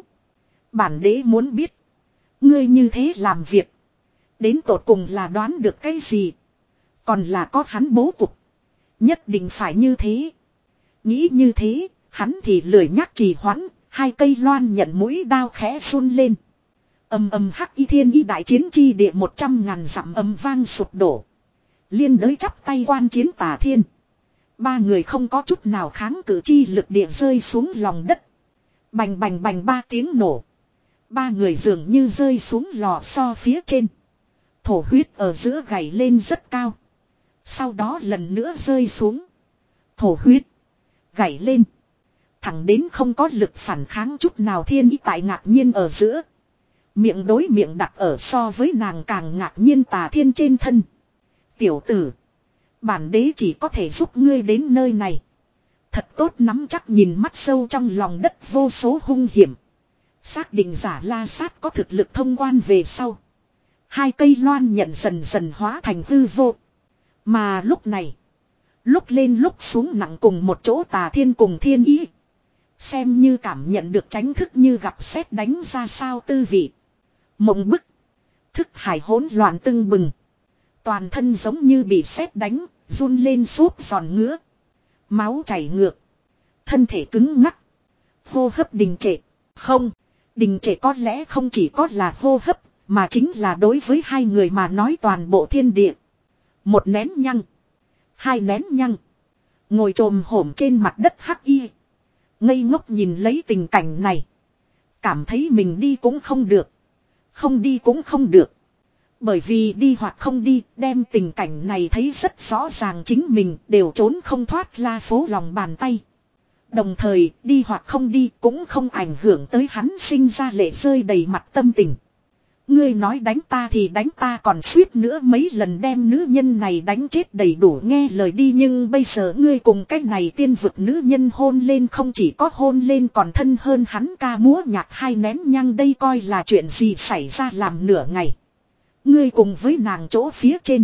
Bản đế muốn biết. Ngươi như thế làm việc. Đến tột cùng là đoán được cái gì. Còn là có hắn bố cục. Nhất định phải như thế. Nghĩ như thế, hắn thì lười nhắc trì hoãn. Hai cây loan nhận mũi đao khẽ run lên. Âm âm hắc y thiên y đại chiến chi địa một trăm ngàn dặm âm vang sụp đổ. Liên đới chắp tay quan chiến Tà Thiên. Ba người không có chút nào kháng cự chi lực địa rơi xuống lòng đất. Bành bành bành ba tiếng nổ. Ba người dường như rơi xuống lò xo phía trên. Thổ huyết ở giữa gảy lên rất cao. Sau đó lần nữa rơi xuống. Thổ huyết. Gảy lên. Thẳng đến không có lực phản kháng chút nào thiên ý tại ngạc nhiên ở giữa. Miệng đối miệng đặt ở so với nàng càng ngạc nhiên Tà Thiên trên thân. Tiểu tử. Bản đế chỉ có thể giúp ngươi đến nơi này. Thật tốt nắm chắc nhìn mắt sâu trong lòng đất vô số hung hiểm. Xác định giả la sát có thực lực thông quan về sau. Hai cây loan nhận dần dần hóa thành hư vô. Mà lúc này. Lúc lên lúc xuống nặng cùng một chỗ Tà Thiên cùng thiên ý. Xem như cảm nhận được tránh thức như gặp sét đánh ra sao tư vị. Mộng bức. Thức hải hỗn loạn tưng bừng. Toàn thân giống như bị sét đánh, run lên xốp giòn ngứa. Máu chảy ngược. Thân thể cứng ngắc. Hô hấp đình trệ. Không, đình trệ có lẽ không chỉ có là hô hấp, mà chính là đối với hai người mà nói toàn bộ thiên địa. Một nén nhăng. Hai nén nhăng. Ngồi trồm hổm trên mặt đất hắc y. Ngây ngốc nhìn lấy tình cảnh này. Cảm thấy mình đi cũng không được. Không đi cũng không được. Bởi vì đi hoặc không đi, đem tình cảnh này thấy rất rõ ràng chính mình đều trốn không thoát La Phố lòng bàn tay. Đồng thời, đi hoặc không đi cũng không ảnh hưởng tới hắn sinh ra lệ rơi đầy mặt tâm tình. Ngươi nói đánh ta thì đánh ta còn suýt nữa mấy lần đem nữ nhân này đánh chết đầy đủ nghe lời đi. Nhưng bây giờ ngươi cùng cái này tiên vực nữ nhân hôn lên, không chỉ có hôn lên còn thân hơn hắn ca múa nhạc hai nén nhang, đây coi là chuyện gì xảy ra làm nửa ngày. Ngươi cùng với nàng chỗ phía trên.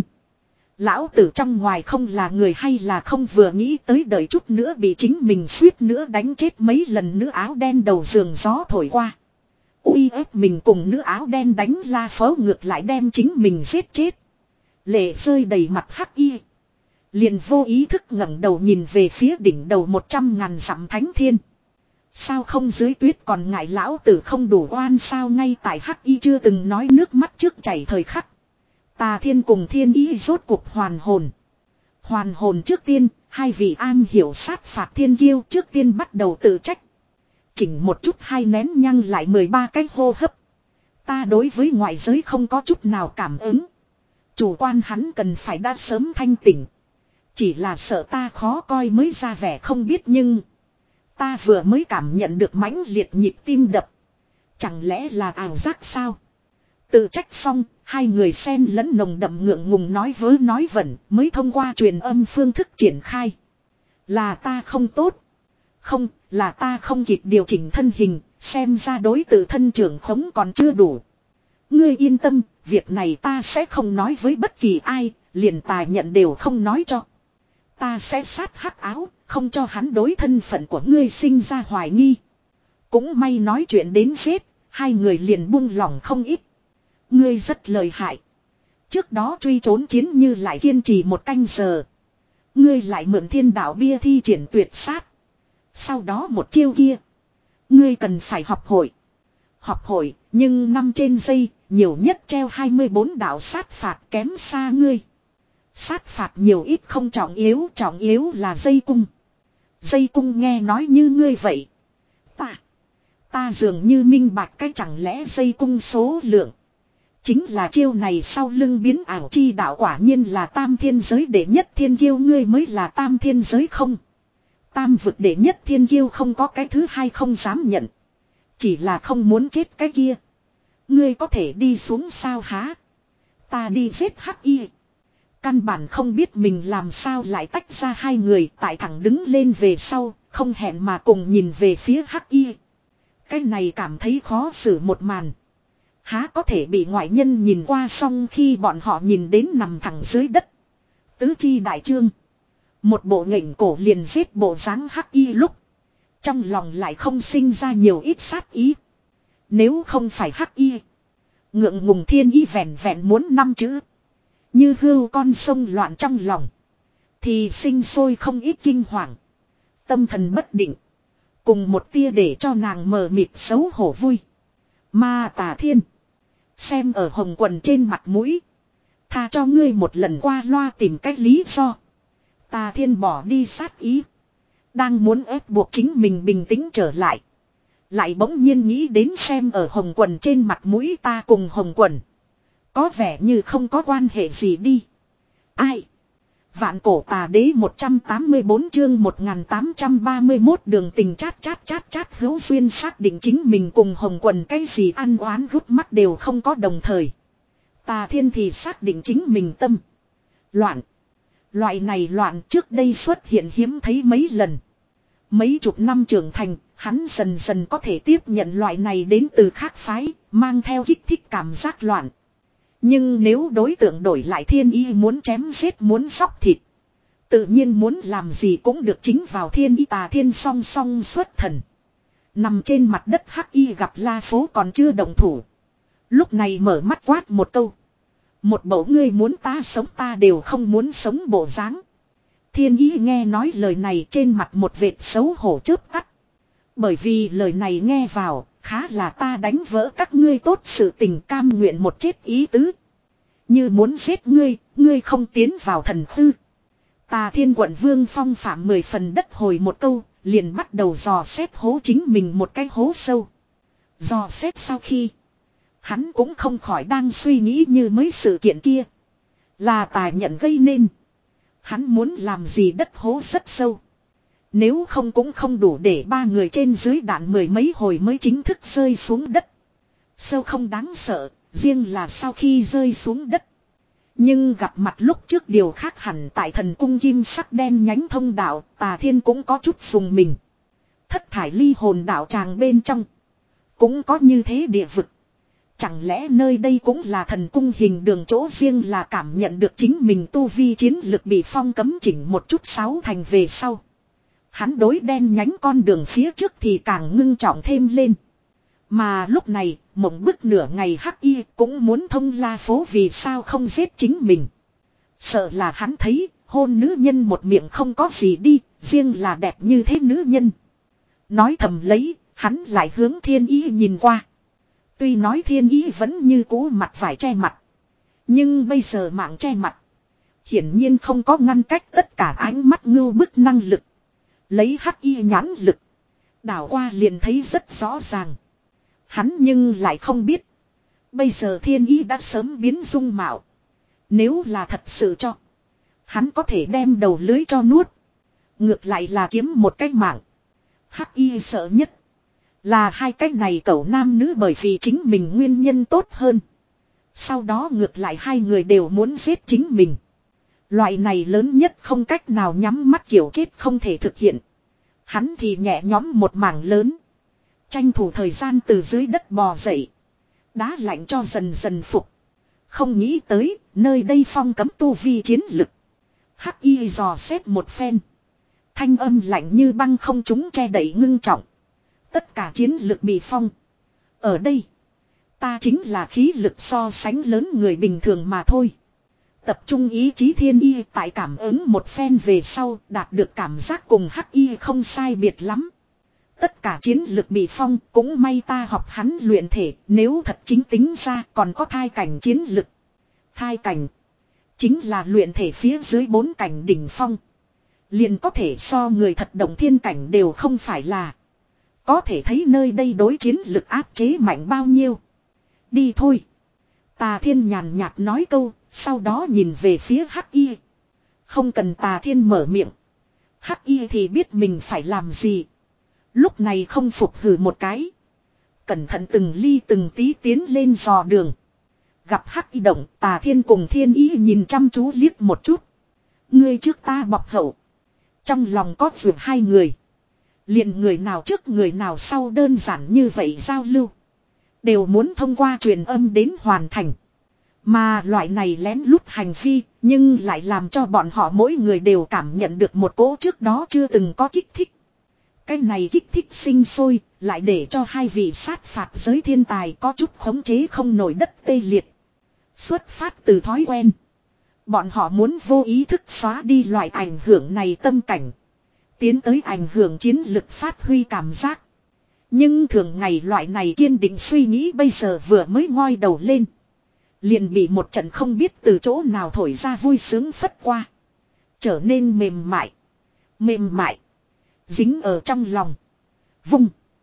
Lão tử trong ngoài không là người hay là không, vừa nghĩ tới đợi chút nữa bị chính mình suýt nữa đánh chết mấy lần nữ áo đen đầu giường gió thổi qua. Uy ép mình cùng nữ áo đen đánh La Phố ngược lại đem chính mình giết chết. Lệ rơi đầy mặt hắc y. Liền vô ý thức ngẩng đầu nhìn về phía đỉnh đầu một trăm ngàn dặm thánh thiên. Sao không dưới tuyết còn ngại lão tử không đủ oan sao? Ngay tại hắc y chưa từng nói nước mắt trước chảy thời khắc. Tà Thiên cùng thiên ý rốt cuộc hoàn hồn. Hoàn hồn trước tiên, hai vị an hiểu sát phạt thiên kiêu trước tiên bắt đầu tự trách. Chỉnh một chút hai nén nhăng lại mười ba cái hô hấp. Ta đối với ngoại giới không có chút nào cảm ứng. Chủ quan hắn cần phải đã sớm thanh tỉnh. Chỉ là sợ ta khó coi mới ra vẻ không biết, nhưng ta vừa mới cảm nhận được mãnh liệt nhịp tim đập. Chẳng lẽ là ảo giác sao? Tự trách xong, hai người xen lẫn nồng đậm ngượng ngùng nói vớ nói vẩn mới thông qua truyền âm phương thức triển khai. Là ta không tốt. Không, là ta không kịp điều chỉnh thân hình, xem ra đối tự thân trưởng khống còn chưa đủ. Ngươi yên tâm, việc này ta sẽ không nói với bất kỳ ai, liền tài nhận đều không nói cho. Ta sẽ sát hắc áo, không cho hắn đối thân phận của ngươi sinh ra hoài nghi. Cũng may nói chuyện đến giết, hai người liền buông lỏng không ít. Ngươi rất lợi hại. Trước đó truy trốn chiến như lại kiên trì một canh giờ. Ngươi lại mượn thiên đạo bia thi triển tuyệt sát. Sau đó một chiêu kia. Ngươi cần phải học hội. Học hội, nhưng năm trên giây, nhiều nhất treo hai mươi bốn đạo sát phạt kém xa ngươi. Sát phạt nhiều ít không trọng yếu, trọng yếu là dây cung. Dây cung nghe nói như ngươi vậy. Ta, ta dường như minh bạch cái chẳng lẽ dây cung số lượng Chính là chiêu này sau lưng biến ảo chi đạo quả nhiên là tam thiên giới đệ nhất thiên kiêu, ngươi mới là tam thiên giới không. Tam vực đệ nhất thiên kiêu không có cái thứ hai không dám nhận. Chỉ là không muốn chết cái kia. Ngươi có thể đi xuống sao há? Ta đi giết hắc y. Căn bản không biết mình làm sao lại tách ra hai người, tại thẳng đứng lên về sau, không hẹn mà cùng nhìn về phía hắc y. Cái này cảm thấy khó xử một màn. Há có thể bị ngoại nhân nhìn qua, xong khi bọn họ nhìn đến nằm thẳng dưới đất. Tứ chi đại trương. Một bộ nghệnh cổ liền giết bộ dáng hắc y lúc. Trong lòng lại không sinh ra nhiều ít sát ý. Nếu không phải hắc y. Ngượng ngùng thiên y vẹn vẹn muốn năm chữ. Như hưu con sông loạn trong lòng. Thì sinh sôi không ít kinh hoàng. Tâm thần bất định. Cùng một tia để cho nàng mờ mịt xấu hổ vui. Mà Tà Thiên. Xem ở hồng quần trên mặt mũi. Tha cho ngươi một lần qua loa tìm cách lý do. Tà Thiên bỏ đi sát ý. Đang muốn ép buộc chính mình bình tĩnh trở lại. Lại bỗng nhiên nghĩ đến xem ở hồng quần trên mặt mũi, ta cùng hồng quần có vẻ như không có quan hệ gì đi. Ai? Vạn cổ tà đế một trăm tám mươi tư chương một nghìn tám trăm ba mươi mốt đường tình chát chát chát chát hữu duyên xác định chính mình cùng hồng quần cái gì ăn oán gút mắt đều không có đồng thời. Tà Thiên thì xác định chính mình tâm loạn. Loại này loạn trước đây xuất hiện hiếm thấy mấy lần. Mấy chục năm trưởng thành, hắn dần dần có thể tiếp nhận loại này đến từ khác phái, mang theo kích thích cảm giác loạn. Nhưng nếu đối tượng đổi lại thiên y muốn chém giết muốn xóc thịt. Tự nhiên muốn làm gì cũng được, chính vào thiên y. Tà Thiên song song xuất thần. Nằm trên mặt đất hắc y gặp La Phố còn chưa động thủ. Lúc này mở mắt quát một câu. Một bầu ngươi muốn ta sống ta đều không muốn sống bộ dáng. Thiên y nghe nói lời này trên mặt một vệt xấu hổ chớp tắt. Bởi vì lời này nghe vào, khá là ta đánh vỡ các ngươi tốt sự tình, cam nguyện một chết ý tứ. Như muốn giết ngươi, ngươi không tiến vào thần hư. Tà Thiên quận vương phong phạm mười phần đất hồi một câu, liền bắt đầu dò xét hố chính mình một cái hố sâu. Dò xét sau khi, hắn cũng không khỏi đang suy nghĩ như mấy sự kiện kia. Là Tà nhận gây nên. Hắn muốn làm gì đất hố rất sâu. Nếu không cũng không đủ để ba người trên dưới đạn mười mấy hồi mới chính thức rơi xuống đất. Sâu không đáng sợ, riêng là sau khi rơi xuống đất. Nhưng gặp mặt lúc trước điều khác hẳn, tại thần cung kim sắc đen nhánh thông đạo, Tà Thiên cũng có chút dùng mình. Thất thải ly hồn đạo tràng bên trong cũng có như thế địa vực. Chẳng lẽ nơi đây cũng là thần cung hình đường chỗ, riêng là cảm nhận được chính mình tu vi chiến lực bị phong cấm chỉnh một chút sáu thành về sau. Hắn đối đen nhánh con đường phía trước thì càng ngưng trọng thêm lên. Mà lúc này, mộng bức nửa ngày hắc y cũng muốn thông La Phố vì sao không giết chính mình. Sợ là hắn thấy, hôn nữ nhân một miệng không có gì đi, riêng là đẹp như thế nữ nhân. Nói thầm lấy, hắn lại hướng thiên ý nhìn qua. Tuy nói thiên ý vẫn như cũ mặt vải che mặt. Nhưng bây giờ mạng che mặt. Hiển nhiên không có ngăn cách tất cả ánh mắt ngưu bức năng lực. Lấy hắc y nhãn lực. Đảo qua liền thấy rất rõ ràng. Hắn nhưng lại không biết. Bây giờ thiên ý đã sớm biến dung mạo. Nếu là thật sự cho. Hắn có thể đem đầu lưới cho nuốt. Ngược lại là kiếm một cách mạng. Hắc y sợ nhất. Là hai cách này cẩu nam nữ, bởi vì chính mình nguyên nhân tốt hơn. Sau đó ngược lại hai người đều muốn giết chính mình. Loại này lớn nhất không cách nào nhắm mắt kiểu chết không thể thực hiện. Hắn thì nhẹ nhõm một mảng lớn. Tranh thủ thời gian từ dưới đất bò dậy. Đá lạnh cho dần dần phục. Không nghĩ tới, nơi đây phong cấm tu vi chiến lực. Hắc y dò xét một phen. Thanh âm lạnh như băng không chúng che đậy ngưng trọng. Tất cả chiến lực bị phong. Ở đây, ta chính là khí lực so sánh lớn người bình thường mà thôi. Tập trung ý chí thiên y tại cảm ứng một phen về sau, đạt được cảm giác cùng hắc y không sai biệt lắm. Tất cả chiến lực bị phong, cũng may ta học hắn luyện thể, nếu thật chính tính ra còn có thai cảnh chiến lực. Thai cảnh chính là luyện thể phía dưới bốn cảnh đỉnh phong. Liền có thể so người thật động thiên cảnh đều không phải là. Có thể thấy nơi đây đối chiến lực áp chế mạnh bao nhiêu. Đi thôi. Tà Thiên nhàn nhạt nói câu, sau đó nhìn về phía Hắc Y. Không cần Tà Thiên mở miệng. Hắc Y thì biết mình phải làm gì. Lúc này không phục hừ một cái. Cẩn thận từng ly từng tí tiến lên dò đường. Gặp Hắc Y động, Tà Thiên cùng Thiên Y nhìn chăm chú liếc một chút. Ngươi trước ta bọc hậu. Trong lòng có vượt hai người. Liền người nào trước người nào sau đơn giản như vậy giao lưu. Đều muốn thông qua truyền âm đến hoàn thành. Mà loại này lén lút hành vi, nhưng lại làm cho bọn họ mỗi người đều cảm nhận được một cỗ trước đó chưa từng có kích thích. Cái này kích thích sinh sôi, lại để cho hai vị sát phạt giới thiên tài có chút khống chế không nổi đất tê liệt. Xuất phát từ thói quen. Bọn họ muốn vô ý thức xóa đi loại ảnh hưởng này tâm cảnh. Tiến tới ảnh hưởng chiến lực phát huy cảm giác. Nhưng thường ngày loại này kiên định suy nghĩ bây giờ vừa mới ngoi đầu lên. Liền bị một trận không biết từ chỗ nào thổi ra vui sướng phất qua. Trở nên mềm mại. Mềm mại. Dính ở trong lòng. Vung.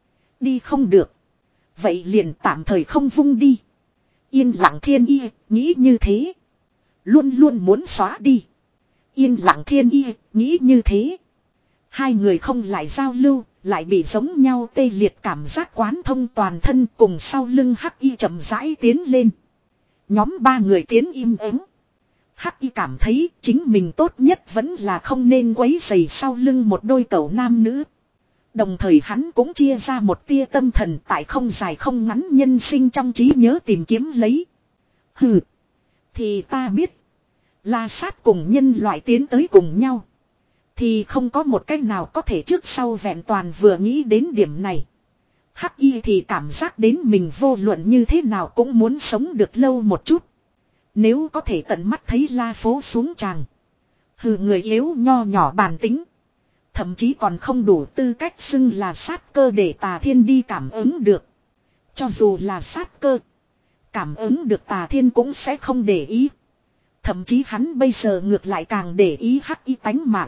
Đi không được. Vậy liền tạm thời không vung đi. Yên lặng Thiên Y, nghĩ như thế. Luôn luôn muốn xóa đi. Yên lặng Thiên Y, nghĩ như thế. Hai người không lại giao lưu, lại bị giống nhau tê liệt cảm giác quán thông toàn thân cùng sau lưng Hắc Y chậm rãi tiến lên. Nhóm ba người tiến im ắng. Hắc Y cảm thấy chính mình tốt nhất vẫn là không nên quấy rầy sau lưng một đôi cẩu nam nữ. Đồng thời hắn cũng chia ra một tia tâm thần tại không dài không ngắn nhân sinh trong trí nhớ tìm kiếm lấy. Hừ. Thì ta biết. La Sát cùng nhân loại tiến tới cùng nhau. Thì không có một cách nào có thể trước sau vẹn toàn vừa nghĩ đến điểm này. Hắc Y thì cảm giác đến mình vô luận như thế nào cũng muốn sống được lâu một chút. Nếu có thể tận mắt thấy La Phố xuống tràng. Hừ người yếu nho nhỏ bản tính. Thậm chí còn không đủ tư cách xưng là sát cơ để Tà Thiên đi cảm ứng được. Cho dù là sát cơ. Cảm ứng được Tà Thiên cũng sẽ không để ý. Thậm chí hắn bây giờ ngược lại càng để ý Hắc Y tánh mạng.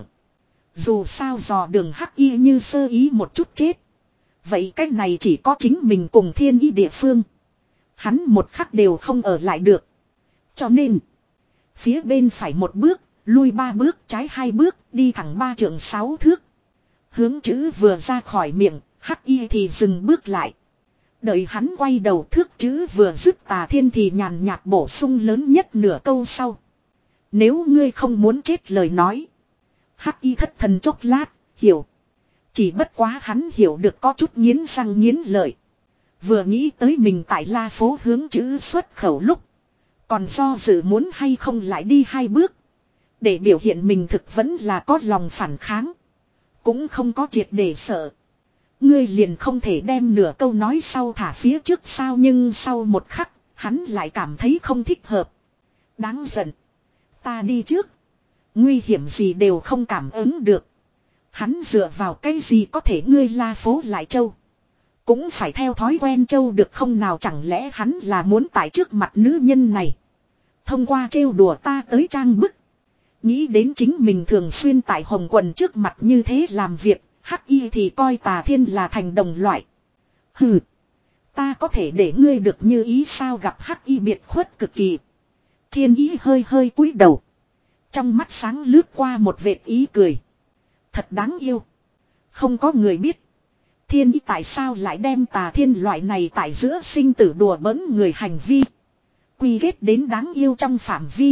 Dù sao dò đường Hắc Y như sơ ý một chút chết. Vậy cách này chỉ có chính mình cùng Thiên Y địa phương. Hắn một khắc đều không ở lại được. Cho nên. Phía bên phải một bước. Lui ba bước trái hai bước. Đi thẳng ba trượng sáu thước. Hướng chữ vừa ra khỏi miệng. Hắc Y thì dừng bước lại. Đợi hắn quay đầu thước chữ vừa dứt Tà Thiên thì nhàn nhạt bổ sung lớn nhất nửa câu sau. Nếu ngươi không muốn chết lời nói. Hắc Y thất thần chốc lát, hiểu. Chỉ bất quá hắn hiểu được có chút nghiến răng nghiến lợi. Vừa nghĩ tới mình tại La Phố hướng chữ xuất khẩu lúc. Còn do dự muốn hay không lại đi hai bước. Để biểu hiện mình thực vẫn là có lòng phản kháng. Cũng không có triệt để sợ. Ngươi liền không thể đem nửa câu nói sau thả phía trước sao nhưng sau một khắc, hắn lại cảm thấy không thích hợp. Đáng giận. Ta đi trước. Nguy hiểm gì đều không cảm ứng được. Hắn dựa vào cái gì có thể ngươi La Phố lại châu. Cũng phải theo thói quen châu được không nào chẳng lẽ hắn là muốn tại trước mặt nữ nhân này. Thông qua trêu đùa ta tới trang bức. Nghĩ đến chính mình thường xuyên tại hồng quần trước mặt như thế làm việc. Hắc Y thì coi Tà Thiên là thành đồng loại. Hừ. Ta có thể để ngươi được như ý sao gặp Hắc Y biệt khuất cực kỳ. Thiên Y hơi hơi cúi đầu. Trong mắt sáng lướt qua một vệt ý cười. Thật đáng yêu. Không có người biết. Thiên Y tại sao lại đem Tà Thiên loại này tại giữa sinh tử đùa bỡn người hành vi. Quy kết đến đáng yêu trong phạm vi.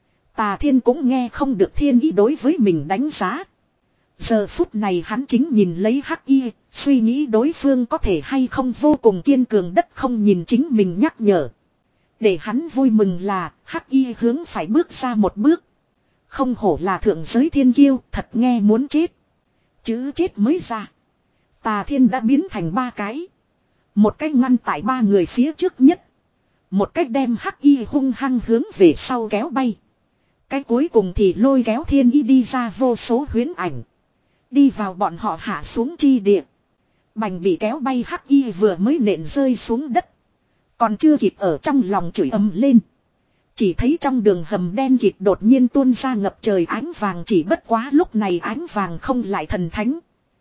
Tà Thiên cũng nghe không được Thiên Y đối với mình đánh giá. Giờ phút này hắn chính nhìn lấy Hắc Y, suy nghĩ đối phương có thể hay không vô cùng kiên cường đất không nhìn chính mình nhắc nhở. Để hắn vui mừng là Hắc Y hướng phải bước ra một bước. Không hổ là thượng giới thiên kiêu, thật nghe muốn chết. Chữ chết mới ra. Tà Thiên đã biến thành ba cái. Một cách ngăn tại ba người phía trước nhất. Một cách đem Hắc Y hung hăng hướng về sau kéo bay. Cái cuối cùng thì lôi kéo Thiên Y đi ra vô số huyễn ảnh. Đi vào bọn họ hạ xuống chi địa. Bành bị kéo bay Hắc Y vừa mới nện rơi xuống đất. Còn chưa kịp ở trong lòng chửi ầm lên. Chỉ thấy trong đường hầm đen kịt đột nhiên tuôn ra ngập trời ánh vàng chỉ bất quá lúc này ánh vàng không lại thần thánh.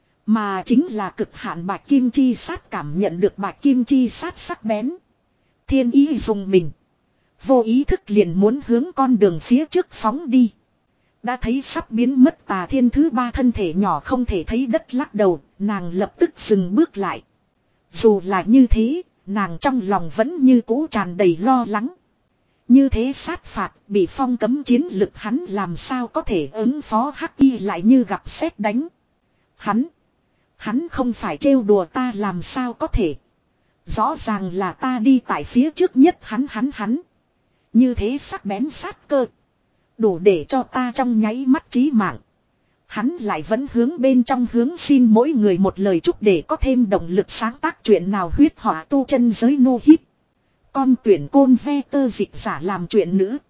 Mà chính là cực hạn bạch kim chi sát cảm nhận được bạch kim chi sát sắc bén. Thiên Y dùng mình. Vô ý thức liền muốn hướng con đường phía trước phóng đi. Đã thấy sắp biến mất Tà Thiên thứ ba thân thể nhỏ không thể thấy đất lắc đầu, nàng lập tức dừng bước lại. Dù là như thế, nàng trong lòng vẫn như cũ tràn đầy lo lắng. Như thế sát phạt, bị phong cấm chiến lực hắn làm sao có thể ứng phó hắc y lại như gặp sét đánh. Hắn, hắn không phải trêu đùa ta làm sao có thể. Rõ ràng là ta đi tại phía trước nhất hắn hắn hắn. Như thế sắc bén sát cơ. Đủ để cho ta trong nháy mắt chí mạng. Hắn lại vẫn hướng bên trong hướng xin mỗi người một lời chúc để có thêm động lực sáng tác chuyện nào huyết họa tu chân giới nô híp. Con tuyển côn ve tơ dịch giả làm chuyện nữ.